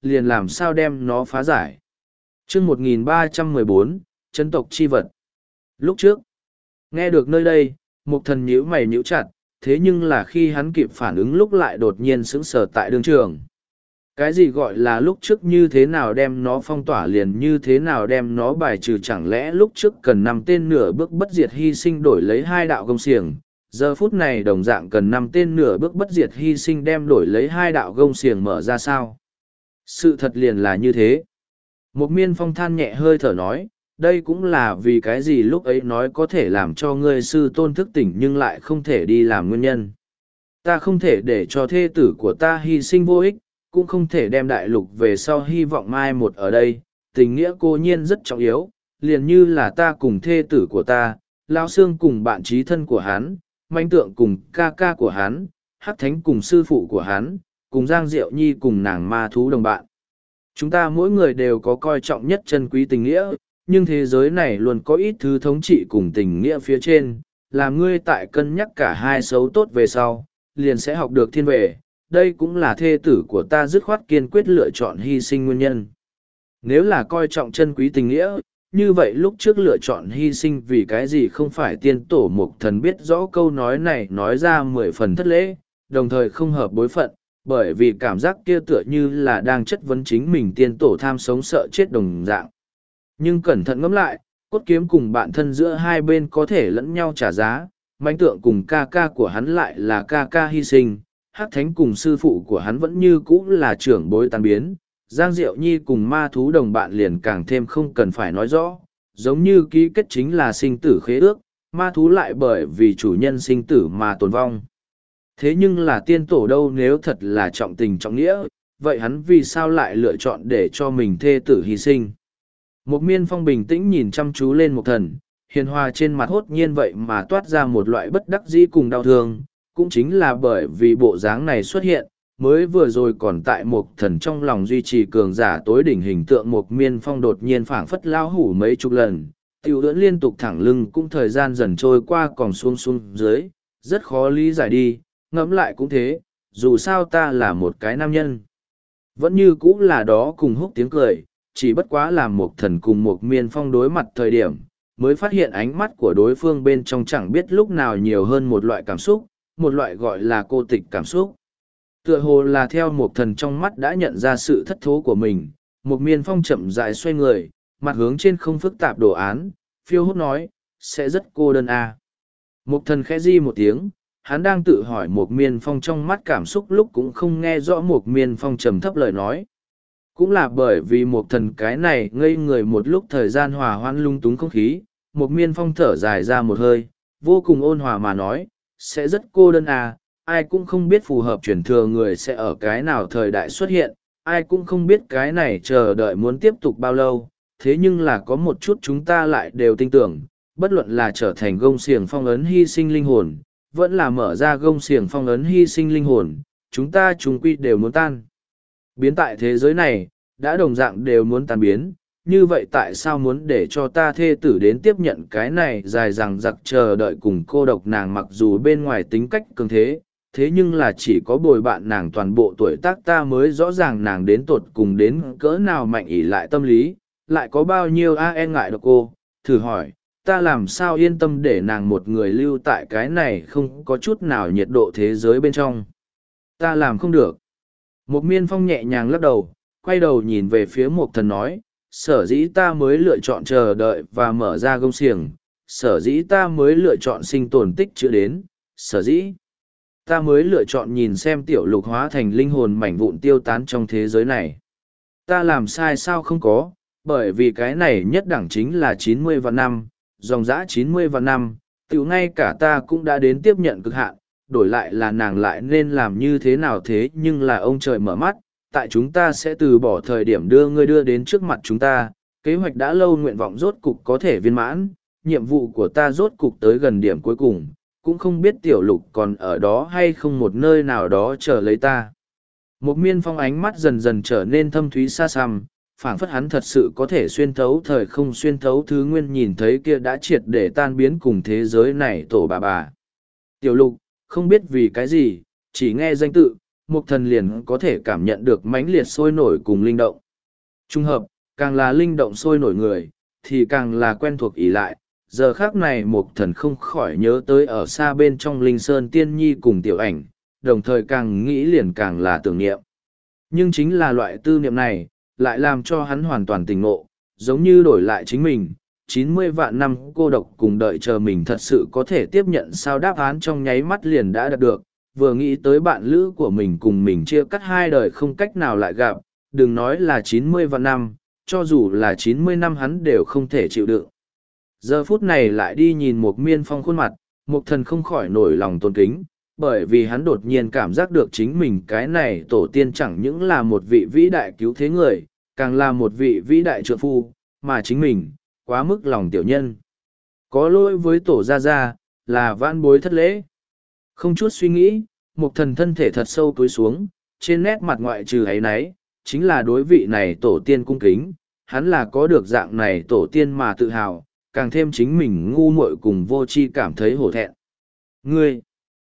liền làm sao đem nó phá giải. chương một nghìn ba trăm mười bốn, Chấn tộc chi vật. Lúc trước, nghe được nơi đây, Mục Thần nhíu mày nhíu chặt, thế nhưng là khi hắn kịp phản ứng lúc lại đột nhiên sững sờ tại đường trường. Cái gì gọi là lúc trước như thế nào đem nó phong tỏa liền như thế nào đem nó bài trừ, chẳng lẽ lúc trước cần năm tên nửa bước bất diệt hy sinh đổi lấy hai đạo gông xiềng, giờ phút này đồng dạng cần năm tên nửa bước bất diệt hy sinh đem đổi lấy hai đạo gông xiềng mở ra sao? Sự thật liền là như thế. Một miên phong than nhẹ hơi thở nói, đây cũng là vì cái gì lúc ấy nói có thể làm cho ngươi sư tôn thức tỉnh nhưng lại không thể đi làm nguyên nhân. Ta không thể để cho thê tử của ta hy sinh vô ích, cũng không thể đem đại lục về sau hy vọng mai một ở đây. Tình nghĩa cô nhiên rất trọng yếu, liền như là ta cùng thê tử của ta, Lao Sương cùng bạn trí thân của hắn, Manh Tượng cùng ca ca của hắn, Hắc Thánh cùng sư phụ của hắn, cùng Giang Diệu Nhi cùng nàng ma thú đồng bạn. Chúng ta mỗi người đều có coi trọng nhất chân quý tình nghĩa, nhưng thế giới này luôn có ít thứ thống trị cùng tình nghĩa phía trên, làm ngươi tại cân nhắc cả hai xấu tốt về sau, liền sẽ học được thiên về. Đây cũng là thê tử của ta dứt khoát kiên quyết lựa chọn hy sinh nguyên nhân. Nếu là coi trọng chân quý tình nghĩa, như vậy lúc trước lựa chọn hy sinh vì cái gì không phải tiên tổ Mục Thần biết rõ câu nói này nói ra mười phần thất lễ, đồng thời không hợp bối phận, bởi vì cảm giác kia tựa như là đang chất vấn chính mình tiên tổ tham sống sợ chết đồng dạng. Nhưng cẩn thận ngẫm lại, cốt kiếm cùng bạn thân giữa hai bên có thể lẫn nhau trả giá, Mãnh Tượng cùng ca ca của hắn lại là ca ca hy sinh, Hắc Thánh cùng sư phụ của hắn vẫn như cũ là trưởng bối tan biến, Giang Diệu Nhi cùng ma thú đồng bạn liền càng thêm không cần phải nói rõ, giống như ký kết chính là sinh tử khế ước, ma thú lại bởi vì chủ nhân sinh tử mà tồn vong. Thế nhưng là tiên tổ đâu, nếu thật là trọng tình trọng nghĩa, vậy hắn vì sao lại lựa chọn để cho mình thê tử hy sinh? Một miên phong bình tĩnh nhìn chăm chú lên Mục Thần, hiền hòa trên mặt hốt nhiên vậy mà toát ra một loại bất đắc dĩ cùng đau thương, cũng chính là bởi vì bộ dáng này xuất hiện, mới vừa rồi còn tại Mục Thần trong lòng duy trì cường giả tối đỉnh hình tượng Mục miên phong đột nhiên phảng phất lao hủ mấy chục lần, tiểu đỡn liên tục thẳng lưng, cũng thời gian dần trôi qua còn xuống xuống dưới, rất khó lý giải đi, ngẫm lại cũng thế, dù sao ta là một cái nam nhân. Vẫn như cũ là đó cùng húc tiếng cười, chỉ bất quá làm Mục Thần cùng Mục miên phong đối mặt thời điểm, mới phát hiện ánh mắt của đối phương bên trong chẳng biết lúc nào nhiều hơn một loại cảm xúc, một loại gọi là cô tịch cảm xúc. Tựa hồ là theo Mục Thần trong mắt đã nhận ra sự thất thố của mình, Mục miên phong chậm rãi xoay người, mặt hướng trên không phức tạp đồ án, phiêu hốt nói, sẽ rất cô đơn à. Mục Thần khẽ di một tiếng, hắn đang tự hỏi Mục miên phong trong mắt cảm xúc lúc cũng không nghe rõ Mục miên phong trầm thấp lời nói. Cũng là bởi vì Mục Thần cái này ngây người một lúc thời gian hòa hoãn lung túng không khí, Mục miên phong thở dài ra một hơi, vô cùng ôn hòa mà nói, sẽ rất cô đơn à, ai cũng không biết phù hợp truyền thừa người sẽ ở cái nào thời đại xuất hiện, ai cũng không biết cái này chờ đợi muốn tiếp tục bao lâu, thế nhưng là có một chút chúng ta lại đều tin tưởng, bất luận là trở thành gông xiềng phong ấn hy sinh linh hồn, vẫn là mở ra gông xiềng phong ấn hy sinh linh hồn, chúng ta chúng quy đều muốn tan. Biến tại thế giới này, đã đồng dạng đều muốn tan biến, như vậy tại sao muốn để cho ta thê tử đến tiếp nhận cái này dài dằng dặc chờ đợi cùng cô độc nàng, mặc dù bên ngoài tính cách cường thế, thế nhưng là chỉ có bồi bạn nàng toàn bộ tuổi tác ta mới rõ ràng nàng đến tột cùng đến cỡ nào mạnh ỷ lại tâm lý, lại có bao nhiêu a e ngại độc cô, thử hỏi, ta làm sao yên tâm để nàng một người lưu tại cái này không có chút nào nhiệt độ thế giới bên trong. Ta làm không được. Một miên phong nhẹ nhàng lắc đầu, quay đầu nhìn về phía Mục Thần nói, sở dĩ ta mới lựa chọn chờ đợi và mở ra gông xiềng, sở dĩ ta mới lựa chọn sinh tồn tích chữa đến, sở dĩ ta mới lựa chọn nhìn xem tiểu lục hóa thành linh hồn mảnh vụn tiêu tán trong thế giới này. Ta làm sai sao không có, bởi vì cái này nhất đẳng chính là chín mươi vạn năm, dòng dã chín mươi vạn năm, tiểu ngay cả ta cũng đã đến tiếp nhận cực hạn, đổi lại là nàng lại nên làm như thế nào thế, nhưng là ông trời mở mắt, tại chúng ta sẽ từ bỏ thời điểm đưa ngươi đưa đến trước mặt chúng ta, kế hoạch đã lâu nguyện vọng rốt cục có thể viên mãn, nhiệm vụ của ta rốt cục tới gần điểm cuối cùng, cũng không biết tiểu lục còn ở đó hay không một nơi nào đó chờ lấy ta. Một miên phong ánh mắt dần dần trở nên thâm thúy xa xăm, phảng phất hắn thật sự có thể xuyên thấu thời không xuyên thấu thứ nguyên, nhìn thấy kia đã triệt để tan biến cùng thế giới này tổ bà bà. Tiểu lục, không biết vì cái gì, chỉ nghe danh tự, Mục Thần liền có thể cảm nhận được mãnh liệt sôi nổi cùng linh động. Trung hợp, càng là linh động sôi nổi người, thì càng là quen thuộc ỷ lại. Giờ khác này Mục Thần không khỏi nhớ tới ở xa bên trong Linh Sơn Tiên Nhi cùng Tiểu Ảnh, đồng thời càng nghĩ liền càng là tưởng niệm. Nhưng chính là loại tư niệm này, lại làm cho hắn hoàn toàn tỉnh ngộ, giống như đổi lại chính mình. chín mươi vạn năm cô độc cùng đợi chờ mình thật sự có thể tiếp nhận sao đáp án trong nháy mắt liền đã đạt được. Vừa nghĩ tới bạn lữ của mình cùng mình chia cắt hai đời không cách nào lại gặp, đừng nói là chín mươi vạn năm, cho dù là chín mươi năm hắn đều không thể chịu đựng. Giờ phút này lại đi nhìn một Miên Phong khuôn mặt, Mục Thần không khỏi nổi lòng tôn kính, bởi vì hắn đột nhiên cảm giác được chính mình cái này tổ tiên chẳng những là một vị vĩ đại cứu thế người, càng là một vị vĩ đại trượng phu, mà chính mình, quá mức lòng tiểu nhân. Có lỗi với tổ gia gia, là vãn bối thất lễ. Không chút suy nghĩ, Mục Thần thân thể thật sâu cúi xuống, trên nét mặt ngoại trừ ấy nấy, chính là đối vị này tổ tiên cung kính, hắn là có được dạng này tổ tiên mà tự hào, càng thêm chính mình ngu muội cùng vô tri cảm thấy hổ thẹn. Ngươi,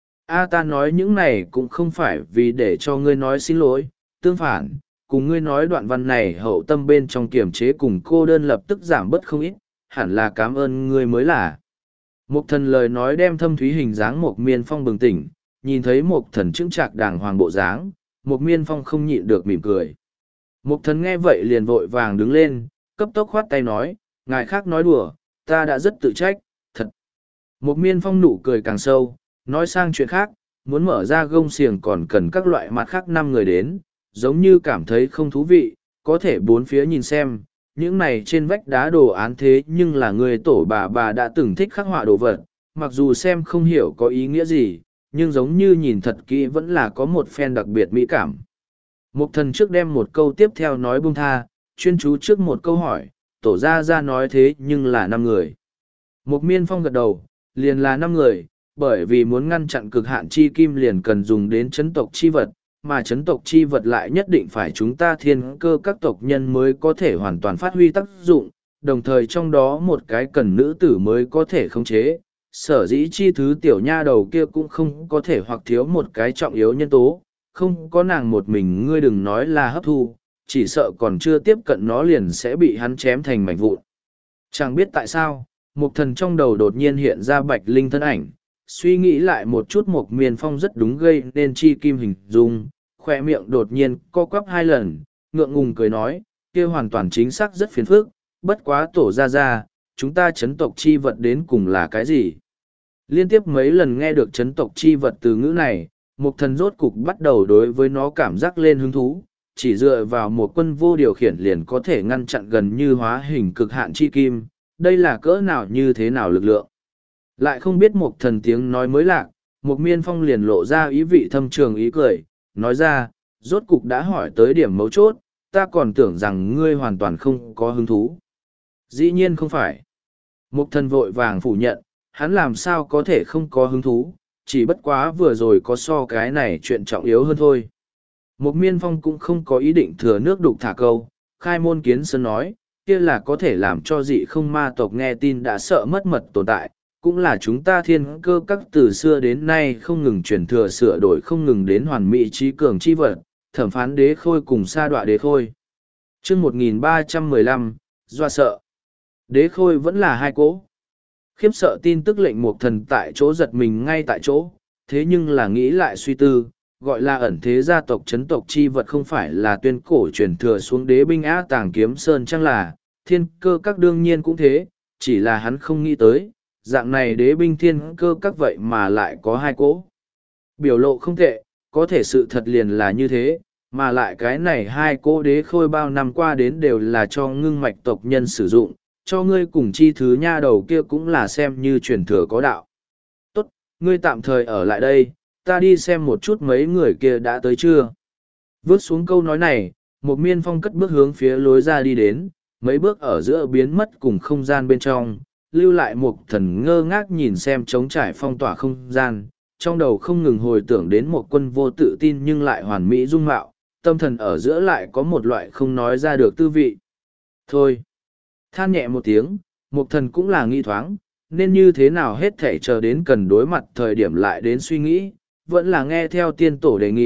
a ta nói những này cũng không phải vì để cho ngươi nói xin lỗi, tương phản, cùng ngươi nói đoạn văn này hậu tâm bên trong kiềm chế cùng cô đơn lập tức giảm bớt không ít, hẳn là cảm ơn ngươi mới là. Mục Thần lời nói đem thâm thúy hình dáng Mục Miên Phong bừng tỉnh, nhìn thấy Mục Thần chững chạc đàng hoàng bộ dáng, Mục Miên Phong không nhịn được mỉm cười. Mục Thần nghe vậy liền vội vàng đứng lên, cấp tốc khoát tay nói, ngài khác nói đùa, ta đã rất tự trách, thật. Mục Miên Phong nụ cười càng sâu, nói sang chuyện khác, muốn mở ra gông xiềng còn cần các loại mặt khác năm người đến, giống như cảm thấy không thú vị, có thể bốn phía nhìn xem, những này trên vách đá đồ án thế nhưng là người tổ bà bà đã từng thích khắc họa đồ vật, mặc dù xem không hiểu có ý nghĩa gì, nhưng giống như nhìn thật kỹ vẫn là có một phen đặc biệt mỹ cảm. Mục Thần trước đem một câu tiếp theo nói buông tha, chuyên chú trước một câu hỏi, tổ gia gia nói thế nhưng là năm người. Mục Miên Phong gật đầu, liền là năm người, bởi vì muốn ngăn chặn cực hạn chi kim liền cần dùng đến chấn tộc chi vật, mà chấn tộc chi vật lại nhất định phải chúng ta thiên cơ các tộc nhân mới có thể hoàn toàn phát huy tác dụng, đồng thời trong đó một cái cần nữ tử mới có thể khống chế. Sở dĩ chi thứ tiểu nha đầu kia cũng không có thể hoặc thiếu một cái trọng yếu nhân tố, không có nàng một mình ngươi đừng nói là hấp thu, chỉ sợ còn chưa tiếp cận nó liền sẽ bị hắn chém thành mảnh vụn. Chẳng biết tại sao, Mục Thần trong đầu đột nhiên hiện ra Bạch Linh thân ảnh, suy nghĩ lại một chút Mục Miên Phong rất đúng gây nên chi kim hình dung, khoe miệng đột nhiên co quắp hai lần, ngượng ngùng cười nói, kia hoàn toàn chính xác rất phiền phức, bất quá tổ ra ra, chúng ta chấn tộc chi vật đến cùng là cái gì? Liên tiếp mấy lần nghe được chấn tộc chi vật từ ngữ này, Mục Thần rốt cục bắt đầu đối với nó cảm giác lên hứng thú, chỉ dựa vào một quân vô điều khiển liền có thể ngăn chặn gần như hóa hình cực hạn chi kim, đây là cỡ nào như thế nào lực lượng. Lại không biết Mục Thần tiếng nói mới lạc, Mục Miên Phong liền lộ ra ý vị thâm trường ý cười, nói ra, rốt cục đã hỏi tới điểm mấu chốt, ta còn tưởng rằng ngươi hoàn toàn không có hứng thú. Dĩ nhiên không phải. Mục Thần vội vàng phủ nhận, hắn làm sao có thể không có hứng thú, chỉ bất quá vừa rồi có so cái này chuyện trọng yếu hơn thôi. Mục Miên Phong cũng không có ý định thừa nước đục thả câu, khai môn kiến sơn nói, kia là có thể làm cho dị không ma tộc nghe tin đã sợ mất mật tồn tại, cũng là chúng ta thiên cơ các từ xưa đến nay không ngừng truyền thừa sửa đổi không ngừng đến hoàn mỹ trí cường chi vật, thẩm phán đế khôi cùng sa đọa đế khôi. chương một nghìn ba trăm mười lăm, doa sợ. Đế khôi vẫn là hai cỗ. Khiếp sợ tin tức lệnh Mục Thần tại chỗ giật mình ngay tại chỗ, thế nhưng là nghĩ lại suy tư, gọi là ẩn thế gia tộc chấn tộc chi vật không phải là tuyên cổ truyền thừa xuống đế binh á tàng kiếm sơn chăng là, thiên cơ các đương nhiên cũng thế, chỉ là hắn không nghĩ tới, dạng này đế binh thiên cơ các vậy mà lại có hai cỗ. Biểu lộ không tệ, có thể sự thật liền là như thế, mà lại cái này hai cỗ đế khôi bao năm qua đến đều là cho ngưng mạch tộc nhân sử dụng, cho ngươi cùng chi thứ nha đầu kia cũng là xem như truyền thừa có đạo. Tốt, ngươi tạm thời ở lại đây, ta đi xem một chút mấy người kia đã tới chưa. Vước xuống câu nói này, một Miên Phong cất bước hướng phía lối ra đi đến, mấy bước ở giữa biến mất cùng không gian bên trong, lưu lại một Thần ngơ ngác nhìn xem trống trải phong tỏa không gian, trong đầu không ngừng hồi tưởng đến một quân vô tự tin nhưng lại hoàn mỹ dung mạo, tâm thần ở giữa lại có một loại không nói ra được tư vị. Thôi, than nhẹ một tiếng, một Thần cũng là nghi thoáng, nên như thế nào hết thể chờ đến cần đối mặt thời điểm lại đến suy nghĩ, vẫn là nghe theo tiên tổ đề nghị,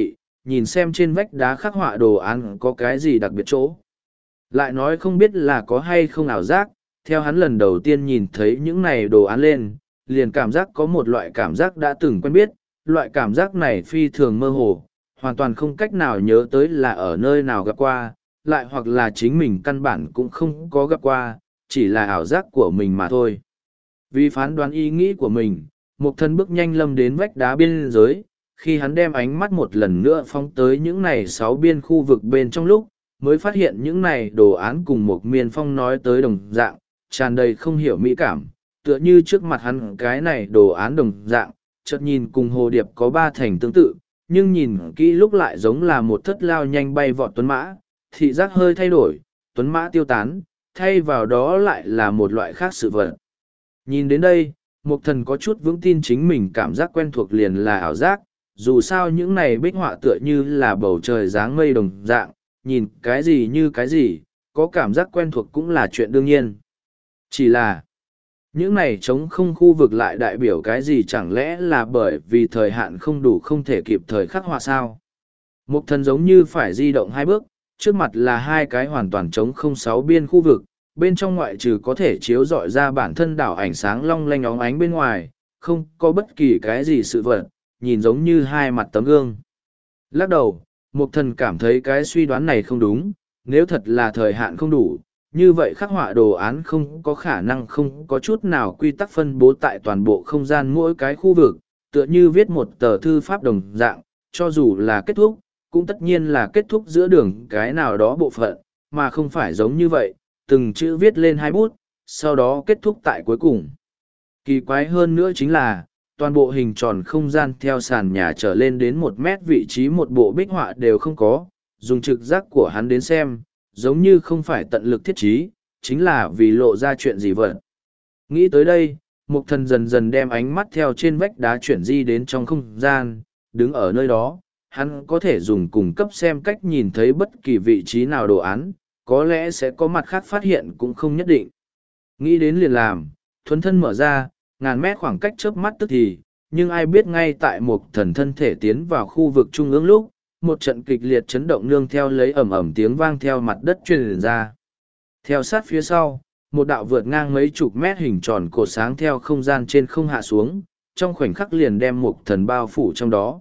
nhìn xem trên vách đá khắc họa đồ án có cái gì đặc biệt chỗ. Lại nói không biết là có hay không ảo giác, theo hắn lần đầu tiên nhìn thấy những này đồ án lên, liền cảm giác có một loại cảm giác đã từng quen biết, loại cảm giác này phi thường mơ hồ, hoàn toàn không cách nào nhớ tới là ở nơi nào gặp qua, lại hoặc là chính mình căn bản cũng không có gặp qua, chỉ là ảo giác của mình mà thôi. Vì phán đoán ý nghĩ của mình, Mục Thần bước nhanh lâm đến vách đá biên giới, khi hắn đem ánh mắt một lần nữa phóng tới những này sáu biên khu vực bên trong lúc, mới phát hiện những này đồ án cùng một Miên Phong nói tới đồng dạng, tràn đầy không hiểu mỹ cảm, tựa như trước mặt hắn cái này đồ án đồng dạng, chợt nhìn cùng hồ điệp có ba thành tương tự, nhưng nhìn kỹ lúc lại giống là một thất lao nhanh bay vọt tuấn mã, thị giác hơi thay đổi, tuấn mã tiêu tán, thay vào đó lại là một loại khác sự vật. Nhìn đến đây, Mục Thần có chút vững tin chính mình cảm giác quen thuộc liền là ảo giác, dù sao những này bích họa tựa như là bầu trời dáng mây đồng dạng, nhìn cái gì như cái gì, có cảm giác quen thuộc cũng là chuyện đương nhiên. Chỉ là, những này trống không khu vực lại đại biểu cái gì, chẳng lẽ là bởi vì thời hạn không đủ không thể kịp thời khắc họa sao? Mục Thần giống như phải di động hai bước, trước mặt là hai cái hoàn toàn trống không sáu biên khu vực, bên trong ngoại trừ có thể chiếu rọi ra bản thân đảo ảnh sáng long lanh óng ánh bên ngoài, không có bất kỳ cái gì sự vật, nhìn giống như hai mặt tấm gương. Lắc đầu, Mục Thần cảm thấy cái suy đoán này không đúng, nếu thật là thời hạn không đủ, như vậy khắc họa đồ án không có khả năng không có chút nào quy tắc phân bố tại toàn bộ không gian mỗi cái khu vực, tựa như viết một tờ thư pháp đồng dạng, cho dù là kết thúc, cũng tất nhiên là kết thúc giữa đường cái nào đó bộ phận, mà không phải giống như vậy, từng chữ viết lên hai bút, sau đó kết thúc tại cuối cùng. Kỳ quái hơn nữa chính là, toàn bộ hình tròn không gian theo sàn nhà trở lên đến một mét vị trí một bộ bích họa đều không có, dùng trực giác của hắn đến xem, giống như không phải tận lực thiết trí, chính là vì lộ ra chuyện gì vậy. Nghĩ tới đây, Mục Thần dần dần đem ánh mắt theo trên vách đá chuyển di đến trong không gian, đứng ở nơi đó, hắn có thể dùng cùng cấp xem cách nhìn thấy bất kỳ vị trí nào đồ án, có lẽ sẽ có mặt khác phát hiện cũng không nhất định. Nghĩ đến liền làm, thuấn thân mở ra, ngàn mét khoảng cách chớp mắt tức thì, nhưng ai biết ngay tại Mục Thần thân thể tiến vào khu vực trung ương lúc, một trận kịch liệt chấn động nương theo lấy ầm ầm tiếng vang theo mặt đất truyền ra. Theo sát phía sau, một đạo vượt ngang mấy chục mét hình tròn cột sáng theo không gian trên không hạ xuống, trong khoảnh khắc liền đem Mục Thần bao phủ trong đó.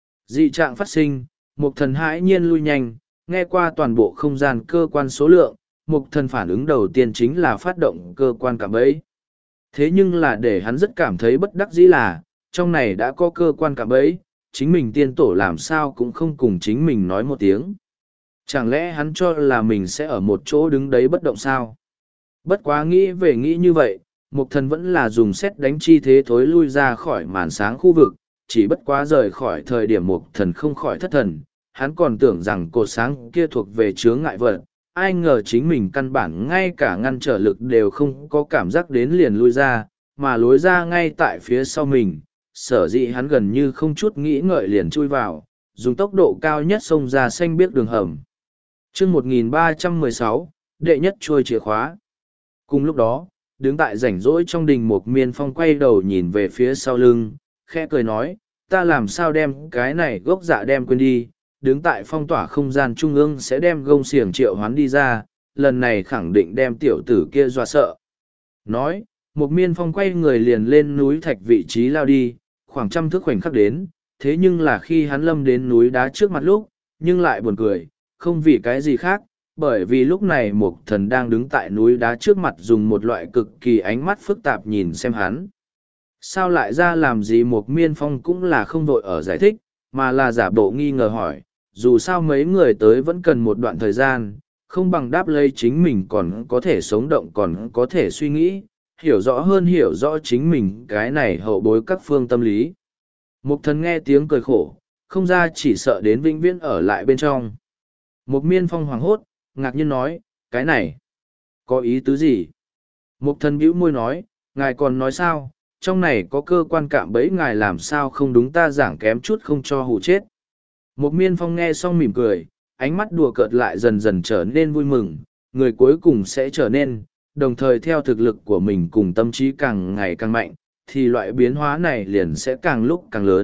Dị trạng phát sinh, Mục Thần hãi nhiên lui nhanh, nghe qua toàn bộ không gian cơ quan số lượng, Mục Thần phản ứng đầu tiên chính là phát động cơ quan cạm bẫy. Thế nhưng là để hắn rất cảm thấy bất đắc dĩ là, trong này đã có cơ quan cạm bẫy, chính mình tiên tổ làm sao cũng không cùng chính mình nói một tiếng. Chẳng lẽ hắn cho là mình sẽ ở một chỗ đứng đấy bất động sao? Bất quá nghĩ về nghĩ như vậy, Mục Thần vẫn là dùng xét đánh chi thế thối lui ra khỏi màn sáng khu vực, chỉ bất quá rời khỏi thời điểm Mục Thần không khỏi thất thần, hắn còn tưởng rằng cột sáng kia thuộc về chướng ngại vật, ai ngờ chính mình căn bản ngay cả ngăn trở lực đều không có cảm giác đến liền lui ra, mà lối ra ngay tại phía sau mình, sở dĩ hắn gần như không chút nghĩ ngợi liền chui vào, dùng tốc độ cao nhất xông ra xanh biếc đường hầm. Chương một nghìn ba trăm mười sáu, đệ nhất trôi chìa khóa. Cùng lúc đó, đứng tại rảnh rỗi trong đình Mục Miên Phong quay đầu nhìn về phía sau lưng, khẽ cười nói, ta làm sao đem cái này gốc dạ đem quên đi, đứng tại phong tỏa không gian trung ương sẽ đem gông xiềng triệu hoán đi ra, lần này khẳng định đem tiểu tử kia dọa sợ. Nói, Mục Miên Phong quay người liền lên núi thạch vị trí lao đi, khoảng trăm thước khoảnh khắc đến, thế nhưng là khi hắn lâm đến núi đá trước mặt lúc, nhưng lại buồn cười, không vì cái gì khác, bởi vì lúc này Mục Thần đang đứng tại núi đá trước mặt dùng một loại cực kỳ ánh mắt phức tạp nhìn xem hắn. Sao lại ra làm gì Mục Miên Phong cũng là không vội ở giải thích, mà là giả bộ nghi ngờ hỏi, dù sao mấy người tới vẫn cần một đoạn thời gian, không bằng đáp lấy chính mình còn có thể sống động còn có thể suy nghĩ, hiểu rõ hơn hiểu rõ chính mình cái này hậu bối các phương tâm lý. Mục Thần nghe tiếng cười khổ, không ra chỉ sợ đến vĩnh viễn ở lại bên trong. Mục Miên Phong hoảng hốt, ngạc nhiên nói, cái này, có ý tứ gì? Mục Thần bĩu môi nói, ngài còn nói sao, trong này có cơ quan cạm bẫy ngài làm sao không đúng ta giảng kém chút không cho hù chết. Mục Miên Phong nghe xong mỉm cười, ánh mắt đùa cợt lại dần dần trở nên vui mừng, người cuối cùng sẽ trở nên, đồng thời theo thực lực của mình cùng tâm trí càng ngày càng mạnh, thì loại biến hóa này liền sẽ càng lúc càng lớn,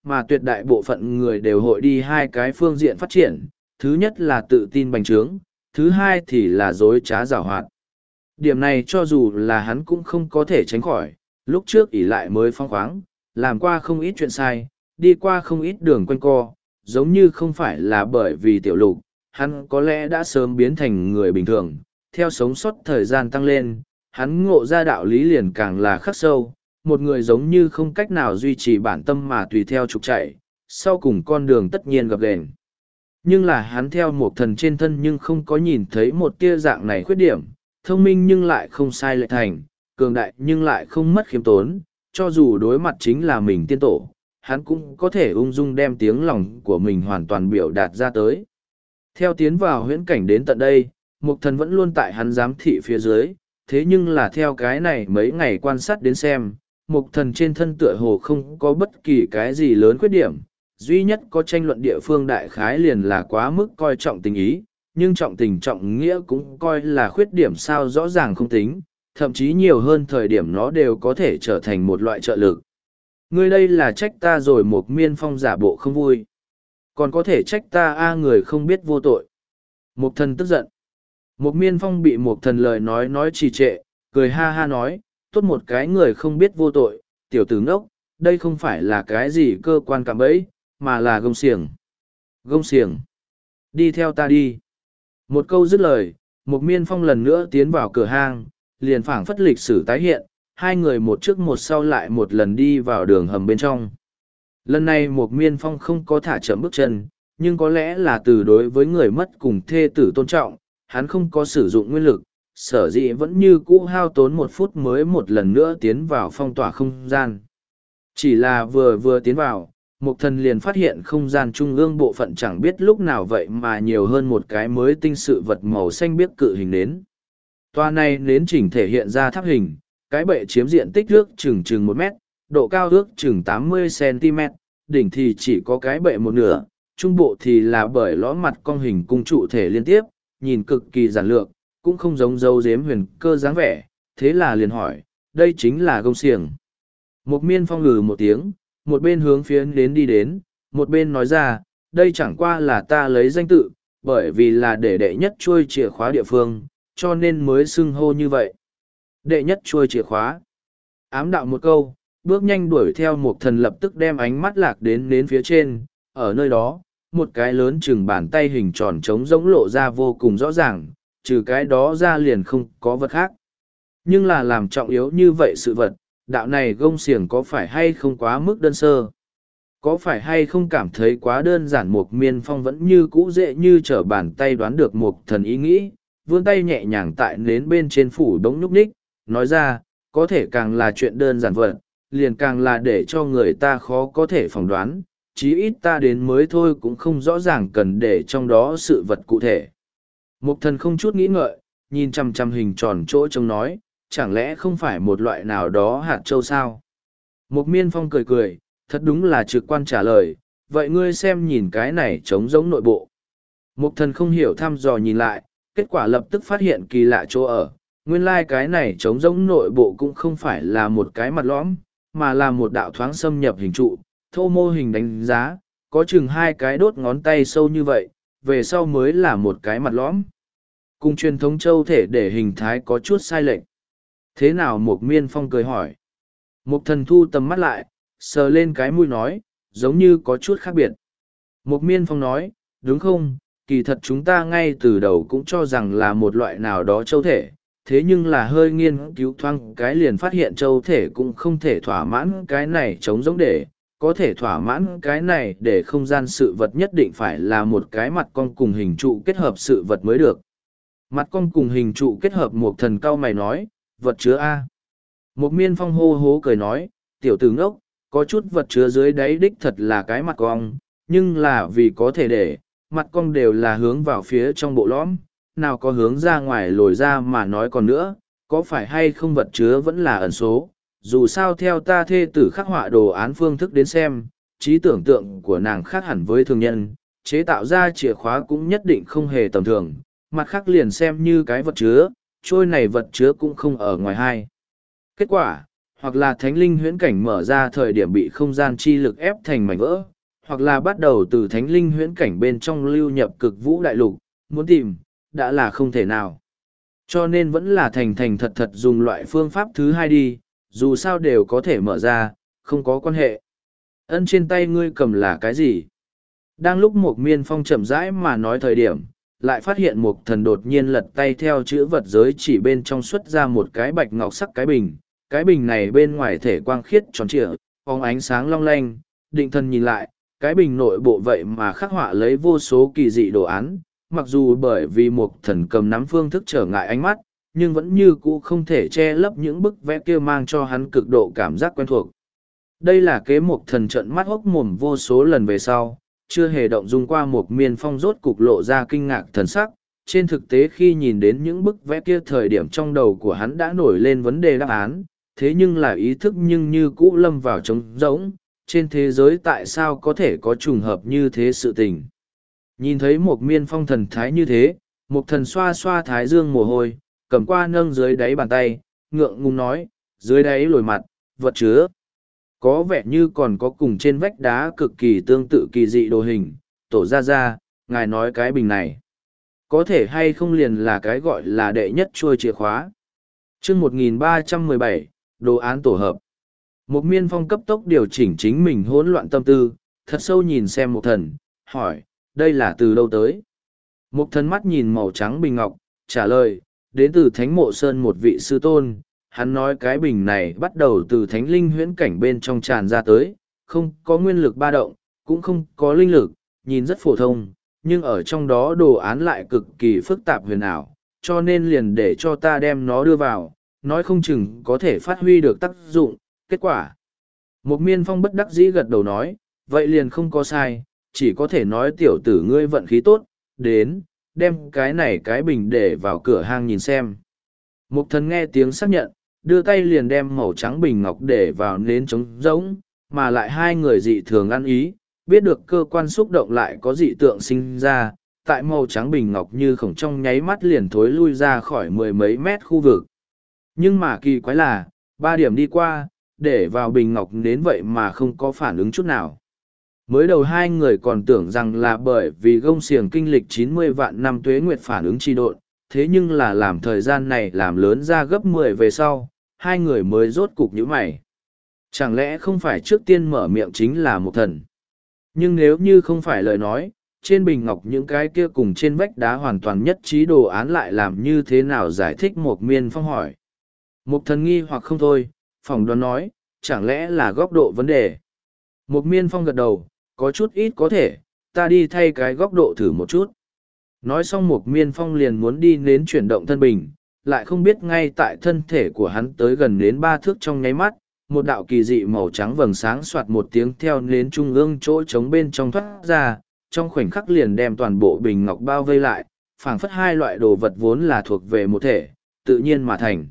mà tuyệt đại bộ phận người đều hội đi hai cái phương diện phát triển, thứ nhất là tự tin bành trướng, thứ hai thì là dối trá giảo hoạt. Điểm này cho dù là hắn cũng không có thể tránh khỏi, lúc trước ỷ lại mới phong khoáng, làm qua không ít chuyện sai, đi qua không ít đường quanh co, giống như không phải là bởi vì tiểu lục, hắn có lẽ đã sớm biến thành người bình thường, theo sống sót thời gian tăng lên, hắn ngộ ra đạo lý liền càng là khắc sâu, một người giống như không cách nào duy trì bản tâm mà tùy theo trục chạy, sau cùng con đường tất nhiên gập ghềnh. Nhưng là hắn theo một thần trên thân nhưng không có nhìn thấy một tia dạng này khuyết điểm, thông minh nhưng lại không sai lệch thành, cường đại nhưng lại không mất khiêm tốn, cho dù đối mặt chính là mình tiên tổ, hắn cũng có thể ung dung đem tiếng lòng của mình hoàn toàn biểu đạt ra tới. Theo tiến vào huyễn cảnh đến tận đây, Mục Thần vẫn luôn tại hắn giám thị phía dưới, thế nhưng là theo cái này mấy ngày quan sát đến xem, Mục Thần trên thân tựa hồ không có bất kỳ cái gì lớn khuyết điểm, duy nhất có tranh luận địa phương đại khái liền là quá mức coi trọng tình ý, nhưng trọng tình trọng nghĩa cũng coi là khuyết điểm sao rõ ràng không tính, thậm chí nhiều hơn thời điểm nó đều có thể trở thành một loại trợ lực. Ngươi đây là trách ta rồi. Một Miên Phong giả bộ không vui. Còn có thể trách ta a người không biết vô tội. Một Thần tức giận. Một Miên Phong bị một thần lời nói nói trì trệ, cười ha ha nói, tốt một cái người không biết vô tội, tiểu tử ngốc, đây không phải là cái gì cơ quan cạm bẫy, mà là gông xiềng. Gông xiềng. Đi theo ta đi. Một câu dứt lời, một Miên Phong lần nữa tiến vào cửa hang, liền phảng phất lịch sử tái hiện, hai người một trước một sau lại một lần đi vào đường hầm bên trong. Lần này một Miên Phong không có thả chậm bước chân, nhưng có lẽ là từ đối với người mất cùng thê tử tôn trọng, hắn không có sử dụng nguyên lực, sở dĩ vẫn như cũ hao tốn một phút mới một lần nữa tiến vào phong tỏa không gian. Chỉ là vừa vừa tiến vào, Mục Thần liền phát hiện không gian trung ương bộ phận chẳng biết lúc nào vậy mà nhiều hơn một cái mới tinh sự vật màu xanh biếc cự hình nến. Toa này nến chỉnh thể hiện ra tháp hình, cái bệ chiếm diện tích ước chừng chừng một mét, độ cao ước chừng tám mươi xăng-ti-mét, đỉnh thì chỉ có cái bệ một nửa, trung bộ thì là bởi lõm mặt cong hình cung trụ thể liên tiếp, nhìn cực kỳ giản lược, cũng không giống dấu dếm huyền cơ dáng vẻ, thế là liền hỏi, đây chính là gông xiềng. Một Miên Phong ngừ một tiếng, một bên hướng phía đến đi đến, một bên nói ra, đây chẳng qua là ta lấy danh tự, bởi vì là để đệ nhất chuôi chìa khóa địa phương, cho nên mới xưng hô như vậy. Đệ nhất chuôi chìa khóa. Ám đạo một câu, bước nhanh đuổi theo một thần lập tức đem ánh mắt lạc đến đến phía trên, ở nơi đó, một cái lớn chừng bàn tay hình tròn trống rỗng lộ ra vô cùng rõ ràng, trừ cái đó ra liền không có vật khác. Nhưng là làm trọng yếu như vậy sự vật, đạo này gông xiềng có phải hay không quá mức đơn sơ? Có phải hay không cảm thấy quá đơn giản? Một Miên Phong vẫn như cũ dễ như trở bàn tay đoán được một thần ý nghĩ, vươn tay nhẹ nhàng tại nến bên trên phủ đống nhúc nhích, nói ra, có thể càng là chuyện đơn giản vật, liền càng là để cho người ta khó có thể phỏng đoán, chí ít ta đến mới thôi cũng không rõ ràng cần để trong đó sự vật cụ thể. Mục thần không chút nghĩ ngợi, nhìn chằm chằm hình tròn chỗ trông nói, chẳng lẽ không phải một loại nào đó hạt châu sao? Mục Miên Phong cười cười, thật đúng là trực quan trả lời, vậy ngươi xem nhìn cái này trống giống nội bộ. Mục thần không hiểu thăm dò nhìn lại, kết quả lập tức phát hiện kỳ lạ chỗ ở, nguyên lai like cái này trống giống nội bộ cũng không phải là một cái mặt lõm, mà là một đạo thoáng xâm nhập hình trụ, thô mô hình đánh giá, có chừng hai cái đốt ngón tay sâu như vậy, về sau mới là một cái mặt lõm. Cùng truyền thống châu thể để hình thái có chút sai lệch. Thế nào? Mục Miên Phong cười hỏi. Mục thần thu tầm mắt lại, sờ lên cái mũi nói, giống như có chút khác biệt. Mục Miên Phong nói, đúng không, kỳ thật chúng ta ngay từ đầu cũng cho rằng là một loại nào đó châu thể, thế nhưng là hơi nghiên cứu thoáng cái liền phát hiện châu thể cũng không thể thỏa mãn cái này chống giống để, có thể thỏa mãn cái này để không gian sự vật nhất định phải là một cái mặt cong cùng hình trụ kết hợp sự vật mới được. Mặt cong cùng hình trụ kết hợp. Một thần cao mày nói, vật chứa A. Một Miên Phong hô hố cười nói, tiểu tử ngốc, có chút vật chứa dưới đáy đích thật là cái mặt cong, nhưng là vì có thể để, mặt cong đều là hướng vào phía trong bộ lõm, nào có hướng ra ngoài lồi ra mà nói còn nữa, có phải hay không vật chứa vẫn là ẩn số. Dù sao theo ta thê tử khắc họa đồ án phương thức đến xem, trí tưởng tượng của nàng khác hẳn với thường nhân, chế tạo ra chìa khóa cũng nhất định không hề tầm thường, mặt khác liền xem như cái vật chứa, trôi này vật chứa cũng không ở ngoài hai. Kết quả, hoặc là thánh linh huyễn cảnh mở ra thời điểm bị không gian chi lực ép thành mảnh vỡ, hoặc là bắt đầu từ thánh linh huyễn cảnh bên trong lưu nhập cực vũ đại lục, muốn tìm, đã là không thể nào. Cho nên vẫn là thành thành thật thật dùng loại phương pháp thứ hai đi, dù sao đều có thể mở ra, không có quan hệ. Ân, trên tay ngươi cầm là cái gì? Đang lúc Mộc Miên Phong chậm rãi mà nói thời điểm, lại phát hiện Mộc Thần đột nhiên lật tay theo chữ vật giới chỉ bên trong xuất ra một cái bạch ngọc sắc cái bình. Cái bình này bên ngoài thể quang khiết tròn trịa, phóng ánh sáng long lanh, định thần nhìn lại, cái bình nội bộ vậy mà khắc họa lấy vô số kỳ dị đồ án, mặc dù bởi vì Mộc Thần cầm nắm phương thức trở ngại ánh mắt, nhưng vẫn như cũ không thể che lấp những bức vẽ kia mang cho hắn cực độ cảm giác quen thuộc. Đây là kế Mộc Thần trợn mắt hốc mồm vô số lần về sau, chưa hề động dung qua Mộc Miên Phong rốt cục lộ ra kinh ngạc thần sắc. Trên thực tế khi nhìn đến những bức vẽ kia thời điểm trong đầu của hắn đã nổi lên vấn đề đáp án, thế nhưng là ý thức nhưng như cũ lâm vào trống rỗng, trên thế giới tại sao có thể có trùng hợp như thế sự tình. Nhìn thấy Mộc Miên Phong thần thái như thế, Mộc Thần xoa xoa thái dương mồ hôi, cầm qua nâng dưới đáy bàn tay, ngượng ngùng nói, dưới đáy lồi mặt, vật chứa. Có vẻ như còn có cùng trên vách đá cực kỳ tương tự kỳ dị đồ hình, tổ ra ra, ngài nói cái bình này. Có thể hay không liền là cái gọi là đệ nhất chuôi chìa khóa. chương một nghìn ba trăm mười bảy, đồ án tổ hợp. Mộc Miên Phong cấp tốc điều chỉnh chính mình hỗn loạn tâm tư, thật sâu nhìn xem Mộc Thần, hỏi, đây là từ đâu tới? Mộc Thần mắt nhìn màu trắng bình ngọc, trả lời, đến từ Thánh Mộ Sơn một vị sư tôn. Hắn nói cái bình này bắt đầu từ thánh linh huyễn cảnh bên trong tràn ra tới, không có nguyên lực ba động, cũng không có linh lực, nhìn rất phổ thông, nhưng ở trong đó đồ án lại cực kỳ phức tạp huyền ảo, cho nên liền để cho ta đem nó đưa vào, nói không chừng có thể phát huy được tác dụng, kết quả. Mộc Miên Phong bất đắc dĩ gật đầu nói, vậy liền không có sai, chỉ có thể nói tiểu tử ngươi vận khí tốt, đến, đem cái này cái bình để vào cửa hang nhìn xem. Mộc Thần nghe tiếng xác nhận, đưa tay liền đem màu trắng bình ngọc để vào nến trống rỗng, mà lại hai người dị thường ăn ý, biết được cơ quan xúc động lại có dị tượng sinh ra, tại màu trắng bình ngọc như khổng trong nháy mắt liền thối lui ra khỏi mười mấy mét khu vực. Nhưng mà kỳ quái là, ba điểm đi qua, để vào bình ngọc nến vậy mà không có phản ứng chút nào. Mới đầu hai người còn tưởng rằng là bởi vì gông xiềng kinh lịch chín mươi vạn năm tuế nguyệt phản ứng trì độn, thế nhưng là làm thời gian này làm lớn ra gấp mười về sau, hai người mới rốt cục nhíu mày. Chẳng lẽ không phải trước tiên mở miệng chính là Mộc Thần? Nhưng nếu như không phải lời nói, trên bình ngọc những cái kia cùng trên vách đá hoàn toàn nhất trí đồ án lại làm như thế nào giải thích Mộc Miên Phong hỏi. Mộc Thần nghi hoặc không thôi, phỏng đoán nói, chẳng lẽ là góc độ vấn đề? Mộc Miên Phong gật đầu, có chút ít có thể, ta đi thay cái góc độ thử một chút. Nói xong Mộc Miên Phong liền muốn đi nến chuyển động thân bình, lại không biết ngay tại thân thể của hắn tới gần đến ba thước trong nháy mắt, một đạo kỳ dị màu trắng vầng sáng soạt một tiếng theo nến trung ương chỗ trống bên trong thoát ra, trong khoảnh khắc liền đem toàn bộ bình ngọc bao vây lại, phảng phất hai loại đồ vật vốn là thuộc về một thể, tự nhiên mà thành.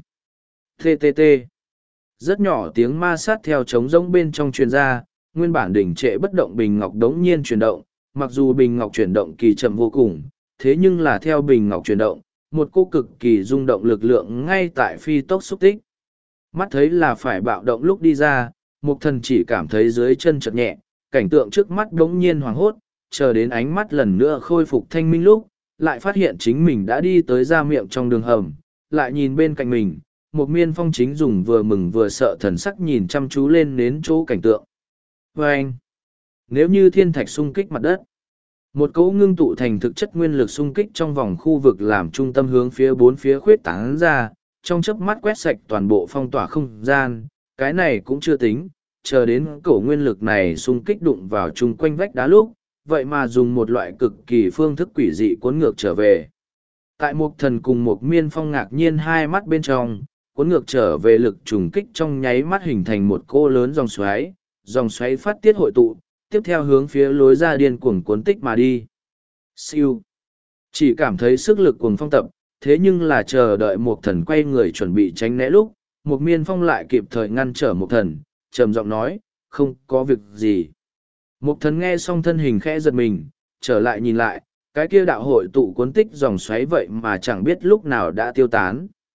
tê tê tê. Rất nhỏ tiếng ma sát theo trống rỗng bên trong truyền ra, nguyên bản đỉnh trệ bất động bình ngọc đống nhiên chuyển động, mặc dù bình ngọc chuyển động kỳ chậm vô cùng, thế nhưng là theo bình ngọc chuyển động, một cô cực kỳ rung động lực lượng ngay tại phi tốc xúc tích. Mắt thấy là phải bạo động lúc đi ra, Mộc Thần chỉ cảm thấy dưới chân chợt nhẹ, cảnh tượng trước mắt đống nhiên hoảng hốt, chờ đến ánh mắt lần nữa khôi phục thanh minh lúc, lại phát hiện chính mình đã đi tới ra miệng trong đường hầm, lại nhìn bên cạnh mình, Mộc Miên Phong chính dùng vừa mừng vừa sợ thần sắc nhìn chăm chú lên đến chỗ cảnh tượng. Và anh, nếu như thiên thạch xung kích mặt đất, một cỗ ngưng tụ thành thực chất nguyên lực xung kích trong vòng khu vực làm trung tâm hướng phía bốn phía khuyết tán ra, trong chớp mắt quét sạch toàn bộ phong tỏa không gian, cái này cũng chưa tính, chờ đến cổ nguyên lực này xung kích đụng vào chung quanh vách đá lúc, vậy mà dùng một loại cực kỳ phương thức quỷ dị cuốn ngược trở về. Tại Mộc Thần cùng Mộc Miên Phong ngạc nhiên hai mắt bên trong, cuốn ngược trở về lực trùng kích trong nháy mắt hình thành một cô lớn dòng xoáy, dòng xoáy phát tiết hội tụ, tiếp theo hướng phía lối ra điên cuồng cuốn tích mà đi. Siêu. Chỉ cảm thấy sức lực cuồng phong tập, thế nhưng là chờ đợi Mộc Thần quay người chuẩn bị tránh né lúc, Mộc Miên Phong lại kịp thời ngăn trở Mộc Thần, trầm giọng nói, không có việc gì. Mộc Thần nghe xong thân hình khẽ giật mình, trở lại nhìn lại, cái kia đạo hội tụ cuốn tích dòng xoáy vậy mà chẳng biết lúc nào đã tiêu tán.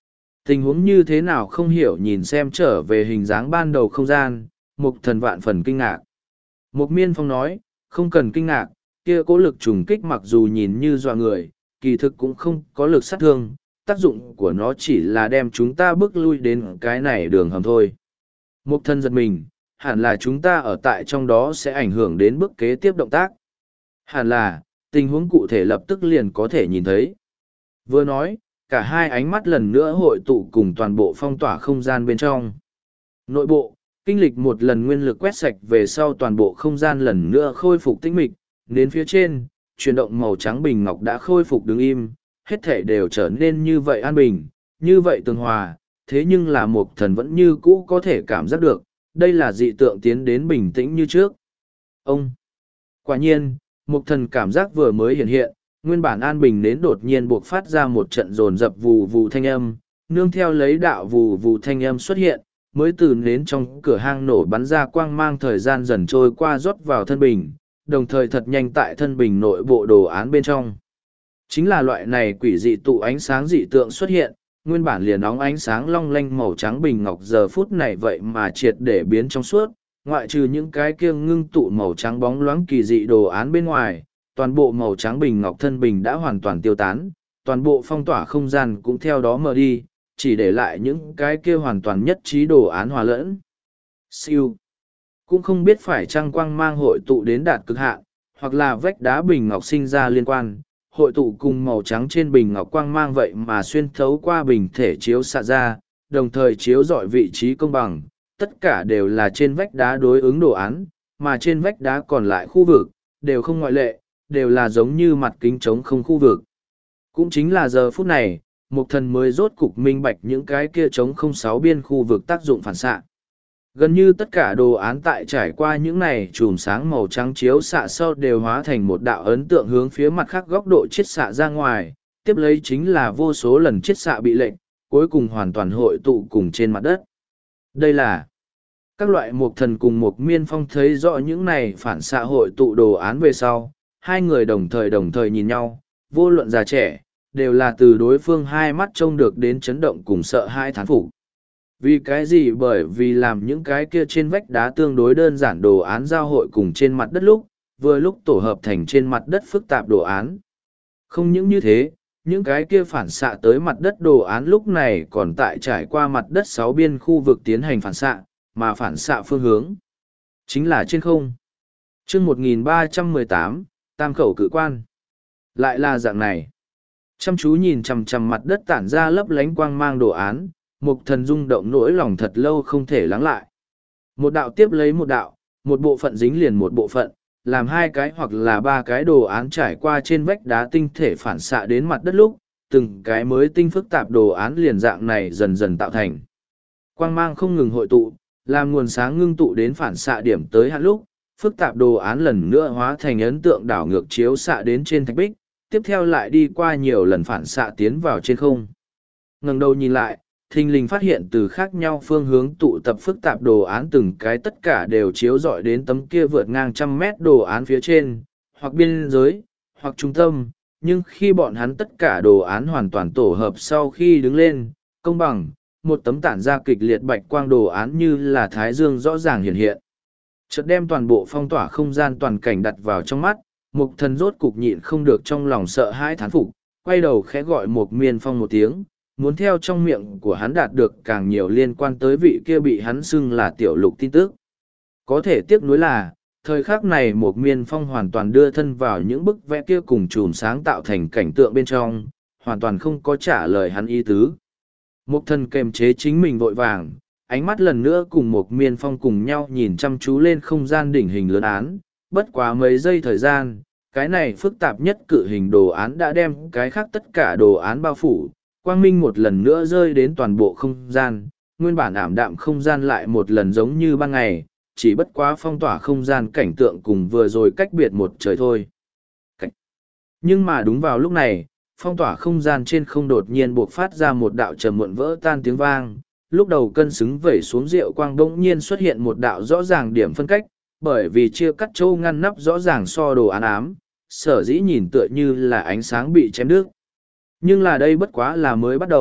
Tình huống như thế nào không hiểu nhìn xem trở về hình dáng ban đầu không gian, Mục Thần vạn phần kinh ngạc. Mục Miên Phong nói, không cần kinh ngạc, kia cố lực trùng kích mặc dù nhìn như dọa người, kỳ thực cũng không có lực sát thương, tác dụng của nó chỉ là đem chúng ta bước lui đến cái này đường hầm thôi. Mục Thần giật mình, hẳn là chúng ta ở tại trong đó sẽ ảnh hưởng đến bước kế tiếp động tác. Hẳn là, tình huống cụ thể lập tức liền có thể nhìn thấy. Vừa nói, cả hai ánh mắt lần nữa hội tụ cùng toàn bộ phong tỏa không gian bên trong. Nội bộ, kinh lịch một lần nguyên lực quét sạch về sau toàn bộ không gian lần nữa khôi phục tĩnh mịch, đến phía trên, chuyển động màu trắng bình ngọc đã khôi phục đứng im, hết thể đều trở nên như vậy an bình, như vậy tường hòa, thế nhưng là Mục Thần vẫn như cũ có thể cảm giác được, đây là dị tượng tiến đến bình tĩnh như trước. Ông! Quả nhiên, Mục Thần cảm giác vừa mới hiện hiện, nguyên bản an bình đến đột nhiên buộc phát ra một trận rồn rập vù vù thanh âm, nương theo lấy đạo vù vù thanh âm xuất hiện, mới từ nến trong cửa hang nổ bắn ra quang mang thời gian dần trôi qua rót vào thân bình, đồng thời thật nhanh tại thân bình nội bộ đồ án bên trong. Chính là loại này quỷ dị tụ ánh sáng dị tượng xuất hiện, nguyên bản liền óng ánh sáng long lanh màu trắng bình ngọc giờ phút này vậy mà triệt để biến trong suốt, ngoại trừ những cái kia ngưng tụ màu trắng bóng loáng kỳ dị đồ án bên ngoài, toàn bộ màu trắng bình ngọc thân bình đã hoàn toàn tiêu tán, toàn bộ phong tỏa không gian cũng theo đó mờ đi, chỉ để lại những cái kia hoàn toàn nhất trí đồ án hòa lẫn. Siêu. Cũng không biết phải trăng quang mang hội tụ đến đạt cực hạn, hoặc là vách đá bình ngọc sinh ra liên quan, hội tụ cùng màu trắng trên bình ngọc quang mang vậy mà xuyên thấu qua bình thể chiếu xạ ra, đồng thời chiếu dọi vị trí công bằng, tất cả đều là trên vách đá đối ứng đồ án, mà trên vách đá còn lại khu vực, đều không ngoại lệ, đều là giống như mặt kính trống không khu vực. Cũng chính là giờ phút này, Mục Thần mới rốt cục minh bạch những cái kia trống không sáu biên khu vực tác dụng phản xạ. Gần như tất cả đồ án tại trải qua những này chùm sáng màu trắng chiếu xạ sau đều hóa thành một đạo ấn tượng hướng phía mặt khác góc độ chiết xạ ra ngoài, tiếp lấy chính là vô số lần chiết xạ bị lệnh, cuối cùng hoàn toàn hội tụ cùng trên mặt đất. Đây là các loại Mục Thần cùng Mục Miên Phong thấy rõ những này phản xạ hội tụ đồ án về sau, hai người đồng thời đồng thời nhìn nhau, vô luận già trẻ, đều là từ đối phương hai mắt trông được đến chấn động cùng sợ hai thán phục. Vì cái gì? Bởi vì làm những cái kia trên vách đá tương đối đơn giản đồ án giao hội cùng trên mặt đất lúc, vừa lúc tổ hợp thành trên mặt đất phức tạp đồ án. Không những như thế, những cái kia phản xạ tới mặt đất đồ án lúc này còn tại trải qua mặt đất sáu biên khu vực tiến hành phản xạ, mà phản xạ phương hướng chính là trên không. Chương một nghìn ba trăm mười tám, Tam khẩu cự quan. Lại là dạng này. Chăm chú nhìn chằm chằm mặt đất tản ra lấp lánh quang mang đồ án, Mục Thần rung động nỗi lòng thật lâu không thể lắng lại. Một đạo tiếp lấy một đạo, một bộ phận dính liền một bộ phận, làm hai cái hoặc là ba cái đồ án trải qua trên vách đá tinh thể phản xạ đến mặt đất lúc, từng cái mới tinh phức tạp đồ án liền dạng này dần dần tạo thành. Quang mang không ngừng hội tụ, làm nguồn sáng ngưng tụ đến phản xạ điểm tới hạn lúc, phức tạp đồ án lần nữa hóa thành ấn tượng đảo ngược chiếu xạ đến trên thạch bích, tiếp theo lại đi qua nhiều lần phản xạ tiến vào trên không. Ngẩng đầu nhìn lại, thình lình phát hiện từ khác nhau phương hướng tụ tập phức tạp đồ án từng cái tất cả đều chiếu rọi đến tấm kia vượt ngang trăm mét đồ án phía trên, hoặc biên giới, hoặc trung tâm, nhưng khi bọn hắn tất cả đồ án hoàn toàn tổ hợp sau khi đứng lên, công bằng, một tấm tản ra kịch liệt bạch quang đồ án như là thái dương rõ ràng hiện hiện. Chợt đem toàn bộ phong tỏa không gian toàn cảnh đặt vào trong mắt, Mục Thần rốt cục nhịn không được trong lòng sợ hãi thán phục, quay đầu khẽ gọi Mục Miên Phong một tiếng, muốn theo trong miệng của hắn đạt được càng nhiều liên quan tới vị kia bị hắn xưng là tiểu lục tin tức. Có thể tiếc nuối là, thời khắc này Mục Miên Phong hoàn toàn đưa thân vào những bức vẽ kia cùng chùm sáng tạo thành cảnh tượng bên trong, hoàn toàn không có trả lời hắn ý tứ. Mục Thần kềm chế chính mình vội vàng, ánh mắt lần nữa cùng Mục Miên Phong cùng nhau nhìn chăm chú lên không gian đỉnh hình lớn án, bất quá mấy giây thời gian, cái này phức tạp nhất cự hình đồ án đã đem cái khác tất cả đồ án bao phủ, quang minh một lần nữa rơi đến toàn bộ không gian, nguyên bản ảm đạm không gian lại một lần giống như ban ngày, chỉ bất quá phong tỏa không gian cảnh tượng cùng vừa rồi cách biệt một trời thôi. Cảnh. Nhưng mà đúng vào lúc này, phong tỏa không gian trên không đột nhiên buộc phát ra một đạo trầm muộn vỡ tan tiếng vang, lúc đầu cân xứng vẩy xuống rượu quang bỗng nhiên xuất hiện một đạo rõ ràng điểm phân cách, bởi vì chia cắt châu ngăn nắp rõ ràng so đồ án ám, sở dĩ nhìn tựa như là ánh sáng bị chém đứt. Nhưng là đây bất quá là mới bắt đầu,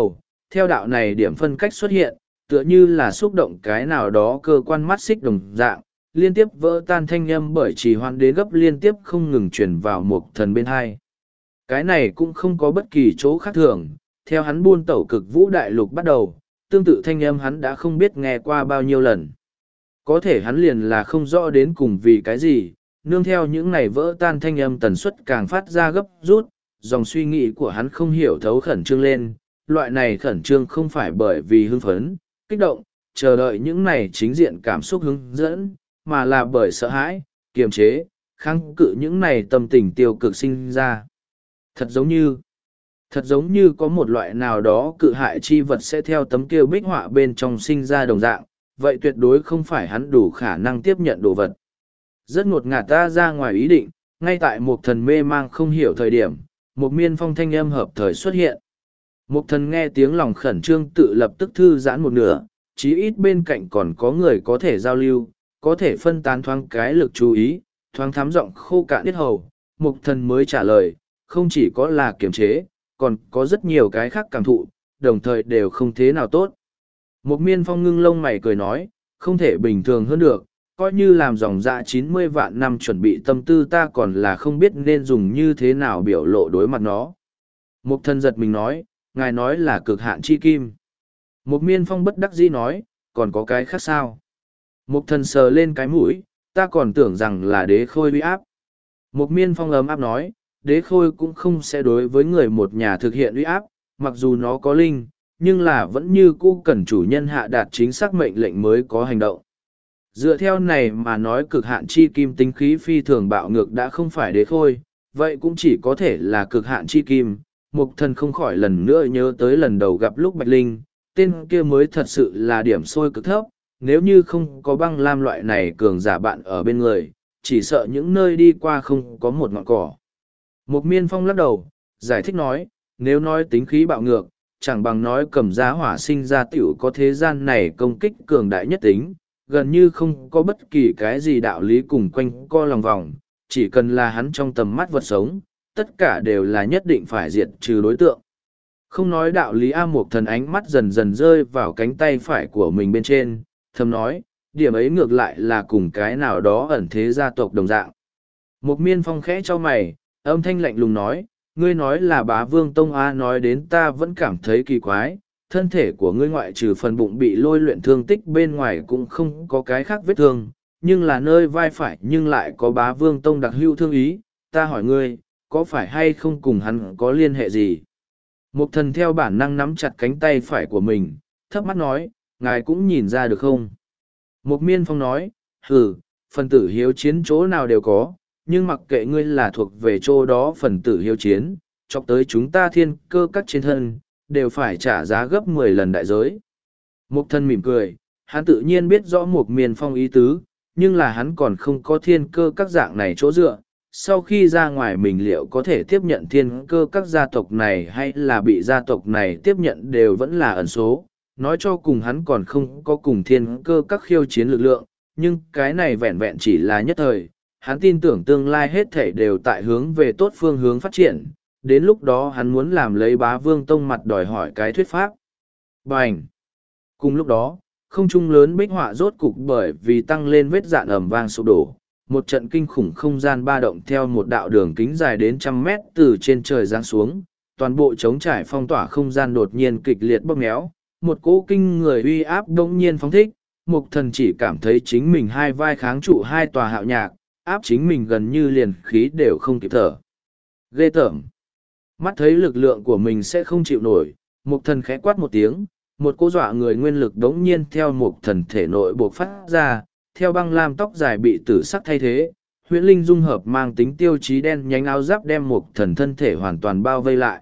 theo đạo này điểm phân cách xuất hiện, tựa như là xúc động cái nào đó cơ quan mắt xích đồng dạng, liên tiếp vỡ tan thanh âm bởi trì hoãn đến gấp liên tiếp không ngừng truyền vào một thần bên hai. Cái này cũng không có bất kỳ chỗ khác thường, theo hắn buôn tẩu cực vũ đại lục bắt đầu, tương tự thanh âm hắn đã không biết nghe qua bao nhiêu lần. Có thể hắn liền là không rõ đến cùng vì cái gì, nương theo những này vỡ tan thanh âm tần suất càng phát ra gấp rút, dòng suy nghĩ của hắn không hiểu thấu khẩn trương lên, loại này khẩn trương không phải bởi vì hưng phấn, kích động, chờ đợi những này chính diện cảm xúc hướng dẫn, mà là bởi sợ hãi, kiềm chế, kháng cự những này tâm tình tiêu cực sinh ra. Thật giống như, thật giống như có một loại nào đó cự hại chi vật sẽ theo tấm kiêu bích họa bên trong sinh ra đồng dạng, vậy tuyệt đối không phải hắn đủ khả năng tiếp nhận đồ vật. Rất ngột ngạt ta ra ngoài ý định, ngay tại một thần mê mang không hiểu thời điểm, một miên phong thanh âm hợp thời xuất hiện. Một thần nghe tiếng lòng khẩn trương tự lập tức thư giãn một nửa, chí ít bên cạnh còn có người có thể giao lưu, có thể phân tán thoáng cái lực chú ý, thoáng thám giọng khô cạn biết hầu. Một thần mới trả lời, không chỉ có là kiềm chế, còn có rất nhiều cái khác cảm thụ, đồng thời đều không thế nào tốt. Một miên phong ngưng lông mày cười nói, không thể bình thường hơn được, coi như làm dòng dạ chín mươi vạn năm chuẩn bị tâm tư ta còn là không biết nên dùng như thế nào biểu lộ đối mặt nó. Một thần giật mình nói, ngài nói là cực hạn chi kim. Một miên phong bất đắc dĩ nói, còn có cái khác sao? Một thần sờ lên cái mũi, ta còn tưởng rằng là đế khôi uy áp. Một miên phong ấm áp nói, đế khôi cũng không sẽ đối với người một nhà thực hiện uy áp, mặc dù nó có linh, nhưng là vẫn như cũ cần chủ nhân hạ đạt chính xác mệnh lệnh mới có hành động. Dựa theo này mà nói cực hạn chi kim tính khí phi thường bạo ngược đã không phải đế khôi, vậy cũng chỉ có thể là cực hạn chi kim. Mục thần không khỏi lần nữa nhớ tới lần đầu gặp lúc Bạch Linh, tên kia mới thật sự là điểm sôi cực thấp, nếu như không có băng lam loại này cường giả bạn ở bên người, chỉ sợ những nơi đi qua không có một ngọn cỏ. Mục miên phong lắc đầu, giải thích nói, nếu nói tính khí bạo ngược, chẳng bằng nói cầm giá hỏa sinh ra tiểu có thế gian này công kích cường đại nhất tính, gần như không có bất kỳ cái gì đạo lý cùng quanh co lòng vòng, chỉ cần là hắn trong tầm mắt vật sống, tất cả đều là nhất định phải diệt trừ đối tượng. Không nói đạo lý A Mục thần ánh mắt dần dần rơi vào cánh tay phải của mình bên trên, thầm nói, điểm ấy ngược lại là cùng cái nào đó ẩn thế gia tộc đồng dạng. Mục miên phong khẽ cho mày, âm thanh lạnh lùng nói, ngươi nói là bá vương tông A nói đến ta vẫn cảm thấy kỳ quái, thân thể của ngươi ngoại trừ phần bụng bị lôi luyện thương tích bên ngoài cũng không có cái khác vết thương, nhưng là nơi vai phải nhưng lại có bá vương tông đặc hữu thương ý, ta hỏi ngươi, có phải hay không cùng hắn có liên hệ gì? Mục thần theo bản năng nắm chặt cánh tay phải của mình, thấp mắt nói, ngài cũng nhìn ra được không? Mục miên phong nói, hừ, phần tử hiếu chiến chỗ nào đều có, nhưng mặc kệ ngươi là thuộc về chỗ đó phần tử hiếu chiến, chọc tới chúng ta thiên cơ các trên thân, đều phải trả giá gấp mười lần đại giới. Mục thần mỉm cười, hắn tự nhiên biết rõ mục miên phong ý tứ, nhưng là hắn còn không có thiên cơ các dạng này chỗ dựa. Sau khi ra ngoài mình liệu có thể tiếp nhận thiên cơ các gia tộc này hay là bị gia tộc này tiếp nhận đều vẫn là ẩn số. Nói cho cùng hắn còn không có cùng thiên cơ các khiêu chiến lực lượng, nhưng cái này vẹn vẹn chỉ là nhất thời. Hắn tin tưởng tương lai hết thể đều tại hướng về tốt phương hướng phát triển. Đến lúc đó hắn muốn làm lấy bá vương tông mặt đòi hỏi cái thuyết pháp. Bành! Cùng lúc đó, không trung lớn bích họa rốt cục bởi vì tăng lên vết dạn ẩm vang sụp đổ. Một trận kinh khủng không gian ba động theo một đạo đường kính dài đến trăm mét từ trên trời giáng xuống, toàn bộ trống trải phong tỏa không gian đột nhiên kịch liệt bóp méo, một cỗ kinh người uy áp đông nhiên phóng thích, mục thần chỉ cảm thấy chính mình hai vai kháng trụ hai tòa hạo nhạc, áp chính mình gần như liền khí đều không kịp thở. Ghê tởm! Mắt thấy lực lượng của mình sẽ không chịu nổi, mục thần khẽ quát một tiếng, một cô dọa người nguyên lực đống nhiên theo mục thần thể nội buộc phát ra, theo băng lam tóc dài bị tử sắc thay thế, huyễn linh dung hợp mang tính tiêu chí đen nhánh áo giáp đem mục thần thân thể hoàn toàn bao vây lại.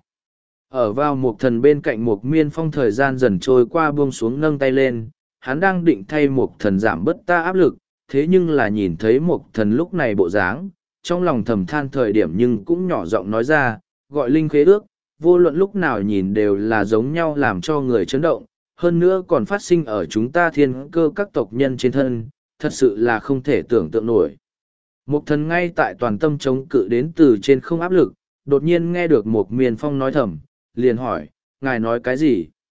Ở vào mục thần bên cạnh mục miên phong thời gian dần trôi qua buông xuống nâng tay lên, hắn đang định thay mục thần giảm bớt ta áp lực, thế nhưng là nhìn thấy mục thần lúc này bộ dáng, trong lòng thầm than thời điểm nhưng cũng nhỏ giọng nói ra, gọi linh khế ước, vô luận lúc nào nhìn đều là giống nhau làm cho người chấn động, hơn nữa còn phát sinh ở chúng ta thiên cơ các tộc nhân trên thân, thật sự là không thể tưởng tượng nổi. Mục thần ngay tại toàn tâm chống cự đến từ trên không áp lực, đột nhiên nghe được Mục Miên Phong nói thầm, liền hỏi, ngài nói cái gì?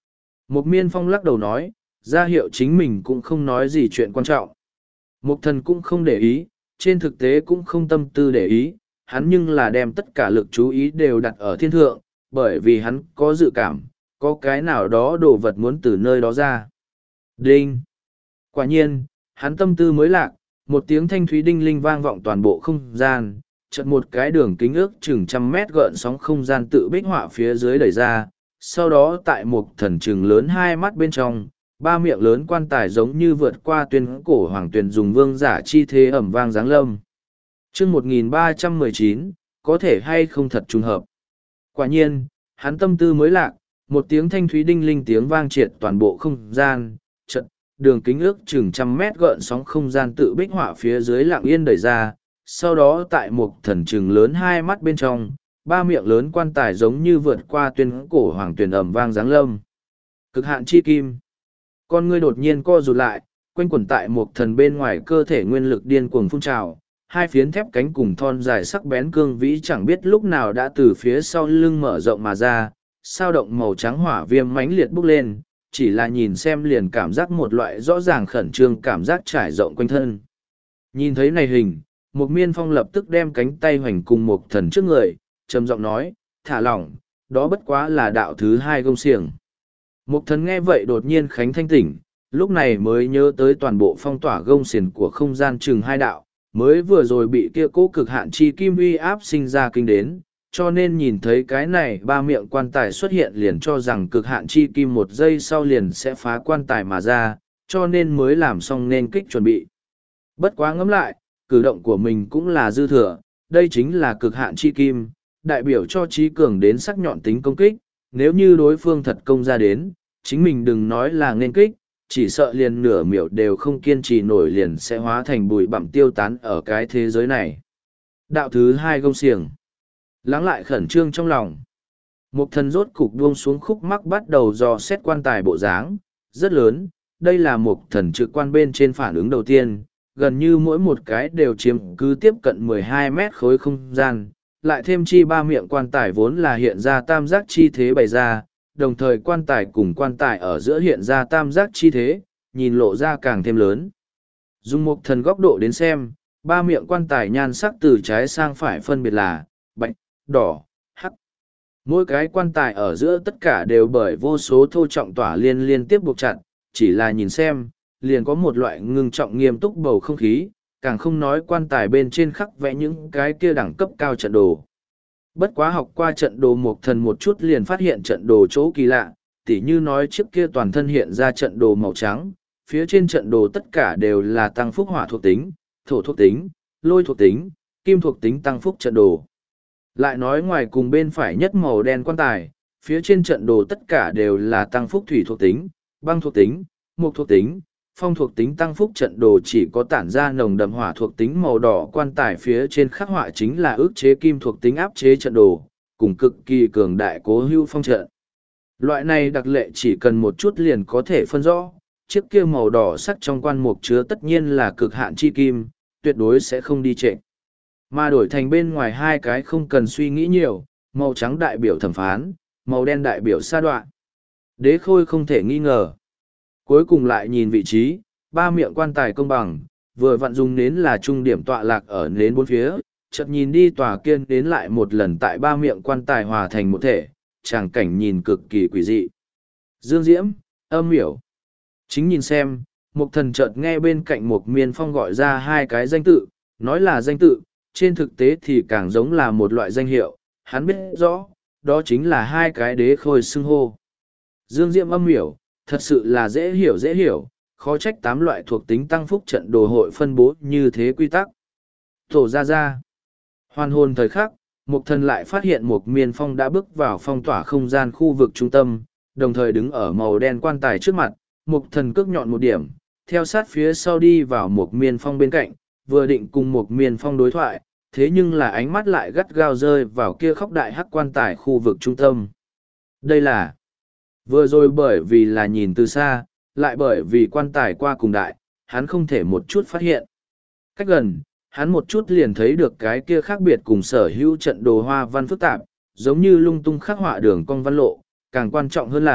Một miên phong lắc đầu nói, ra hiệu chính mình cũng không nói gì chuyện quan trọng. Mục thần cũng không để ý, trên thực tế cũng không tâm tư để ý, hắn nhưng là đem tất cả lực chú ý đều đặt ở thiên thượng, bởi vì hắn có dự cảm, có cái nào đó đồ vật muốn từ nơi đó ra. Đinh! Quả nhiên, hắn tâm tư mới lạc, một tiếng thanh thúy đinh linh vang vọng toàn bộ không gian, chợt một cái đường kính ước chừng trăm mét gợn sóng không gian tự bích họa phía dưới đẩy ra, sau đó tại một thần trừng lớn hai mắt bên trong, ba miệng lớn quan tài giống như vượt qua tuyên cổ hoàng tuyền dùng vương giả chi thế ẩm vang giáng lâm. chương một nghìn ba trăm mười chín, có thể hay không thật trùng hợp. Quả nhiên, hắn tâm tư mới lạc, một tiếng thanh thúy đinh linh tiếng vang triệt toàn bộ không gian, trận, đường kính ước chừng trăm mét gợn sóng không gian tự bích họa phía dưới lặng yên đẩy ra, sau đó tại một thần trừng lớn hai mắt bên trong, ba miệng lớn quan tài giống như vượt qua tuyên cổ hoàng tuyền ẩm vang giáng lâm. Cực hạn chi kim. Con ngươi đột nhiên co rụt lại, quanh quẩn tại một thần bên ngoài cơ thể nguyên lực điên cuồng phun trào, hai phiến thép cánh cùng thon dài sắc bén cương vĩ chẳng biết lúc nào đã từ phía sau lưng mở rộng mà ra, sao động màu trắng hỏa viêm mãnh liệt bốc lên, chỉ là nhìn xem liền cảm giác một loại rõ ràng khẩn trương cảm giác trải rộng quanh thân. Nhìn thấy này hình, một miên phong lập tức đem cánh tay hoành cùng một thần trước người, trầm giọng nói, thả lỏng, đó bất quá là đạo thứ hai gông xiềng. Một thần nghe vậy đột nhiên khánh thanh tỉnh, lúc này mới nhớ tới toàn bộ phong tỏa gông xiềng của không gian chừng hai đạo, mới vừa rồi bị kia cố cực hạn chi kim uy áp sinh ra kinh đến, cho nên nhìn thấy cái này ba miệng quan tài xuất hiện liền cho rằng cực hạn chi kim một giây sau liền sẽ phá quan tài mà ra, cho nên mới làm xong nên kích chuẩn bị. Bất quá ngẫm lại, cử động của mình cũng là dư thừa, đây chính là cực hạn chi kim, đại biểu cho trí cường đến sắc nhọn tính công kích, nếu như đối phương thật công ra đến, chính mình đừng nói là nên kích, chỉ sợ liền nửa miểu đều không kiên trì nổi liền sẽ hóa thành bụi bặm tiêu tán ở cái thế giới này. Đạo thứ hai gông xiềng. Lắng lại khẩn trương trong lòng. Một thần rốt cục buông xuống khúc mắc bắt đầu dò xét quan tài bộ dáng, rất lớn, đây là một thần trực quan bên trên phản ứng đầu tiên, gần như mỗi một cái đều chiếm cứ tiếp cận mười hai mét khối không gian, lại thêm chi ba miệng quan tài vốn là hiện ra tam giác chi thế bày ra, đồng thời quan tài cùng quan tài ở giữa hiện ra tam giác chi thế, nhìn lộ ra càng thêm lớn. Dùng một thần góc độ đến xem, ba miệng quan tài nhan sắc từ trái sang phải phân biệt là bạch, đỏ, hắc. Mỗi cái quan tài ở giữa tất cả đều bởi vô số thô trọng tỏa liên liên tiếp buộc chặt, chỉ là nhìn xem, liền có một loại ngưng trọng nghiêm túc bầu không khí, càng không nói quan tài bên trên khắc vẽ những cái kia đẳng cấp cao trận đồ. Bất quá học qua trận đồ một thần một chút liền phát hiện trận đồ chỗ kỳ lạ, tỉ như nói trước kia toàn thân hiện ra trận đồ màu trắng, phía trên trận đồ tất cả đều là tăng phúc hỏa thuộc tính, thổ thuộc tính, lôi thuộc tính, kim thuộc tính tăng phúc trận đồ. Lại nói ngoài cùng bên phải nhất màu đen quan tài, phía trên trận đồ tất cả đều là tăng phúc thủy thuộc tính, băng thuộc tính, mộc thuộc tính, phong thuộc tính tăng phúc trận đồ chỉ có tản ra nồng đậm hỏa thuộc tính màu đỏ quan tài phía trên khắc họa chính là ước chế kim thuộc tính áp chế trận đồ, cùng cực kỳ cường đại cố hữu phong trận. Loại này đặc lệ chỉ cần một chút liền có thể phân rõ, chiếc kia màu đỏ sắc trong quan mục chứa tất nhiên là cực hạn chi kim, tuyệt đối sẽ không đi trệ. Mà đổi thành bên ngoài hai cái không cần suy nghĩ nhiều, màu trắng đại biểu thẩm phán, màu đen đại biểu sa đoạn. Đế khôi không thể nghi ngờ. Cuối cùng lại nhìn vị trí, ba miệng quan tài công bằng, vừa vặn dùng nến là trung điểm tọa lạc ở nến bốn phía, chợt nhìn đi tòa kiên đến lại một lần tại ba miệng quan tài hòa thành một thể, tràng cảnh nhìn cực kỳ quỷ dị. Dương Diễm, âm miểu. Chính nhìn xem, một thần chợt nghe bên cạnh một miên phong gọi ra hai cái danh tự, nói là danh tự, trên thực tế thì càng giống là một loại danh hiệu, hắn biết rõ, đó chính là hai cái đế khôi xưng hô. Dương Diễm âm miểu, thật sự là dễ hiểu dễ hiểu, khó trách tám loại thuộc tính tăng phúc trận đồ hội phân bố như thế quy tắc. Tổ ra ra. Hoàn hồn thời khắc, Mục thần lại phát hiện một miên phong đã bước vào phong tỏa không gian khu vực trung tâm, đồng thời đứng ở màu đen quan tài trước mặt, Mục thần cước nhọn một điểm, theo sát phía sau đi vào một miên phong bên cạnh, vừa định cùng một miên phong đối thoại, thế nhưng là ánh mắt lại gắt gao rơi vào kia khóc đại hắc quan tài khu vực trung tâm. Đây là vừa rồi bởi vì là nhìn từ xa, lại bởi vì quan tài qua cùng đại, hắn không thể một chút phát hiện. Cách gần, hắn một chút liền thấy được cái kia khác biệt cùng sở hữu trận đồ hoa văn phức tạp, giống như lung tung khắc họa đường cong văn lộ, càng quan trọng hơn là,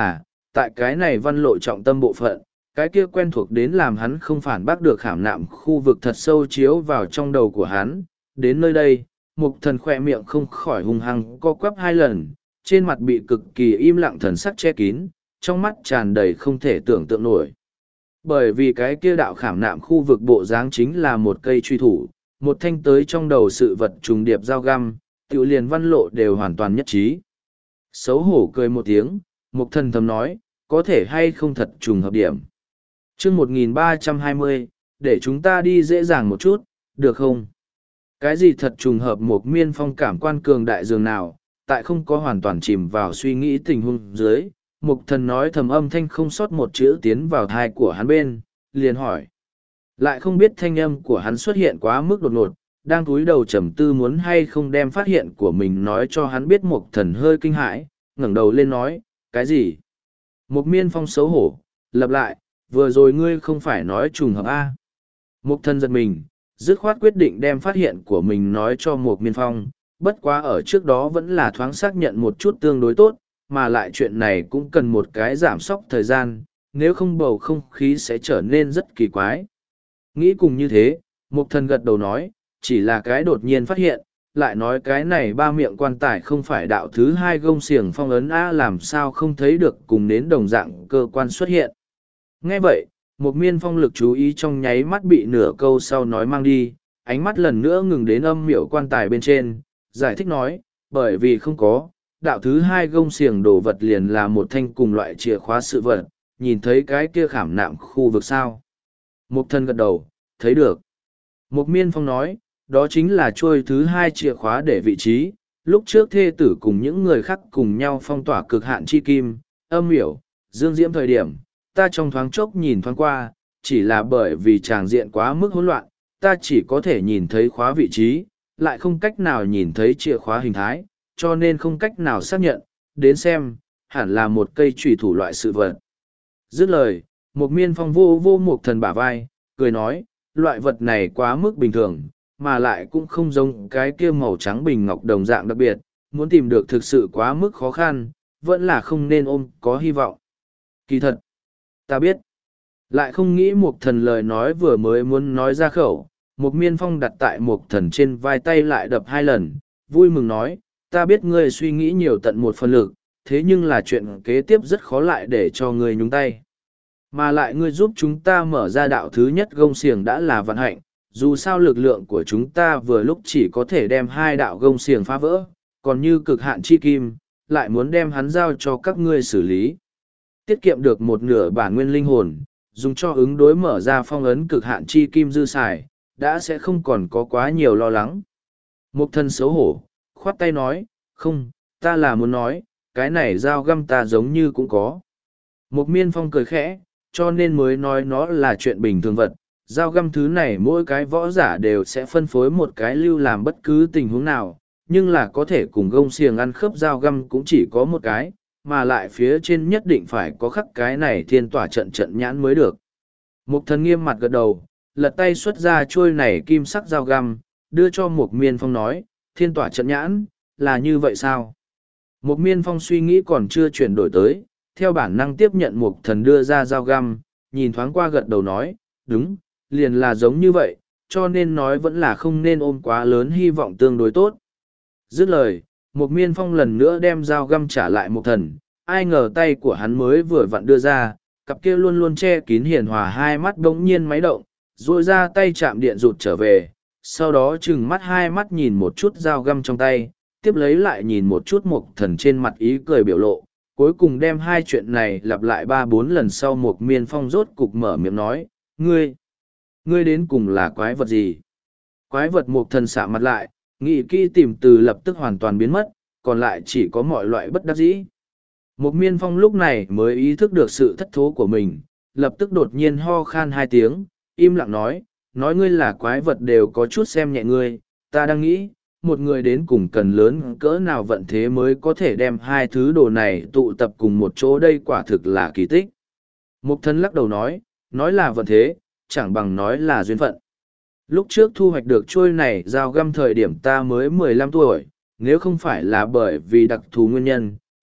tại cái này văn lộ trọng tâm bộ phận, cái kia quen thuộc đến làm hắn không phản bác được khảm nạm khu vực thật sâu chiếu vào trong đầu của hắn. Đến nơi đây, mục thần khoe miệng không khỏi hung hăng co quắp hai lần, trên mặt bị cực kỳ im lặng thần sắc che kín, trong mắt tràn đầy không thể tưởng tượng nổi. Bởi vì cái kia đạo khảm nạm khu vực bộ dáng chính là một cây truy thủ, một thanh tới trong đầu sự vật trùng điệp dao găm, tiểu liền văn lộ đều hoàn toàn nhất trí. Xấu hổ cười một tiếng, mục thần thầm nói, có thể hay không thật trùng hợp điểm. chương một nghìn ba trăm hai mươi, để chúng ta đi dễ dàng một chút, được không? Cái gì thật trùng hợp một miên phong cảm quan cường đại dường nào, tại không có hoàn toàn chìm vào suy nghĩ tình huống dưới, mục thần nói thầm âm thanh không sót một chữ tiến vào thai của hắn bên, liền hỏi. Lại không biết thanh âm của hắn xuất hiện quá mức đột ngột, đang cúi đầu trầm tư muốn hay không đem phát hiện của mình nói cho hắn biết mục thần hơi kinh hãi, ngẩng đầu lên nói, cái gì? Mục miên phong xấu hổ, lặp lại, vừa rồi ngươi không phải nói trùng hợp A. Mục thần giật mình, dứt khoát quyết định đem phát hiện của mình nói cho mục miên phong, bất quá ở trước đó vẫn là thoáng xác nhận một chút tương đối tốt, mà lại chuyện này cũng cần một cái giảm sóc thời gian, nếu không bầu không khí sẽ trở nên rất kỳ quái. Nghĩ cùng như thế, mục thần gật đầu nói, chỉ là cái đột nhiên phát hiện, lại nói cái này ba miệng quan tài không phải đạo thứ hai gông xiềng phong ấn A làm sao không thấy được cùng đến đồng dạng cơ quan xuất hiện. Nghe vậy, một miên phong lực chú ý trong nháy mắt bị nửa câu sau nói mang đi, ánh mắt lần nữa ngừng đến âm miệu quan tài bên trên, giải thích nói, bởi vì không có, đạo thứ hai gông xiềng đồ vật liền là một thanh cùng loại chìa khóa sự vật, nhìn thấy cái kia khảm nạm khu vực sao. Mục thần gật đầu, thấy được. Mục miên phong nói, đó chính là trôi thứ hai chìa khóa để vị trí, lúc trước thê tử cùng những người khác cùng nhau phong tỏa cực hạn chi kim, âm miểu, dương diễm thời điểm, ta trong thoáng chốc nhìn thoáng qua, chỉ là bởi vì tràng diện quá mức hỗn loạn, ta chỉ có thể nhìn thấy khóa vị trí, lại không cách nào nhìn thấy chìa khóa hình thái, cho nên không cách nào xác nhận, đến xem, hẳn là một cây trùy thủ loại sự vật. Dứt lời, một miên phong vô vô một thần bả vai, cười nói, loại vật này quá mức bình thường, mà lại cũng không giống cái kia màu trắng bình ngọc đồng dạng đặc biệt, muốn tìm được thực sự quá mức khó khăn, vẫn là không nên ôm có hy vọng. Kỳ thật, ta biết, lại không nghĩ một thần lời nói vừa mới muốn nói ra khẩu, một miên phong đặt tại một thần trên vai tay lại đập hai lần, vui mừng nói, ta biết ngươi suy nghĩ nhiều tận một phần lực, thế nhưng là chuyện kế tiếp rất khó lại để cho ngươi nhúng tay. Mà lại ngươi giúp chúng ta mở ra đạo thứ nhất gông xiềng đã là vận hạnh, dù sao lực lượng của chúng ta vừa lúc chỉ có thể đem hai đạo gông xiềng phá vỡ, còn như cực hạn chi kim, lại muốn đem hắn giao cho các ngươi xử lý. Tiết kiệm được một nửa bản nguyên linh hồn, dùng cho ứng đối mở ra phong ấn cực hạn chi kim dư xài, đã sẽ không còn có quá nhiều lo lắng. Mục thần xấu hổ, khoát tay nói, không, ta là muốn nói, cái này dao găm ta giống như cũng có. Mục miên phong cười khẽ, cho nên mới nói nó là chuyện bình thường vật. Dao găm thứ này mỗi cái võ giả đều sẽ phân phối một cái lưu làm bất cứ tình huống nào, nhưng là có thể cùng gông xiềng ăn khớp dao găm cũng chỉ có một cái, mà lại phía trên nhất định phải có khắc cái này thiên tỏa trận trận nhãn mới được. Mục thần nghiêm mặt gật đầu, lật tay xuất ra trôi này kim sắc dao găm, đưa cho Mục miên phong nói, thiên tỏa trận nhãn, là như vậy sao? Mục miên phong suy nghĩ còn chưa chuyển đổi tới, theo bản năng tiếp nhận Mục thần đưa ra dao găm, nhìn thoáng qua gật đầu nói, đúng, liền là giống như vậy, cho nên nói vẫn là không nên ôm quá lớn hy vọng tương đối tốt. Dứt lời, Mục miên phong lần nữa đem dao găm trả lại Mục thần, ai ngờ tay của hắn mới vừa vặn đưa ra, cặp kia luôn luôn che kín hiền hòa hai mắt bỗng nhiên máy động, duỗi ra tay chạm điện rụt trở về, sau đó chừng mắt hai mắt nhìn một chút dao găm trong tay, tiếp lấy lại nhìn một chút Mục thần trên mặt ý cười biểu lộ, cuối cùng đem hai chuyện này lặp lại ba bốn lần sau Mục miên phong rốt cục mở miệng nói, ngươi, ngươi đến cùng là quái vật gì? Quái vật Mục thần xạ mặt lại, nghĩ kỹ tìm từ lập tức hoàn toàn biến mất, còn lại chỉ có mọi loại bất đắc dĩ. Mục miên phong lúc này mới ý thức được sự thất thố của mình, lập tức đột nhiên ho khan hai tiếng, im lặng nói, nói ngươi là quái vật đều có chút xem nhẹ ngươi, ta đang nghĩ, một người đến cùng cần lớn cỡ nào vận thế mới có thể đem hai thứ đồ này tụ tập cùng một chỗ đây quả thực là kỳ tích. Mục thần lắc đầu nói, nói là vận thế, chẳng bằng nói là duyên phận. Lúc trước thu hoạch được trôi này dao găm thời điểm ta mới mười lăm tuổi, nếu không phải là bởi vì đặc thù nguyên nhân,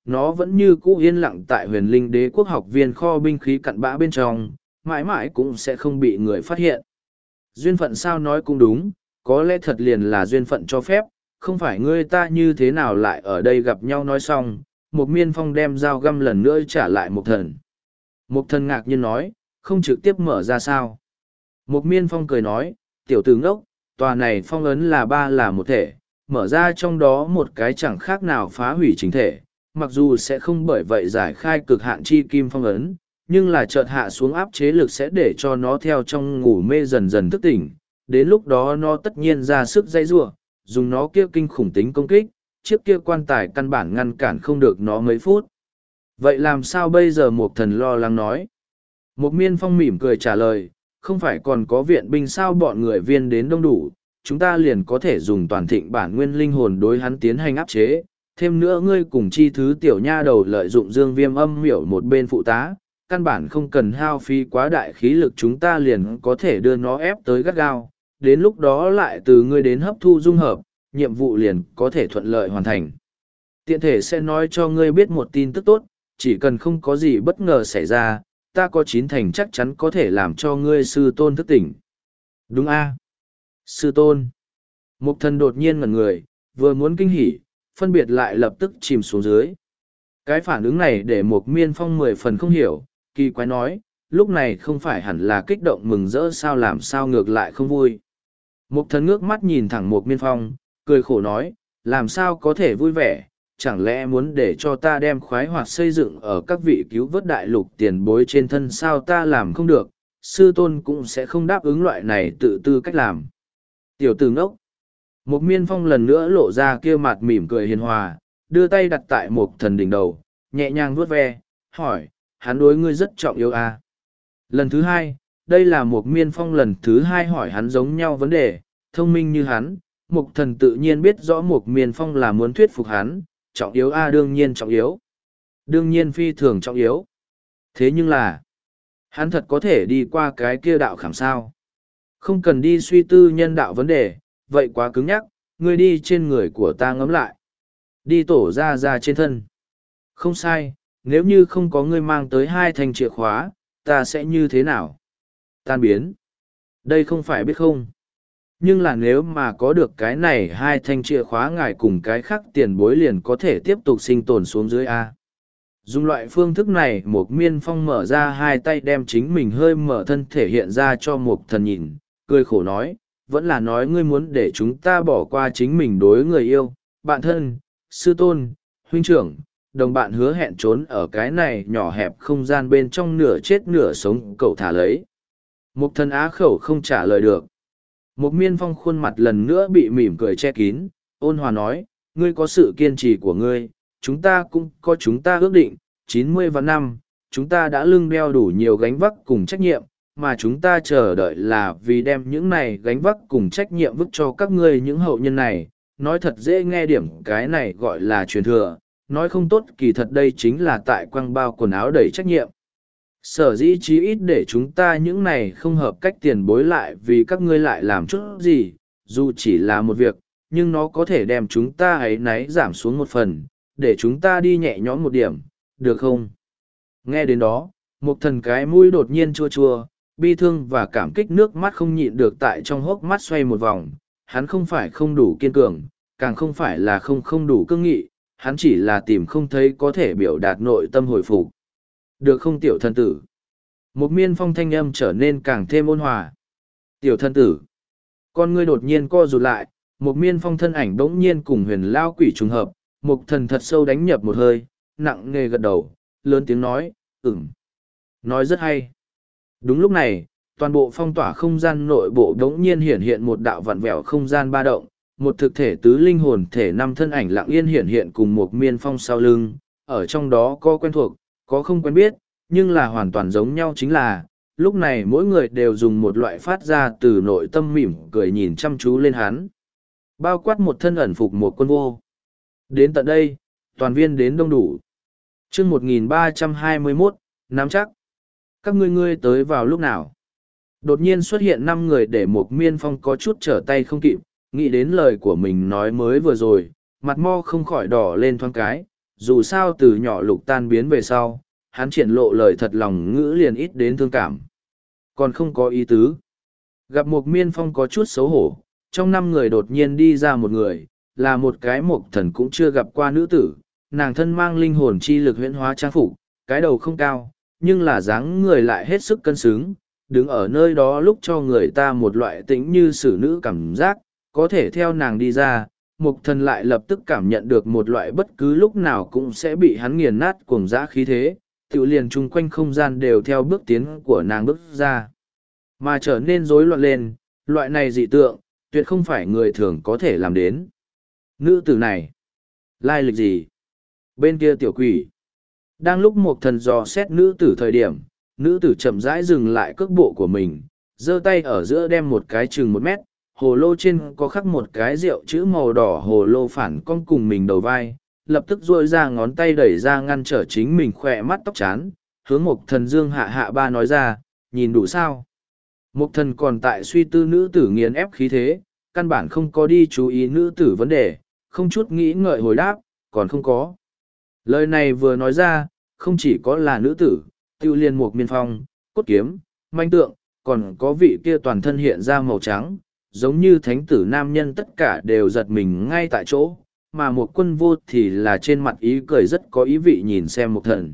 nó vẫn như cũ yên lặng tại huyền linh đế quốc học viên kho binh khí cặn bã bên trong, mãi mãi cũng sẽ không bị người phát hiện. Duyên phận sao nói cũng đúng, có lẽ thật liền là duyên phận cho phép, không phải ngươi ta như thế nào lại ở đây gặp nhau. Nói xong, Mục Miên Phong đem dao găm lần nữa trả lại Mục Thần. Mục Thần ngạc nhiên nói, không trực tiếp mở ra sao? Mục Miên Phong cười nói, tiểu tử ngốc, tòa này phong ấn là ba là một thể, mở ra trong đó một cái chẳng khác nào phá hủy chính thể, mặc dù sẽ không bởi vậy giải khai cực hạn chi kim phong ấn, nhưng là chợt hạ xuống áp chế lực sẽ để cho nó theo trong ngủ mê dần dần thức tỉnh, đến lúc đó nó tất nhiên ra sức dây giụa, dùng nó kia kinh khủng tính công kích, chiếc kia quan tài căn bản ngăn cản không được nó mấy phút. Vậy làm sao bây giờ? Mục Thần lo lắng nói. Mục Miên Phong mỉm cười trả lời, không phải còn có viện binh sao, bọn người viên đến đông đủ, chúng ta liền có thể dùng toàn thịnh bản nguyên linh hồn đối hắn tiến hành áp chế. Thêm nữa ngươi cùng chi thứ tiểu nha đầu lợi dụng dương viêm âm miểu một bên phụ tá, căn bản không cần hao phí quá đại khí lực, chúng ta liền có thể đưa nó ép tới gắt gao, đến lúc đó lại từ ngươi đến hấp thu dung hợp, nhiệm vụ liền có thể thuận lợi hoàn thành. Tiện thể sẽ nói cho ngươi biết một tin tức tốt, chỉ cần không có gì bất ngờ xảy ra, ta có chín thành chắc chắn có thể làm cho ngươi sư tôn thức tỉnh. Đúng a Sư tôn. Mục Thần đột nhiên ngẩn người, vừa muốn kinh hỉ, phân biệt lại lập tức chìm xuống dưới. Cái phản ứng này để Mục Miên Phong mười phần không hiểu, kỳ quái nói, lúc này không phải hẳn là kích động mừng rỡ sao, làm sao ngược lại không vui. Mục Thần ngước mắt nhìn thẳng Mục Miên Phong, cười khổ nói, làm sao có thể vui vẻ, chẳng lẽ muốn để cho ta đem khoái hoạt xây dựng ở các vị cứu vớt đại lục tiền bối trên thân sao? Ta làm không được, sư tôn cũng sẽ không đáp ứng loại này tự tư cách làm. Tiểu tử ngốc. Mục Miên Phong lần nữa lộ ra kia mặt mỉm cười hiền hòa, đưa tay đặt tại Mục Thần đỉnh đầu, nhẹ nhàng vuốt ve, hỏi, hắn đối ngươi rất trọng yếu à? Lần thứ hai, đây là Mục Miên Phong lần thứ hai hỏi hắn giống nhau vấn đề, thông minh như hắn, Mục Thần tự nhiên biết rõ Mục Miên Phong là muốn thuyết phục hắn, trọng yếu a à, đương nhiên trọng yếu. Đương nhiên phi thường trọng yếu. Thế nhưng là, hắn thật có thể đi qua cái kia đạo khảm sao? Không cần đi suy tư nhân đạo vấn đề, vậy quá cứng nhắc, ngươi đi trên người của ta ngẫm lại. Đi tổ ra ra trên thân. Không sai, nếu như không có ngươi mang tới hai thanh chìa khóa, ta sẽ như thế nào? Tan biến. Đây không phải biết không? Nhưng là nếu mà có được cái này hai thanh chìa khóa, ngài cùng cái khác tiền bối liền có thể tiếp tục sinh tồn xuống dưới A. Dùng loại phương thức này, Mục Miên Phong mở ra hai tay đem chính mình hơi mở thân thể hiện ra cho Mục Thần nhìn, cười khổ nói, vẫn là nói ngươi muốn để chúng ta bỏ qua chính mình đối người yêu, bạn thân, sư tôn, huynh trưởng, đồng bạn hứa hẹn trốn ở cái này nhỏ hẹp không gian bên trong nửa chết nửa sống cậu thả lấy. Mục Thần á khẩu không trả lời được. Mục Miên Phong khuôn mặt lần nữa bị mỉm cười che kín, ôn hòa nói, ngươi có sự kiên trì của ngươi, chúng ta cũng có chúng ta ước định, chín mươi vạn năm, chúng ta đã lưng đeo đủ nhiều gánh vác cùng trách nhiệm, mà chúng ta chờ đợi là vì đem những này gánh vác cùng trách nhiệm vứt cho các ngươi những hậu nhân này, nói thật dễ nghe điểm, cái này gọi là truyền thừa, nói không tốt kỳ thật đây chính là tại quăng bao quần áo đầy trách nhiệm. Sở dĩ chí ít để chúng ta những này không hợp cách tiền bối lại vì các ngươi lại làm chút gì, dù chỉ là một việc, nhưng nó có thể đem chúng ta ấy náy giảm xuống một phần, để chúng ta đi nhẹ nhõm một điểm, được không? Nghe đến đó, Mục Thần cái mũi đột nhiên chua chua, bi thương và cảm kích nước mắt không nhịn được tại trong hốc mắt xoay một vòng, hắn không phải không đủ kiên cường, càng không phải là không không đủ cương nghị, hắn chỉ là tìm không thấy có thể biểu đạt nội tâm hồi phục. Được không tiểu thân tử? Một Miên Phong thanh âm trở nên càng thêm ôn hòa. Tiểu thân tử. Con ngươi đột nhiên co rụt lại, một Miên Phong thân ảnh bỗng nhiên cùng huyền lao quỷ trùng hợp, Mục Thần thật sâu đánh nhập một hơi, nặng nề gật đầu, lớn tiếng nói, ừm. Nói rất hay. Đúng lúc này, toàn bộ phong tỏa không gian nội bộ đống nhiên hiển hiện một đạo vặn vẹo không gian ba động, một thực thể tứ linh hồn thể năm thân ảnh lặng yên hiển hiện cùng một Miên Phong sau lưng, ở trong đó có quen thuộc, có không quen biết, nhưng là hoàn toàn giống nhau chính là, lúc này mỗi người đều dùng một loại phát ra từ nội tâm mỉm cười nhìn chăm chú lên hắn. Bao quát một thân ẩn phục một quân vô. Đến tận đây, toàn viên đến đông đủ. chương một nghìn ba trăm hai mươi mốt, nắm chắc. Các ngươi ngươi tới vào lúc nào? Đột nhiên xuất hiện năm người để một Miên Phong có chút trở tay không kịp, nghĩ đến lời của mình nói mới vừa rồi, mặt mo không khỏi đỏ lên thoáng cái, dù sao từ nhỏ lục tan biến về sau, hắn triển lộ lời thật lòng ngữ liền ít đến thương cảm. Còn không có ý tứ. Gặp Mục Miên Phong có chút xấu hổ, trong năm người đột nhiên đi ra một người, là một cái mục thần cũng chưa gặp qua nữ tử, nàng thân mang linh hồn chi lực huyễn hóa trang phục, cái đầu không cao, nhưng là dáng người lại hết sức cân xứng, đứng ở nơi đó lúc cho người ta một loại tĩnh như xử nữ cảm giác, có thể theo nàng đi ra, mục thần lại lập tức cảm nhận được một loại bất cứ lúc nào cũng sẽ bị hắn nghiền nát cuồng dã khí thế, tự liền chung quanh không gian đều theo bước tiến của nàng bước ra, mà trở nên rối loạn lên, loại này dị tượng, tuyệt không phải người thường có thể làm đến. Nữ tử này, lai lịch gì? Bên kia tiểu quỷ. Đang lúc một thần dò xét nữ tử thời điểm, nữ tử chậm rãi dừng lại cước bộ của mình, giơ tay ở giữa đem một cái chừng một mét, hồ lô trên có khắc một cái rượu chữ màu đỏ hồ lô phản con cùng mình đầu vai, lập tức duỗi ra ngón tay đẩy ra ngăn trở chính mình khỏe mắt tóc chán, hướng một thần dương hạ hạ ba nói ra, nhìn đủ sao? Một thần còn tại suy tư nữ tử nghiền ép khí thế, căn bản không có đi chú ý nữ tử vấn đề, không chút nghĩ ngợi hồi đáp, còn không có. Lời này vừa nói ra, không chỉ có là nữ tử, tiêu liên Mục Miên Phong, cốt kiếm, manh tượng, còn có vị kia toàn thân hiện ra màu trắng, giống như thánh tử nam nhân tất cả đều giật mình ngay tại chỗ, mà một quân vô thì là trên mặt ý cười rất có ý vị nhìn xem một thần.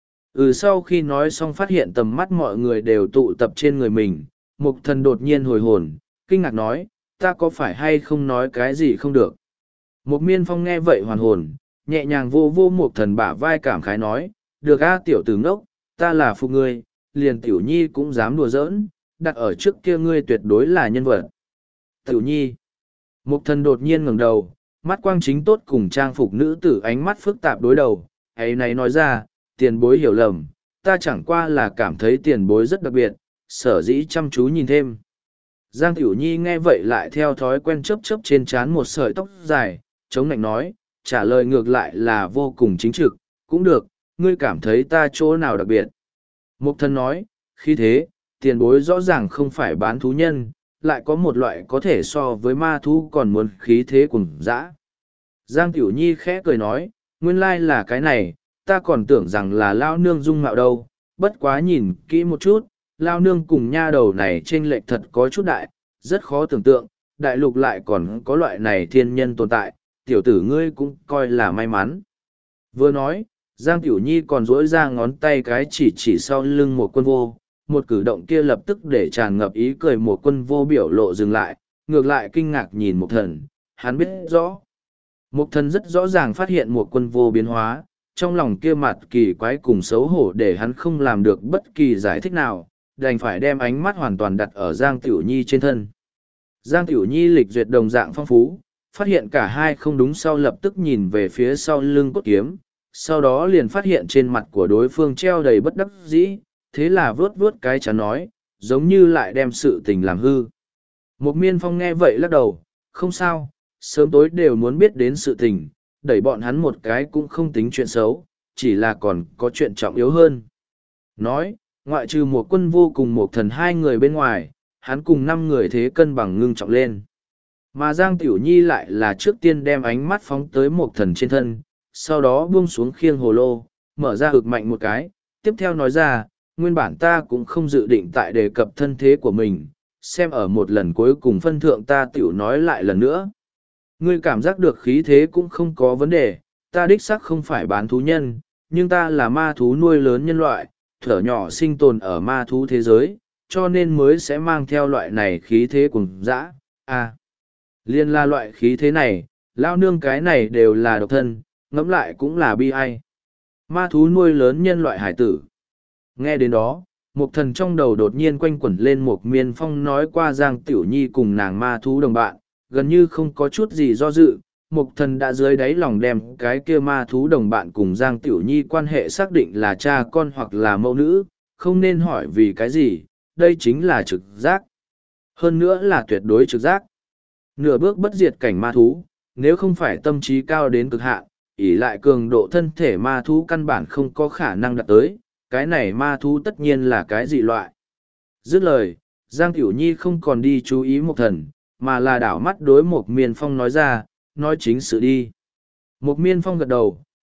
Ừ sau khi nói xong phát hiện tầm mắt mọi người đều tụ tập trên người mình, một thần đột nhiên hồi hồn, kinh ngạc nói, ta có phải hay không nói cái gì không được. Một Miên Phong nghe vậy hoàn hồn, nhẹ nhàng vô vô một thần bả vai cảm khái nói, được a tiểu tử ngốc, ta là phụ ngươi, liền tiểu nhi cũng dám đùa giỡn, đặt ở trước kia ngươi tuyệt đối là nhân vật. Tiểu nhi. Một thần đột nhiên ngẩng đầu, mắt quang chính tốt cùng trang phục nữ tử ánh mắt phức tạp đối đầu, ấy này nói ra, tiền bối hiểu lầm, ta chẳng qua là cảm thấy tiền bối rất đặc biệt, sở dĩ chăm chú nhìn thêm. Giang Tiểu Nhi nghe vậy lại theo thói quen chớp chớp trên trán một sợi tóc dài, chống lạnh nói, trả lời ngược lại là vô cùng chính trực, cũng được, ngươi cảm thấy ta chỗ nào đặc biệt. Mục thần nói, khi thế, tiền bối rõ ràng không phải bán thú nhân, lại có một loại có thể so với ma thú còn muốn khí thế cùng dã. Giang Tiểu Nhi khẽ cười nói, nguyên lai là cái này, ta còn tưởng rằng là lao nương dung mạo đâu, bất quá nhìn kỹ một chút, lao nương cùng nha đầu này chênh lệch thật có chút đại, rất khó tưởng tượng, đại lục lại còn có loại này thiên nhân tồn tại, tiểu tử ngươi cũng coi là may mắn. Vừa nói, Giang Tiểu Nhi còn dỗi ra ngón tay cái chỉ chỉ sau lưng một quân vô, một cử động kia lập tức để tràn ngập ý cười một quân vô biểu lộ dừng lại, ngược lại kinh ngạc nhìn một thần, hắn biết rõ. Một thần rất rõ ràng phát hiện một quân vô biến hóa, trong lòng kia mặt kỳ quái cùng xấu hổ để hắn không làm được bất kỳ giải thích nào, đành phải đem ánh mắt hoàn toàn đặt ở Giang Tiểu Nhi trên thân. Giang Tiểu Nhi lịch duyệt đồng dạng phong phú, phát hiện cả hai không đúng sau lập tức nhìn về phía sau lưng cốt kiếm, sau đó liền phát hiện trên mặt của đối phương treo đầy bất đắc dĩ, thế là vớt vớt cái chán nói, giống như lại đem sự tình làm hư. Một Miên Phong nghe vậy lắc đầu, không sao, sớm tối đều muốn biết đến sự tình, đẩy bọn hắn một cái cũng không tính chuyện xấu, chỉ là còn có chuyện trọng yếu hơn. Nói, ngoại trừ một quân vô cùng một thần hai người bên ngoài, hắn cùng năm người thế cân bằng ngưng trọng lên. Mà Giang Tiểu Nhi lại là trước tiên đem ánh mắt phóng tới một thần trên thân, sau đó buông xuống khiêng hồ lô, mở ra ực mạnh một cái, tiếp theo nói ra, nguyên bản ta cũng không dự định tại đề cập thân thế của mình, xem ở một lần cuối cùng phân thượng ta tiểu nói lại lần nữa. Ngươi cảm giác được khí thế cũng không có vấn đề, ta đích xác không phải bán thú nhân, nhưng ta là ma thú nuôi lớn nhân loại, thở nhỏ sinh tồn ở ma thú thế giới, cho nên mới sẽ mang theo loại này khí thế cùng dã. À, liên la loại khí thế này, lao nương cái này đều là độc thân, ngẫm lại cũng là bi ai. Ma thú nuôi lớn nhân loại hải tử. Nghe đến đó, một thần trong đầu đột nhiên quanh quẩn lên một Miên Phong nói qua Giang Tiểu Nhi cùng nàng ma thú đồng bạn, gần như không có chút gì do dự, một thần đã dưới đáy lòng đem cái kia ma thú đồng bạn cùng Giang Tiểu Nhi quan hệ xác định là cha con hoặc là mẫu nữ, không nên hỏi vì cái gì, đây chính là trực giác. Hơn nữa là tuyệt đối trực giác. Nửa bước bất diệt cảnh ma thú, nếu không phải tâm trí cao đến cực hạn, ỷ lại cường độ thân thể ma thú căn bản không có khả năng đạt tới, cái này ma thú tất nhiên là cái dị loại. Dứt lời, Giang Tiểu Nhi không còn đi chú ý một thần, mà là đảo mắt đối một Miên Phong nói ra, nói chính sự đi. Một Miên Phong gật đầu,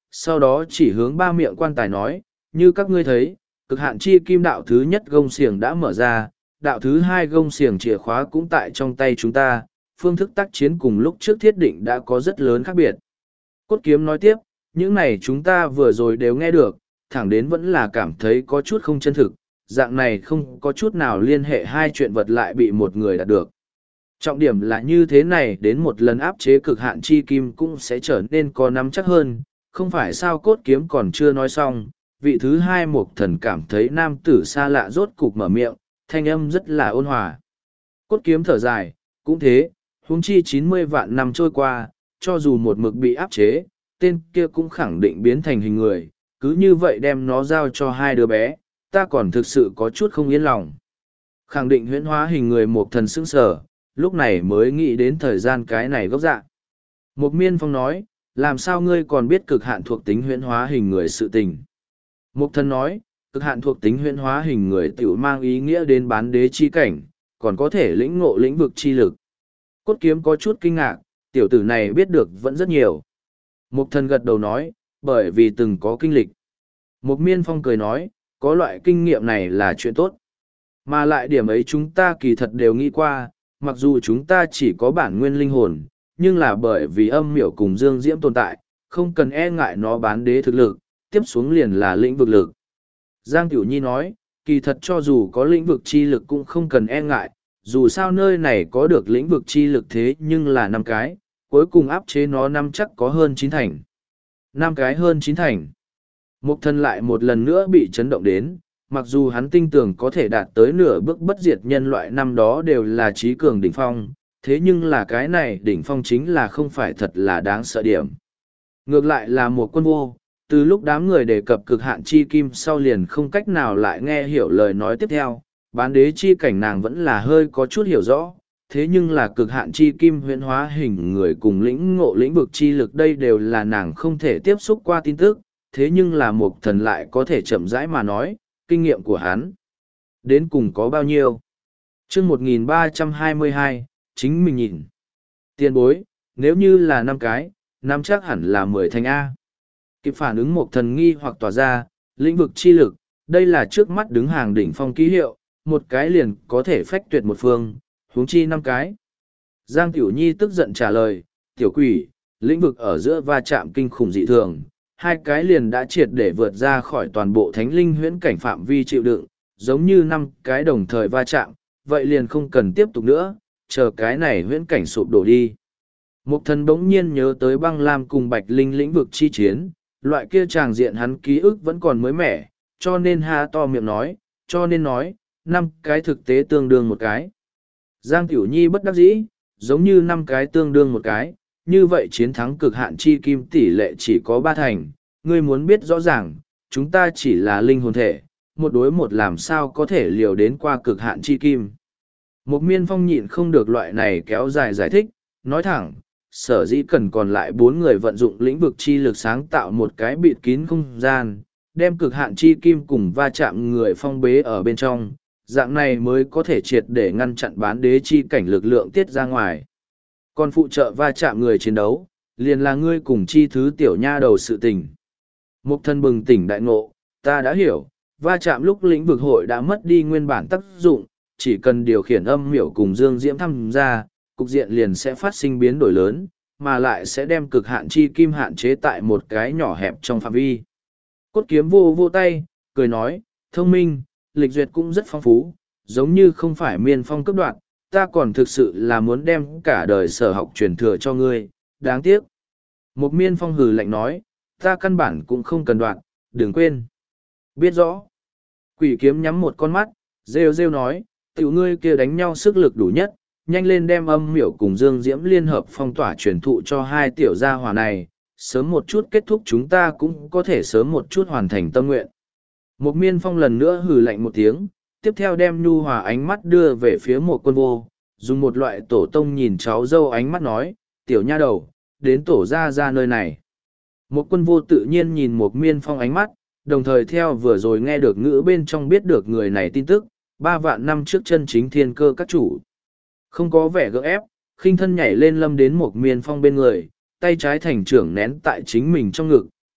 sau đó chỉ hướng ba miệng quan tài nói, như các ngươi thấy, cực hạn chi kim đạo thứ nhất gông xiềng đã mở ra, đạo thứ hai gông xiềng chìa khóa cũng tại trong tay chúng ta, phương thức tác chiến cùng lúc trước thiết định đã có rất lớn khác biệt. Cốt kiếm nói tiếp, những này chúng ta vừa rồi đều nghe được, thẳng đến vẫn là cảm thấy có chút không chân thực, dạng này không có chút nào liên hệ hai chuyện vật lại bị một người đạt được. Trọng điểm là như thế này đến một lần áp chế cực hạn chi kim cũng sẽ trở nên có nắm chắc hơn, không phải sao cốt kiếm còn chưa nói xong, vị thứ hai một thần cảm thấy nam tử xa lạ rốt cục mở miệng, thanh âm rất là ôn hòa. Cốt kiếm thở dài, cũng thế, huống chi chín mươi vạn năm trôi qua, cho dù một mực bị áp chế, tên kia cũng khẳng định biến thành hình người, cứ như vậy đem nó giao cho hai đứa bé, ta còn thực sự có chút không yên lòng. Khẳng định huyễn hóa hình người một thần sững sờ, lúc này mới nghĩ đến thời gian cái này gốc dạ. Một miên phong nói, làm sao ngươi còn biết cực hạn thuộc tính huyễn hóa hình người sự tình. Một thần nói, cực hạn thuộc tính huyễn hóa hình người tiểu mang ý nghĩa đến bán đế chi cảnh, còn có thể lĩnh ngộ lĩnh vực chi lực. Cốt kiếm có chút kinh ngạc, tiểu tử này biết được vẫn rất nhiều. Một thần gật đầu nói, bởi vì từng có kinh lịch. Một miên phong cười nói, có loại kinh nghiệm này là chuyện tốt. Mà lại điểm ấy chúng ta kỳ thật đều nghĩ qua, mặc dù chúng ta chỉ có bản nguyên linh hồn, nhưng là bởi vì âm miểu cùng dương diễm tồn tại, không cần e ngại nó bán đế thực lực, tiếp xuống liền là lĩnh vực lực. Giang Tiểu Nhi nói, kỳ thật cho dù có lĩnh vực chi lực cũng không cần e ngại, dù sao nơi này có được lĩnh vực chi lực thế nhưng là năm cái, cuối cùng áp chế nó năm chắc có hơn chín thành. Năm cái hơn chín thành. Mục thần lại một lần nữa bị chấn động đến, mặc dù hắn tin tưởng có thể đạt tới nửa bước bất diệt nhân loại năm đó đều là trí cường đỉnh phong, thế nhưng là cái này đỉnh phong chính là không phải thật là đáng sợ điểm. Ngược lại là một quân vô, từ lúc đám người đề cập cực hạn chi kim sau liền không cách nào lại nghe hiểu lời nói tiếp theo, bán đế chi cảnh nàng vẫn là hơi có chút hiểu rõ, thế nhưng là cực hạn chi kim huyễn hóa hình người cùng lĩnh ngộ lĩnh vực chi lực đây đều là nàng không thể tiếp xúc qua tin tức, thế nhưng là một thần lại có thể chậm rãi mà nói, kinh nghiệm của hắn đến cùng có bao nhiêu. Chương một nghìn ba trăm hai mươi hai, chính mình nhìn. Tiền bối, nếu như là năm cái, năm chắc hẳn là mười thành A. Kịp phản ứng một thần nghi hoặc tỏa ra, lĩnh vực chi lực, đây là trước mắt đứng hàng đỉnh phong ký hiệu, một cái liền có thể phách tuyệt một phương, huống chi năm cái. Giang Tiểu Nhi tức giận trả lời, tiểu quỷ, lĩnh vực ở giữa va chạm kinh khủng dị thường, hai cái liền đã triệt để vượt ra khỏi toàn bộ thánh linh huyễn cảnh phạm vi chịu đựng, giống như năm cái đồng thời va chạm, vậy liền không cần tiếp tục nữa, chờ cái này huyễn cảnh sụp đổ đi. Mục thần bỗng nhiên nhớ tới băng lam cùng bạch linh lĩnh vực chi chiến, loại kia tràng diện hắn ký ức vẫn còn mới mẻ, cho nên ha to miệng nói, cho nên nói, năm cái thực tế tương đương một cái. Giang Tiểu Nhi bất đắc dĩ, giống như năm cái tương đương một cái, như vậy chiến thắng cực hạn chi kim tỷ lệ chỉ có ba thành, ngươi muốn biết rõ ràng, chúng ta chỉ là linh hồn thể, một đối một làm sao có thể liều đến qua cực hạn chi kim. Một miên phong nhịn không được loại này kéo dài giải thích, nói thẳng, sở dĩ cần còn lại bốn người vận dụng lĩnh vực chi lực sáng tạo một cái bịt kín không gian, đem cực hạn chi kim cùng va chạm người phong bế ở bên trong, dạng này mới có thể triệt để ngăn chặn bán đế chi cảnh lực lượng tiết ra ngoài. Còn phụ trợ va chạm người chiến đấu, liền là ngươi cùng chi thứ tiểu nha đầu sự tình. Mục thân bừng tỉnh đại ngộ, ta đã hiểu, va chạm lúc lĩnh vực hội đã mất đi nguyên bản tác dụng, chỉ cần điều khiển âm miểu cùng dương diễm tham gia, cục diện liền sẽ phát sinh biến đổi lớn, mà lại sẽ đem cực hạn chi kim hạn chế tại một cái nhỏ hẹp trong phạm vi. Cốt kiếm vô vô tay, cười nói, thông minh, lịch duyệt cũng rất phong phú, giống như không phải miên phong cấp đoạn, ta còn thực sự là muốn đem cả đời sở học truyền thừa cho ngươi, đáng tiếc. Một miên phong hừ lạnh nói, ta căn bản cũng không cần đoạn, đừng quên. Biết rõ. Quỷ kiếm nhắm một con mắt, rêu rêu nói, tiểu ngươi kia đánh nhau sức lực đủ nhất, nhanh lên đem âm miểu cùng dương diễm liên hợp phong tỏa truyền thụ cho hai tiểu gia hỏa này, sớm một chút kết thúc chúng ta cũng có thể sớm một chút hoàn thành tâm nguyện. Một miên phong lần nữa hừ lạnh một tiếng, tiếp theo đem nhu hòa ánh mắt đưa về phía một quân vô, dùng một loại tổ tông nhìn cháu dâu ánh mắt nói, tiểu nha đầu, đến tổ ra ra nơi này. Một quân vô tự nhiên nhìn một miên phong ánh mắt, đồng thời theo vừa rồi nghe được ngữ bên trong biết được người này tin tức, ba vạn năm trước chân chính thiên cơ các chủ. Không có vẻ gượng ép, khinh thân nhảy lên lâm đến một miên phong bên người, tay trái thành trưởng nén tại chính mình trong ngực,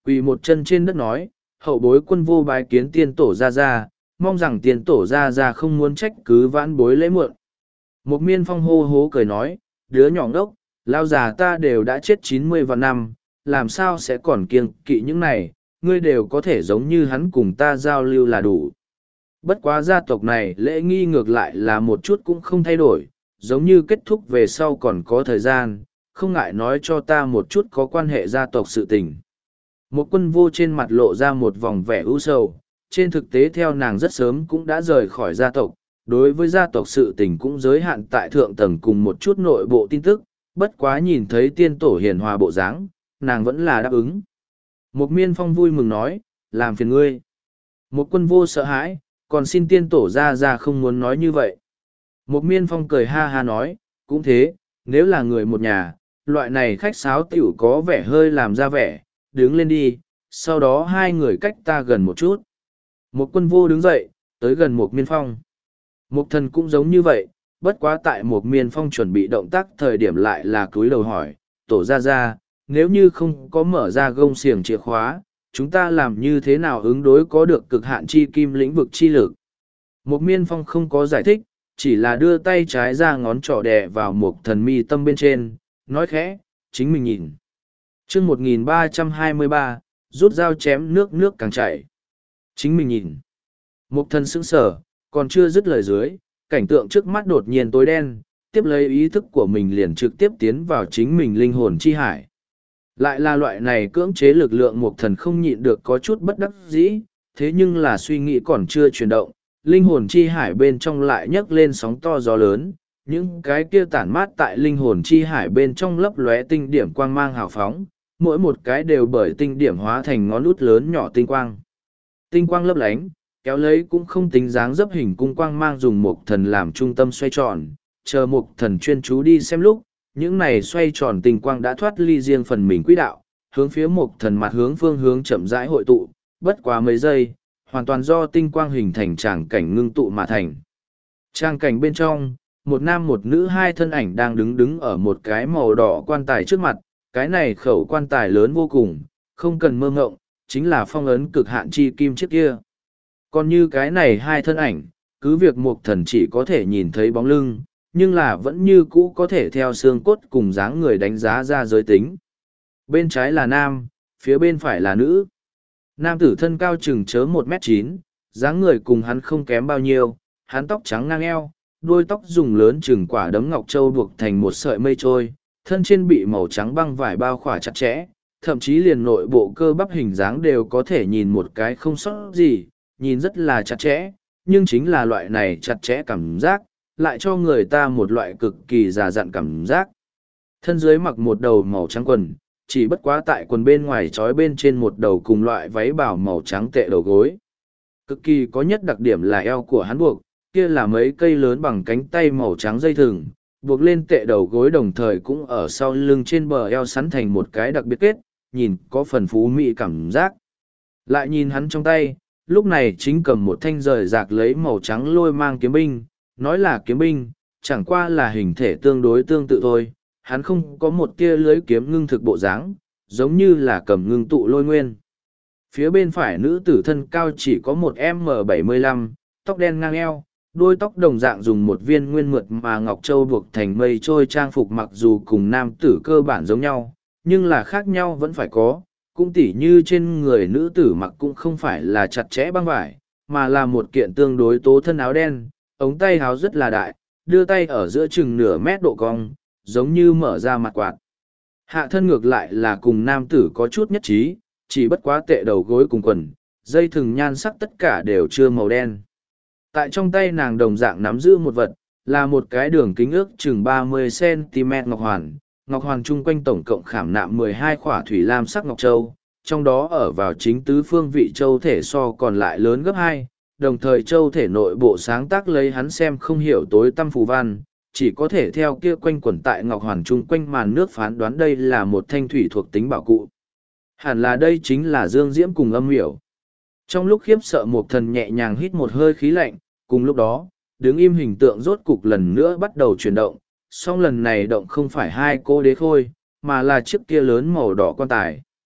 quỳ một chân trên đất nói, hậu bối quân vô bái kiến tiên tổ ra ra, mong rằng tiên tổ ra ra không muốn trách cứ vãn bối lễ muộn. Một miên phong hô hố cười nói, đứa nhỏ ngốc, lao già ta đều đã chết chín mươi vạn năm, làm sao sẽ còn kiêng kỵ những này, ngươi đều có thể giống như hắn cùng ta giao lưu là đủ. Bất quá gia tộc này lễ nghi ngược lại là một chút cũng không thay đổi, giống như kết thúc về sau còn có thời gian, không ngại nói cho ta một chút có quan hệ gia tộc sự tình. Một quân vô trên mặt lộ ra một vòng vẻ ưu sầu, trên thực tế theo nàng rất sớm cũng đã rời khỏi gia tộc, đối với gia tộc sự tình cũng giới hạn tại thượng tầng cùng một chút nội bộ tin tức, bất quá nhìn thấy tiên tổ hiền hòa bộ dáng, nàng vẫn là đáp ứng. Một miên phong vui mừng nói, làm phiền ngươi. Một quân vô sợ hãi, còn xin tiên tổ ra ra không muốn nói như vậy. Một miên phong cười ha ha nói, cũng thế, nếu là người một nhà, loại này khách sáo tiểu có vẻ hơi làm ra vẻ, đứng lên đi, sau đó hai người cách ta gần một chút. Một quân vô đứng dậy, tới gần một miên phong. Một thần cũng giống như vậy, bất quá tại một miên phong chuẩn bị động tác thời điểm lại là cúi đầu hỏi, tổ ra ra, nếu như không có mở ra gông xiềng chìa khóa, chúng ta làm như thế nào ứng đối có được cực hạn chi kim lĩnh vực chi lực. Một miên phong không có giải thích, chỉ là đưa tay trái ra ngón trỏ đè vào một thần mi tâm bên trên, nói khẽ, chính mình nhìn. chương một nghìn ba trăm hai mươi ba, rút dao chém nước nước càng chảy. Chính mình nhìn. Một thần sững sờ, còn chưa dứt lời dưới, cảnh tượng trước mắt đột nhiên tối đen, tiếp lấy ý thức của mình liền trực tiếp tiến vào chính mình linh hồn chi hải. Lại là loại này cưỡng chế lực lượng một thần không nhịn được có chút bất đắc dĩ, thế nhưng là suy nghĩ còn chưa chuyển động, linh hồn chi hải bên trong lại nhấc lên sóng to gió lớn, những cái kia tản mát tại linh hồn chi hải bên trong lấp lóe tinh điểm quang mang hào phóng, mỗi một cái đều bởi tinh điểm hóa thành ngón út lớn nhỏ tinh quang. Tinh quang lấp lánh, kéo lấy cũng không tính dáng dấp hình cung quang mang dùng một thần làm trung tâm xoay tròn, chờ một thần chuyên chú đi xem lúc, những này xoay tròn tinh quang đã thoát ly riêng phần mình quỹ đạo, hướng phía một thần mặt hướng phương hướng chậm rãi hội tụ, bất quá mấy giây, hoàn toàn do tinh quang hình thành tràng cảnh ngưng tụ mà thành. Tràng cảnh bên trong, một nam một nữ hai thân ảnh đang đứng đứng ở một cái màu đỏ quan tài trước mặt, cái này khẩu quan tài lớn vô cùng, không cần mơ ngộng, chính là phong ấn cực hạn chi kim trước kia. Còn như cái này hai thân ảnh, cứ việc một thần chỉ có thể nhìn thấy bóng lưng, nhưng là vẫn như cũ có thể theo xương cốt cùng dáng người đánh giá ra giới tính. Bên trái là nam, phía bên phải là nữ. Nam tử thân cao chừng chớ một mét chín, dáng người cùng hắn không kém bao nhiêu, hắn tóc trắng ngang eo, đuôi tóc dùng lớn chừng quả đấm ngọc châu buộc thành một sợi mây trôi, thân trên bị màu trắng băng vải bao khỏa chặt chẽ, thậm chí liền nội bộ cơ bắp hình dáng đều có thể nhìn một cái không sót gì, nhìn rất là chặt chẽ, nhưng chính là loại này chặt chẽ cảm giác, lại cho người ta một loại cực kỳ già dặn cảm giác. Thân dưới mặc một đầu màu trắng quần, chỉ bất quá tại quần bên ngoài trói bên trên một đầu cùng loại váy bảo màu trắng tệ đầu gối. Cực kỳ có nhất đặc điểm là eo của hắn buộc, kia là mấy cây lớn bằng cánh tay màu trắng dây thừng, buộc lên tệ đầu gối đồng thời cũng ở sau lưng trên bờ eo sắn thành một cái đặc biệt kết, nhìn có phần phú mỹ cảm giác. Lại nhìn hắn trong tay, lúc này chính cầm một thanh rời rạc lấy màu trắng lôi mang kiếm binh, nói là kiếm binh, chẳng qua là hình thể tương đối tương tự thôi, hắn không có một tia lưới kiếm ngưng thực bộ dáng, giống như là cầm ngưng tụ lôi nguyên. Phía bên phải nữ tử thân cao chỉ có một M bảy mươi lăm, tóc đen ngang eo, đuôi tóc đồng dạng dùng một viên nguyên mượt mà ngọc châu buộc thành mây trôi trang phục, mặc dù cùng nam tử cơ bản giống nhau, nhưng là khác nhau vẫn phải có, cũng tỉ như trên người nữ tử mặc cũng không phải là chặt chẽ băng vải, mà là một kiện tương đối tố thân áo đen, ống tay áo rất là đại, đưa tay ở giữa chừng nửa mét độ cong, giống như mở ra mặt quạt. Hạ thân ngược lại là cùng nam tử có chút nhất trí, chỉ bất quá tệ đầu gối cùng quần, dây thừng nhan sắc tất cả đều chưa màu đen. Tại trong tay nàng đồng dạng nắm giữ một vật, là một cái đường kính ước chừng ba mươi xăng ti mét ngọc hoàn. Ngọc hoàn chung quanh tổng cộng khảm nạm mười hai khỏa thủy lam sắc ngọc châu, trong đó ở vào chính tứ phương vị châu thể so còn lại lớn gấp hai, đồng thời châu thể nội bộ sáng tác lấy hắn xem không hiểu tối tăm phù văn, chỉ có thể theo kia quanh quẩn tại ngọc hoàn chung quanh màn nước phán đoán đây là một thanh thủy thuộc tính bảo cụ. Hẳn là đây chính là Dương Diễm cùng âm miểu. Trong lúc khiếp sợ một thần nhẹ nhàng hít một hơi khí lạnh, cùng lúc đó, đứng im hình tượng rốt cục lần nữa bắt đầu chuyển động, song lần này động không phải hai cô đế khôi, mà là chiếc kia lớn màu đỏ quan tài.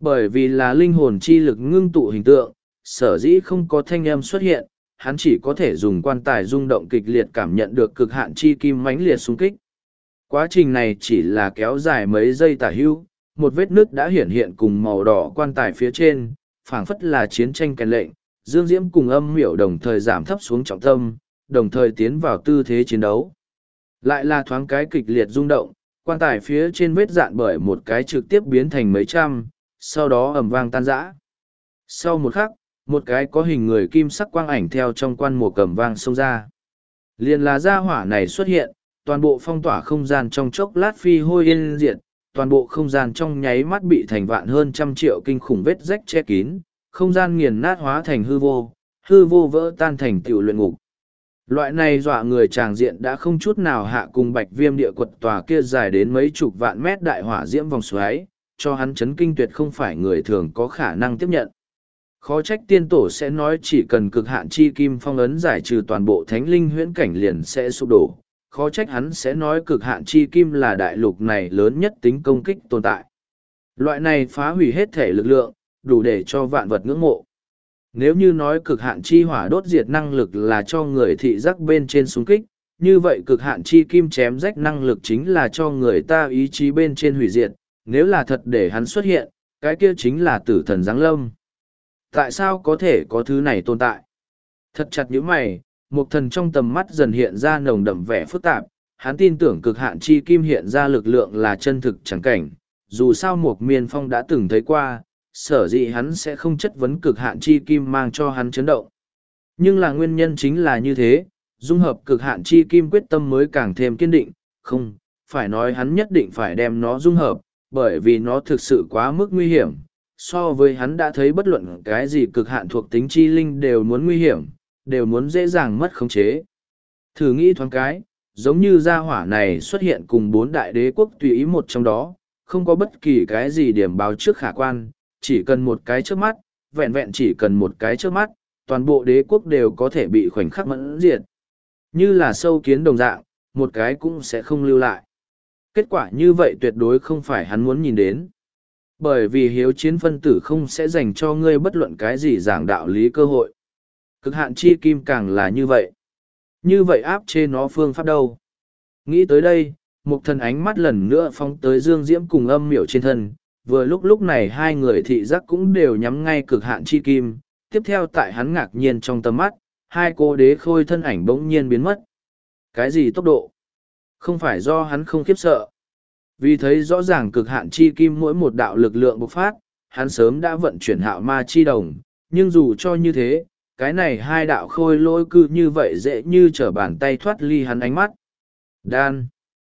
Bởi vì là linh hồn chi lực ngưng tụ hình tượng, sở dĩ không có thanh âm xuất hiện, hắn chỉ có thể dùng quan tài rung động kịch liệt cảm nhận được cực hạn chi kim mãnh liệt xung kích. Quá trình này chỉ là kéo dài mấy giây tả hữu, một vết nứt đã hiển hiện cùng màu đỏ quan tài phía trên, phảng phất là chiến tranh kèn lệnh, Dương Diễm cùng âm miểu đồng thời giảm thấp xuống trọng tâm, đồng thời tiến vào tư thế chiến đấu. Lại là thoáng cái kịch liệt rung động, quan tài phía trên vết dạn bởi một cái trực tiếp biến thành mấy trăm, sau đó ầm vang tan rã. Sau một khắc, một cái có hình người kim sắc quang ảnh theo trong quan mùa cầm vang xông ra. Liền là gia hỏa này xuất hiện, toàn bộ phong tỏa không gian trong chốc lát phi hôi yên diệt, toàn bộ không gian trong nháy mắt bị thành vạn hơn trăm triệu kinh khủng vết rách che kín, không gian nghiền nát hóa thành hư vô, hư vô vỡ tan thành tiểu luyện ngục. Loại này dọa người tràng diện đã không chút nào hạ cùng bạch viêm địa quật tòa kia dài đến mấy chục vạn mét đại hỏa diễm vòng xoáy, cho hắn chấn kinh tuyệt không phải người thường có khả năng tiếp nhận. Khó trách tiên tổ sẽ nói chỉ cần cực hạn chi kim phong ấn giải trừ toàn bộ thánh linh huyễn cảnh liền sẽ sụp đổ. Khó trách hắn sẽ nói cực hạn chi kim là đại lục này lớn nhất tính công kích tồn tại. Loại này phá hủy hết thể lực lượng, đủ để cho vạn vật ngưỡng mộ. Nếu như nói cực hạn chi hỏa đốt diệt năng lực là cho người thị giác bên trên xung kích, như vậy cực hạn chi kim chém rách năng lực chính là cho người ta ý chí bên trên hủy diệt. Nếu là thật để hắn xuất hiện, cái kia chính là tử thần giáng lâm. Tại sao có thể có thứ này tồn tại? Thật chặt như mày, một thần trong tầm mắt dần hiện ra nồng đậm vẻ phức tạp, hắn tin tưởng cực hạn chi kim hiện ra lực lượng là chân thực chẳng cảnh, dù sao một miên phong đã từng thấy qua, sở dĩ hắn sẽ không chất vấn cực hạn chi kim mang cho hắn chấn động. Nhưng là nguyên nhân chính là như thế, dung hợp cực hạn chi kim quyết tâm mới càng thêm kiên định, không, phải nói hắn nhất định phải đem nó dung hợp, bởi vì nó thực sự quá mức nguy hiểm. So với hắn đã thấy bất luận cái gì cực hạn thuộc tính chi linh đều muốn nguy hiểm, đều muốn dễ dàng mất khống chế. Thử nghĩ thoáng cái, giống như gia hỏa này xuất hiện cùng bốn đại đế quốc tùy ý một trong đó, không có bất kỳ cái gì điểm báo trước khả quan, chỉ cần một cái trước mắt, vẹn vẹn chỉ cần một cái trước mắt, toàn bộ đế quốc đều có thể bị khoảnh khắc mẫn diệt. Như là sâu kiến đồng dạng, một cái cũng sẽ không lưu lại. Kết quả như vậy tuyệt đối không phải hắn muốn nhìn đến. Bởi vì hiếu chiến phân tử không sẽ dành cho ngươi bất luận cái gì giảng đạo lý cơ hội. Cực hạn chi kim càng là như vậy. Như vậy áp chế nó phương pháp đâu. Nghĩ tới đây, một thần ánh mắt lần nữa phóng tới Dương Diễm cùng âm miểu trên thân. Vừa lúc lúc này hai người thị giác cũng đều nhắm ngay cực hạn chi kim. Tiếp theo tại hắn ngạc nhiên trong tầm mắt, hai cô đế khôi thân ảnh bỗng nhiên biến mất. Cái gì tốc độ? Không phải do hắn không khiếp sợ. Vì thấy rõ ràng cực hạn chi kim mỗi một đạo lực lượng bộc phát, hắn sớm đã vận chuyển hạo ma chi đồng, nhưng dù cho như thế, cái này hai đạo khôi lỗi cư như vậy dễ như trở bàn tay thoát ly hắn ánh mắt. Đan.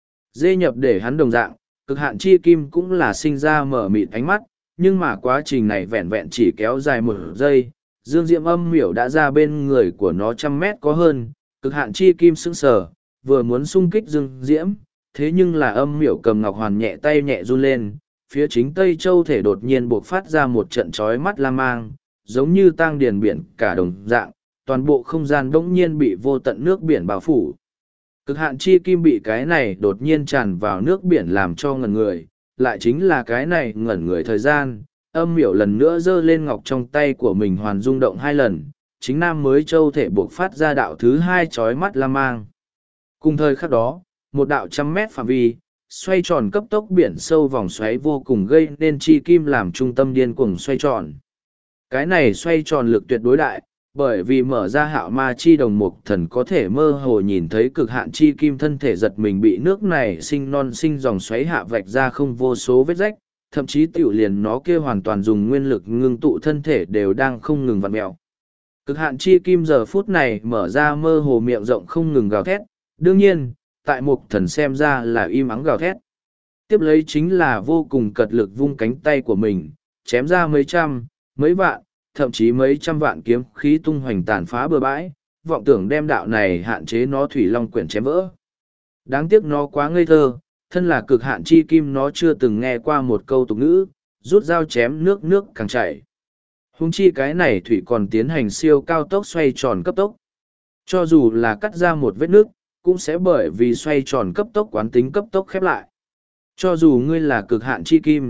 Dê nhập để hắn đồng dạng, cực hạn chi kim cũng là sinh ra mở mịt ánh mắt, nhưng mà quá trình này vẹn vẹn chỉ kéo dài một giây, Dương Diệm âm miểu đã ra bên người của nó trăm mét có hơn, cực hạn chi kim sững sờ, vừa muốn xung kích Dương Diễm, thế nhưng là âm miểu cầm ngọc hoàn nhẹ tay nhẹ run lên, phía chính Tây Châu thể đột nhiên buộc phát ra một trận chói mắt lam mang, giống như tang điền biển cả đồng dạng, toàn bộ không gian bỗng nhiên bị vô tận nước biển bao phủ. Cực hạn chi kim bị cái này đột nhiên tràn vào nước biển làm cho ngẩn người, lại chính là cái này ngẩn người thời gian, âm miểu lần nữa giơ lên ngọc trong tay của mình hoàn rung động hai lần, chính Nam mới Châu thể buộc phát ra đạo thứ hai chói mắt lam mang. Cùng thời khắc đó, một đạo trăm mét phạm vi, xoay tròn cấp tốc biển sâu vòng xoáy vô cùng gây nên chi kim làm trung tâm điên cuồng xoay tròn. Cái này xoay tròn lực tuyệt đối đại, bởi vì mở ra hạo ma chi đồng mục thần có thể mơ hồ nhìn thấy cực hạn chi kim thân thể giật mình bị nước này sinh non sinh dòng xoáy hạ vạch ra không vô số vết rách, thậm chí tiểu liền nó kia hoàn toàn dùng nguyên lực ngưng tụ thân thể đều đang không ngừng vặn mèo. Cực hạn chi kim giờ phút này mở ra mơ hồ miệng rộng không ngừng gào thét, đương nhiên, tại mục thần xem ra là im ắng gào thét. Tiếp lấy chính là vô cùng cật lực vung cánh tay của mình, chém ra mấy trăm, mấy vạn, thậm chí mấy trăm vạn kiếm khí tung hoành tàn phá bừa bãi, vọng tưởng đem đạo này hạn chế nó thủy long quyển chém vỡ. Đáng tiếc nó quá ngây thơ, thân là cực hạn chi kim nó chưa từng nghe qua một câu tục ngữ, rút dao chém nước nước càng chảy. Hung chi cái này thủy còn tiến hành siêu cao tốc xoay tròn cấp tốc. Cho dù là cắt ra một vết nước, cũng sẽ bởi vì xoay tròn cấp tốc quán tính cấp tốc khép lại. Cho dù ngươi là cực hạn chi kim,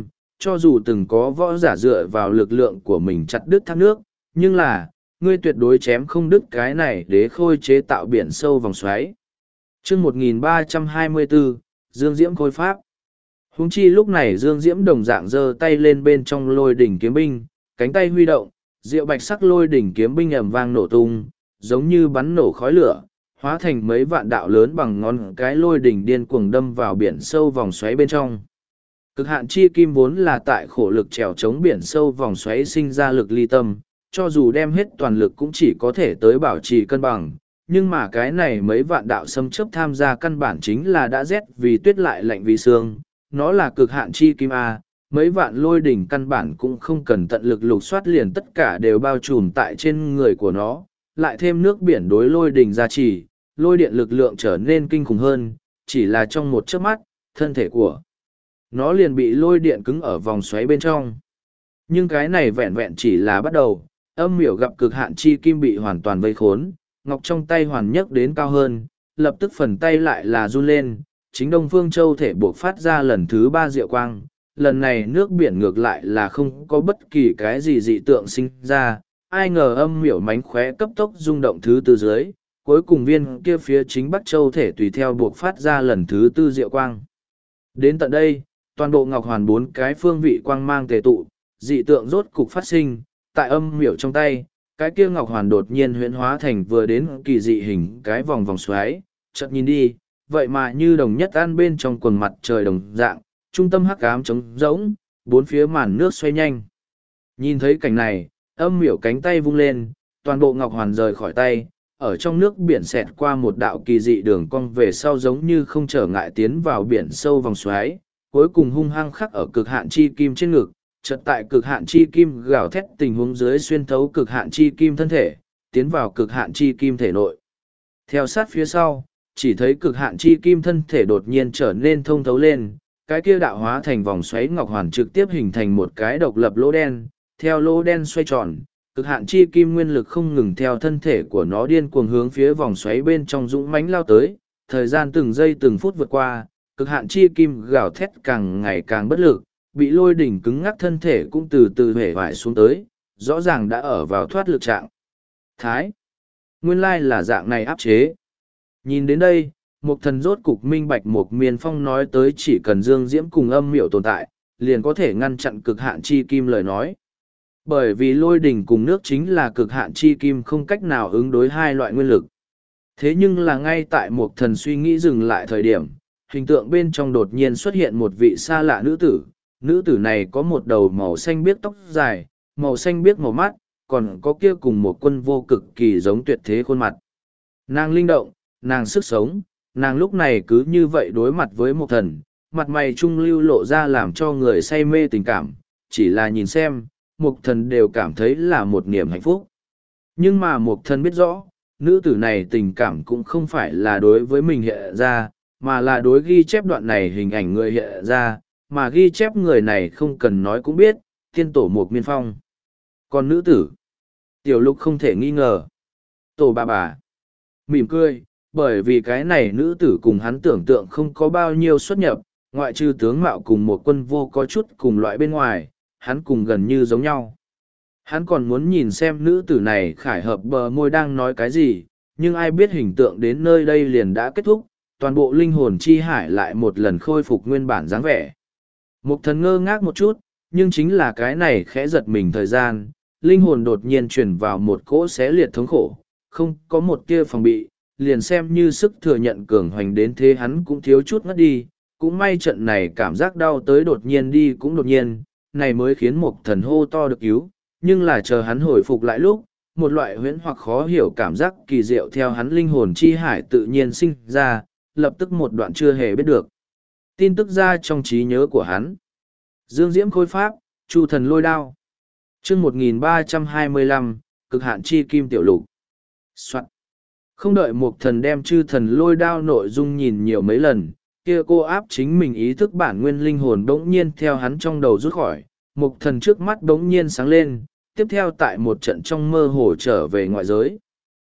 cho dù từng có võ giả dựa vào lực lượng của mình chặt đứt thác nước, nhưng là, ngươi tuyệt đối chém không đứt cái này đế khôi chế tạo biển sâu vòng xoáy. Chương một nghìn ba trăm hai mươi bốn, Dương Diễm Khôi Pháp. Huống chi lúc này Dương Diễm đồng dạng giơ tay lên bên trong lôi đỉnh kiếm binh, cánh tay huy động, diệu bạch sắc lôi đỉnh kiếm binh ầm vang nổ tung, giống như bắn nổ khói lửa, hóa thành mấy vạn đạo lớn bằng ngón cái lôi đỉnh điên cuồng đâm vào biển sâu vòng xoáy bên trong. Cực hạn chi kim vốn là tại khổ lực trèo chống biển sâu vòng xoáy sinh ra lực ly tâm, cho dù đem hết toàn lực cũng chỉ có thể tới bảo trì cân bằng. Nhưng mà cái này mấy vạn đạo xâm chấp tham gia căn bản chính là đã rét vì tuyết lại lạnh vì xương, nó là cực hạn chi kim A, mấy vạn lôi đỉnh căn bản cũng không cần tận lực lục soát liền tất cả đều bao trùm tại trên người của nó, lại thêm nước biển đối lôi đỉnh gia trì, lôi điện lực lượng trở nên kinh khủng hơn, chỉ là trong một chớp mắt, thân thể của nó liền bị lôi điện cứng ở vòng xoáy bên trong. Nhưng cái này vẹn vẹn chỉ là bắt đầu, âm miểu gặp cực hạn chi kim bị hoàn toàn vây khốn, ngọc trong tay hoàn nhấc đến cao hơn, lập tức phần tay lại là run lên, chính Đông Phương Châu thể buộc phát ra lần thứ ba diệu quang, lần này nước biển ngược lại là không có bất kỳ cái gì dị tượng sinh ra, ai ngờ âm miểu mánh khóe cấp tốc rung động thứ tư dưới, cuối cùng viên kia phía chính Bắc Châu thể tùy theo buộc phát ra lần thứ tư diệu quang. Đến tận đây, toàn bộ ngọc hoàn bốn cái phương vị quang mang tề tụ, dị tượng rốt cục phát sinh, tại âm miểu trong tay, cái kia ngọc hoàn đột nhiên huyễn hóa thành vừa đến kỳ dị hình cái vòng vòng xoáy, chợt nhìn đi, vậy mà như đồng nhất ăn bên trong quần mặt trời đồng dạng, trung tâm hắc ám trống rỗng, bốn phía màn nước xoay nhanh. Nhìn thấy cảnh này, âm miểu cánh tay vung lên, toàn bộ ngọc hoàn rời khỏi tay, ở trong nước biển xẹt qua một đạo kỳ dị đường cong về sau giống như không trở ngại tiến vào biển sâu vòng xoáy, cuối cùng hung hăng khắc ở cực hạn chi kim trên ngực, chợt tại cực hạn chi kim gào thét tình huống dưới xuyên thấu cực hạn chi kim thân thể, tiến vào cực hạn chi kim thể nội. Theo sát phía sau, chỉ thấy cực hạn chi kim thân thể đột nhiên trở nên thông thấu lên, cái kia đạo hóa thành vòng xoáy ngọc hoàn trực tiếp hình thành một cái độc lập lỗ đen, theo lỗ đen xoay tròn, cực hạn chi kim nguyên lực không ngừng theo thân thể của nó điên cuồng hướng phía vòng xoáy bên trong dũng mãnh lao tới, thời gian từng giây từng phút vượt qua, cực hạn chi kim gào thét càng ngày càng bất lực, bị lôi đỉnh cứng ngắc thân thể cũng từ từ hể vải xuống tới, rõ ràng đã ở vào thoát lực trạng thái. Nguyên lai là dạng này áp chế. Nhìn đến đây, Mục Thần rốt cục minh bạch Mục Miên Phong nói tới chỉ cần Dương Diễm cùng âm miệu tồn tại, liền có thể ngăn chặn cực hạn chi kim lời nói. Bởi vì lôi đỉnh cùng nước chính là cực hạn chi kim không cách nào ứng đối hai loại nguyên lực. Thế nhưng là ngay tại Mục Thần suy nghĩ dừng lại thời điểm, hình tượng bên trong đột nhiên xuất hiện một vị xa lạ nữ tử. Nữ tử này có một đầu màu xanh biếc tóc dài, màu xanh biếc màu mắt, còn có kia cùng một quân vô cực kỳ giống tuyệt thế khuôn mặt. Nàng linh động, nàng sức sống, nàng lúc này cứ như vậy đối mặt với Mục Thần, mặt mày trung lưu lộ ra làm cho người say mê tình cảm, chỉ là nhìn xem, Mục Thần đều cảm thấy là một niềm hạnh phúc. Nhưng mà Mục Thần biết rõ, nữ tử này tình cảm cũng không phải là đối với mình hiện ra, mà là đối ghi chép đoạn này hình ảnh người hiện ra, mà ghi chép người này không cần nói cũng biết, tiên tổ Mục Miên Phong. Còn nữ tử, Tiểu Lục không thể nghi ngờ. Tổ bà bà, mỉm cười, bởi vì cái này nữ tử cùng hắn tưởng tượng không có bao nhiêu xuất nhập, ngoại trừ tướng mạo cùng một quân vô có chút cùng loại bên ngoài, hắn cùng gần như giống nhau. Hắn còn muốn nhìn xem nữ tử này khải hợp bờ môi đang nói cái gì, nhưng ai biết hình tượng đến nơi đây liền đã kết thúc, toàn bộ linh hồn chi hải lại một lần khôi phục nguyên bản dáng vẻ. Mục Thần ngơ ngác một chút, nhưng chính là cái này khẽ giật mình thời gian, linh hồn đột nhiên truyền vào một cỗ xé liệt thống khổ, không có một tia phòng bị, liền xem như sức thừa nhận cường hoành đến thế hắn cũng thiếu chút ngất đi, cũng may trận này cảm giác đau tới đột nhiên đi cũng đột nhiên, này mới khiến Mục Thần hô to được cứu, nhưng là chờ hắn hồi phục lại lúc, một loại huyễn hoặc khó hiểu cảm giác kỳ diệu theo hắn linh hồn chi hải tự nhiên sinh ra, lập tức một đoạn chưa hề biết được. Tin tức ra trong trí nhớ của hắn. Dương Diễm Khôi Pháp, Chu Thần Lôi Đao. Chương một nghìn ba trăm hai mươi lăm, cực hạn chi kim tiểu lục. Soạn. Không đợi Mục Thần đem Chư Thần Lôi Đao nội dung nhìn nhiều mấy lần, kia cô áp chính mình ý thức bản nguyên linh hồn đống nhiên theo hắn trong đầu rút khỏi, Mục Thần trước mắt đống nhiên sáng lên, tiếp theo tại một trận trong mơ hồ trở về ngoại giới.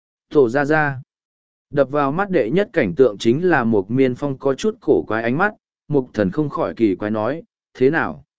Tổ ra ra. Đập vào mắt đệ nhất cảnh tượng chính là Mục Miên Phong có chút cổ quái ánh mắt, Mục Thần không khỏi kỳ quái nói, thế nào?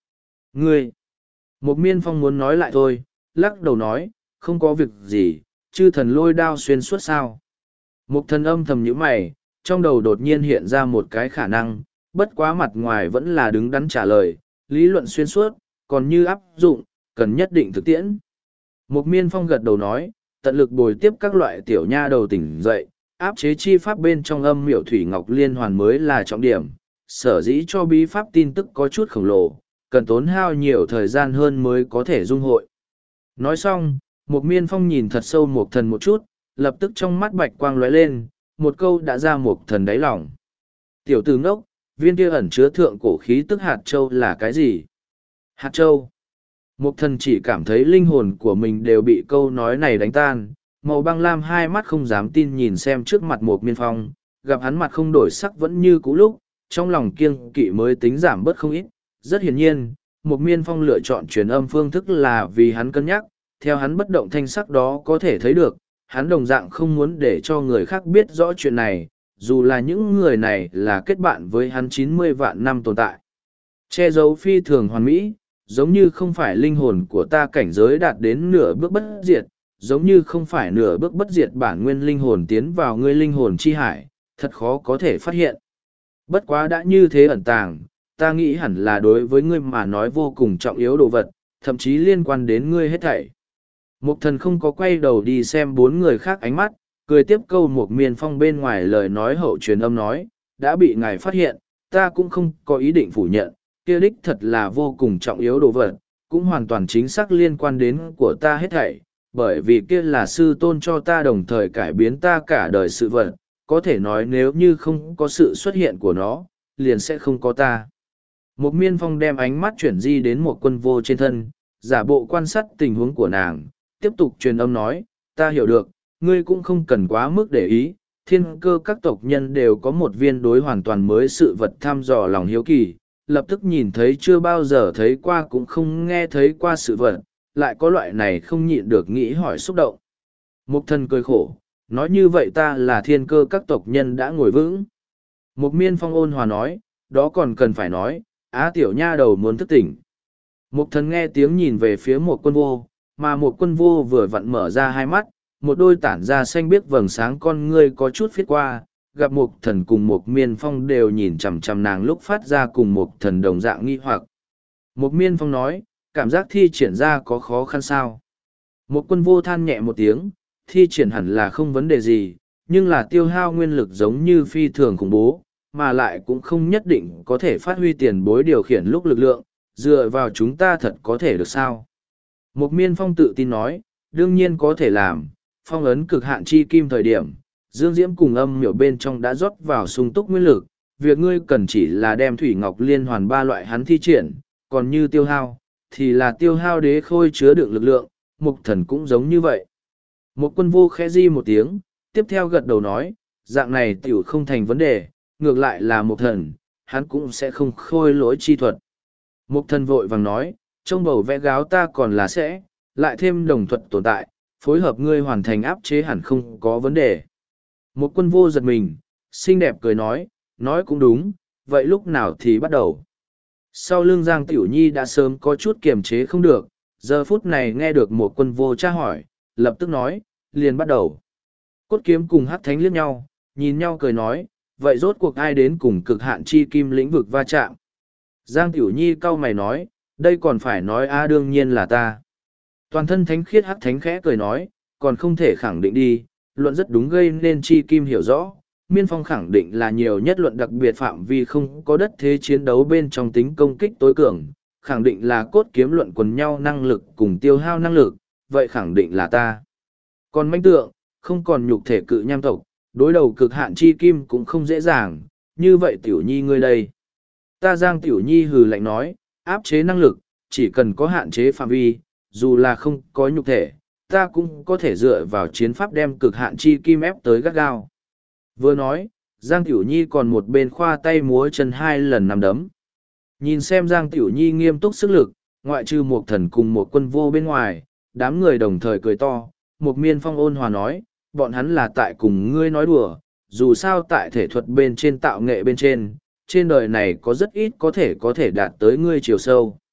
Ngươi! Một miên phong muốn nói lại thôi, lắc đầu nói, không có việc gì, chư thần lôi đao xuyên suốt sao. Một thần âm thầm nhíu mày, trong đầu đột nhiên hiện ra một cái khả năng, bất quá mặt ngoài vẫn là đứng đắn trả lời, lý luận xuyên suốt, còn như áp dụng, cần nhất định thực tiễn. Một miên phong gật đầu nói, tận lực bồi tiếp các loại tiểu nha đầu tỉnh dậy, áp chế chi pháp bên trong âm miểu thủy ngọc liên hoàn mới là trọng điểm, sở dĩ cho bí pháp tin tức có chút khổng lồ, cần tốn hao nhiều thời gian hơn mới có thể dung hội. Nói xong, một miên phong nhìn thật sâu một thần một chút, lập tức trong mắt bạch quang lóe lên, một câu đã ra một thần đáy lòng. Tiểu tử ngốc, viên kia ẩn chứa thượng cổ khí tức hạt châu là cái gì? Hạt châu. Một thần chỉ cảm thấy linh hồn của mình đều bị câu nói này đánh tan, màu băng lam hai mắt không dám tin nhìn xem trước mặt một miên phong, gặp hắn mặt không đổi sắc vẫn như cũ lúc, trong lòng kiêng kỵ mới tính giảm bớt không ít. Rất hiển nhiên, một miên phong lựa chọn truyền âm phương thức là vì hắn cân nhắc, theo hắn bất động thanh sắc đó có thể thấy được, hắn đồng dạng không muốn để cho người khác biết rõ chuyện này, dù là những người này là kết bạn với hắn chín mươi vạn năm tồn tại. Che giấu phi thường hoàn mỹ, giống như không phải linh hồn của ta cảnh giới đạt đến nửa bước bất diệt, giống như không phải nửa bước bất diệt bản nguyên linh hồn tiến vào ngươi linh hồn chi hải, thật khó có thể phát hiện. Bất quá đã như thế ẩn tàng, ta nghĩ hẳn là đối với ngươi mà nói vô cùng trọng yếu đồ vật, thậm chí liên quan đến ngươi hết thảy. Mục thần không có quay đầu đi xem bốn người khác ánh mắt, cười tiếp câu một miên phong bên ngoài lời nói hậu truyền âm nói, đã bị ngài phát hiện, ta cũng không có ý định phủ nhận, kia đích thật là vô cùng trọng yếu đồ vật, cũng hoàn toàn chính xác liên quan đến của ta hết thảy, bởi vì kia là sư tôn cho ta đồng thời cải biến ta cả đời sự vật, có thể nói nếu như không có sự xuất hiện của nó, liền sẽ không có ta. Một miên phong đem ánh mắt chuyển di đến một quân vô trên thân, giả bộ quan sát tình huống của nàng, tiếp tục truyền âm nói, ta hiểu được, ngươi cũng không cần quá mức để ý, thiên cơ các tộc nhân đều có một viên đối hoàn toàn mới sự vật thăm dò lòng hiếu kỳ, lập tức nhìn thấy chưa bao giờ thấy qua cũng không nghe thấy qua sự vật, lại có loại này không nhịn được nghĩ hỏi xúc động. Mục thần cười khổ, nói như vậy ta là thiên cơ các tộc nhân đã ngồi vững. Mục miên phong ôn hòa nói, đó còn cần phải nói, á tiểu nha đầu muốn thức tỉnh. Mục thần nghe tiếng nhìn về phía một quân vô, mà một quân vô vừa vặn mở ra hai mắt, một đôi tản ra xanh biếc vầng sáng con ngươi có chút phiết qua, gặp một thần cùng một miên phong đều nhìn chằm chằm nàng lúc phát ra cùng một thần đồng dạng nghi hoặc. Một miên phong nói, cảm giác thi triển ra có khó khăn sao. Một quân vô than nhẹ một tiếng, thi triển hẳn là không vấn đề gì, nhưng là tiêu hao nguyên lực giống như phi thường khủng bố, mà lại cũng không nhất định có thể phát huy tiền bối điều khiển lúc lực lượng, dựa vào chúng ta thật có thể được sao. Một miên phong tự tin nói, đương nhiên có thể làm, phong ấn cực hạn chi kim thời điểm, dương diễm cùng âm miểu bên trong đã rót vào sung túc nguyên lực, việc ngươi cần chỉ là đem thủy ngọc liên hoàn ba loại hắn thi triển, còn như tiêu hao, thì là tiêu hao đế khôi chứa đựng lực lượng, mục thần cũng giống như vậy. Một quân vô khẽ di một tiếng, tiếp theo gật đầu nói, dạng này tiểu không thành vấn đề, ngược lại là một thần, hắn cũng sẽ không khôi lỗi chi thuật. Một thần vội vàng nói, trong bầu vẽ gáo ta còn là sẽ, lại thêm đồng thuật tồn tại, phối hợp ngươi hoàn thành áp chế hẳn không có vấn đề. Một quân vô giật mình, xinh đẹp cười nói, nói cũng đúng, vậy lúc nào thì bắt đầu. Sau lưng Giang Tiểu Nhi đã sớm có chút kiềm chế không được, giờ phút này nghe được một quân vô tra hỏi, lập tức nói, liền bắt đầu. Cốt kiếm cùng hát thánh liếc nhau, nhìn nhau cười nói, vậy rốt cuộc ai đến cùng cực hạn chi kim lĩnh vực va chạm. Giang Tiểu Nhi cau mày nói, đây còn phải nói a đương nhiên là ta. Toàn thân thánh khiết hát thánh khẽ cười nói, còn không thể khẳng định đi, luận rất đúng gây nên chi kim hiểu rõ. Miên Phong khẳng định là nhiều nhất luận đặc biệt phạm vi không có đất thế chiến đấu bên trong tính công kích tối cường, khẳng định là cốt kiếm luận quần nhau năng lực cùng tiêu hao năng lực, vậy khẳng định là ta. Còn manh tượng, không còn nhục thể cự nham tộc, đối đầu cực hạn chi kim cũng không dễ dàng, như vậy Tiểu Nhi ngươi đây. Ta Giang Tiểu Nhi hừ lạnh nói, áp chế năng lực, chỉ cần có hạn chế phạm vi, dù là không có nhục thể, ta cũng có thể dựa vào chiến pháp đem cực hạn chi kim ép tới gắt gao. Vừa nói, Giang Tiểu Nhi còn một bên khoa tay múa chân hai lần nằm đấm. Nhìn xem Giang Tiểu Nhi nghiêm túc sức lực, ngoại trừ một thần cùng một quân vô bên ngoài, đám người đồng thời cười to. Một miên phong ôn hòa nói, bọn hắn là tại cùng ngươi nói đùa, dù sao tại thể thuật bên trên tạo nghệ bên trên, trên đời này có rất ít có thể có thể đạt tới ngươi chiều sâu.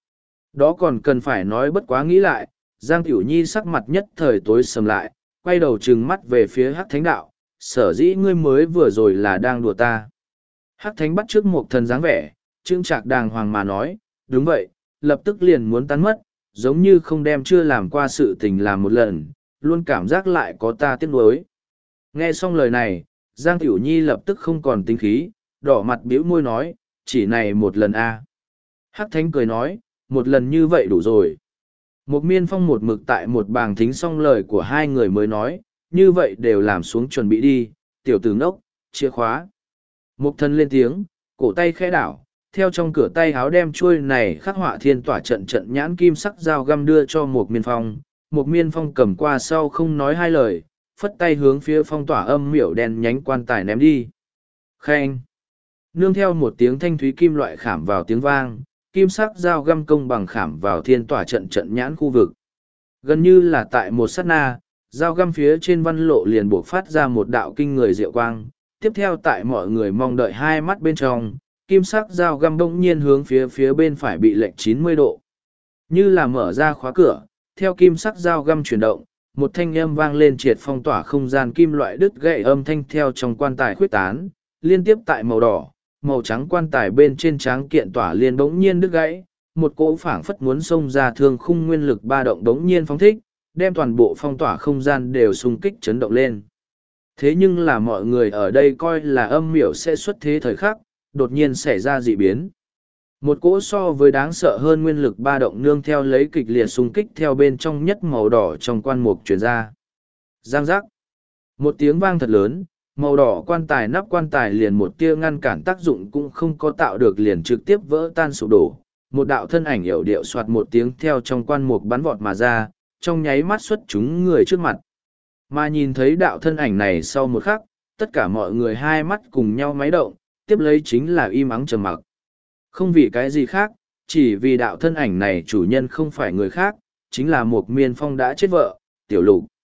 Đó còn cần phải nói bất quá nghĩ lại, Giang Tiểu Nhi sắc mặt nhất thời tối sầm lại, quay đầu trừng mắt về phía Hắc Thánh đạo, sở dĩ ngươi mới vừa rồi là đang đùa ta. Hắc Thánh bắt trước một thần dáng vẻ, trương trạc đàng hoàng mà nói, đúng vậy, lập tức liền muốn tán mất, giống như không đem chưa làm qua sự tình làm một lần, luôn cảm giác lại có ta tiếc nuối. Nghe xong lời này, Giang Tiểu Nhi lập tức không còn tính khí, đỏ mặt bĩu môi nói, chỉ này một lần a. À. Hắc Thánh cười nói, một lần như vậy đủ rồi. Một miên phong một mực tại một bàng thính xong lời của hai người mới nói, như vậy đều làm xuống chuẩn bị đi, tiểu tử ngốc, chìa khóa. Một thân lên tiếng, cổ tay khẽ đảo, theo trong cửa tay háo đem chuôi này khắc họa thiên tỏa trận trận nhãn kim sắc dao găm đưa cho một miên phong. Một miên phong cầm qua sau không nói hai lời, phất tay hướng phía phong tỏa âm miểu đen nhánh quan tài ném đi. Khen! Nương theo một tiếng thanh thúy kim loại khảm vào tiếng vang, kim sắc dao găm công bằng khảm vào thiên tỏa trận trận nhãn khu vực. Gần như là tại một sát na, dao găm phía trên văn lộ liền buộc phát ra một đạo kinh người diệu quang. Tiếp theo tại mọi người mong đợi hai mắt bên trong, kim sắc dao găm bỗng nhiên hướng phía phía bên phải bị lệch chín mươi độ. Như là mở ra khóa cửa, theo kim sắc dao găm chuyển động, một thanh âm vang lên triệt phong tỏa không gian kim loại đứt gãy âm thanh theo trong quan tài khuyết tán, liên tiếp tại màu đỏ, màu trắng quan tài bên trên tráng kiện tỏa liên bỗng nhiên đứt gãy, một cỗ phảng phất muốn xông ra thương khung nguyên lực ba động bỗng nhiên phóng thích, đem toàn bộ phong tỏa không gian đều xung kích chấn động lên. Thế nhưng là mọi người ở đây coi là âm miểu sẽ xuất thế thời khắc, đột nhiên xảy ra dị biến. Một cỗ so với đáng sợ hơn nguyên lực ba động nương theo lấy kịch liệt xung kích theo bên trong nhất màu đỏ trong quan mục truyền ra. Giang giác. Một tiếng vang thật lớn, màu đỏ quan tài nắp quan tài liền một tia ngăn cản tác dụng cũng không có tạo được liền trực tiếp vỡ tan sụp đổ. Một đạo thân ảnh yểu điệu soạt một tiếng theo trong quan mục bắn vọt mà ra, trong nháy mắt xuất chúng người trước mặt. Mà nhìn thấy đạo thân ảnh này sau một khắc, tất cả mọi người hai mắt cùng nhau máy động, tiếp lấy chính là im ắng trầm mặc. Không vì cái gì khác, chỉ vì đạo thân ảnh này chủ nhân không phải người khác, chính là một miên phong đã chết vợ, tiểu lục.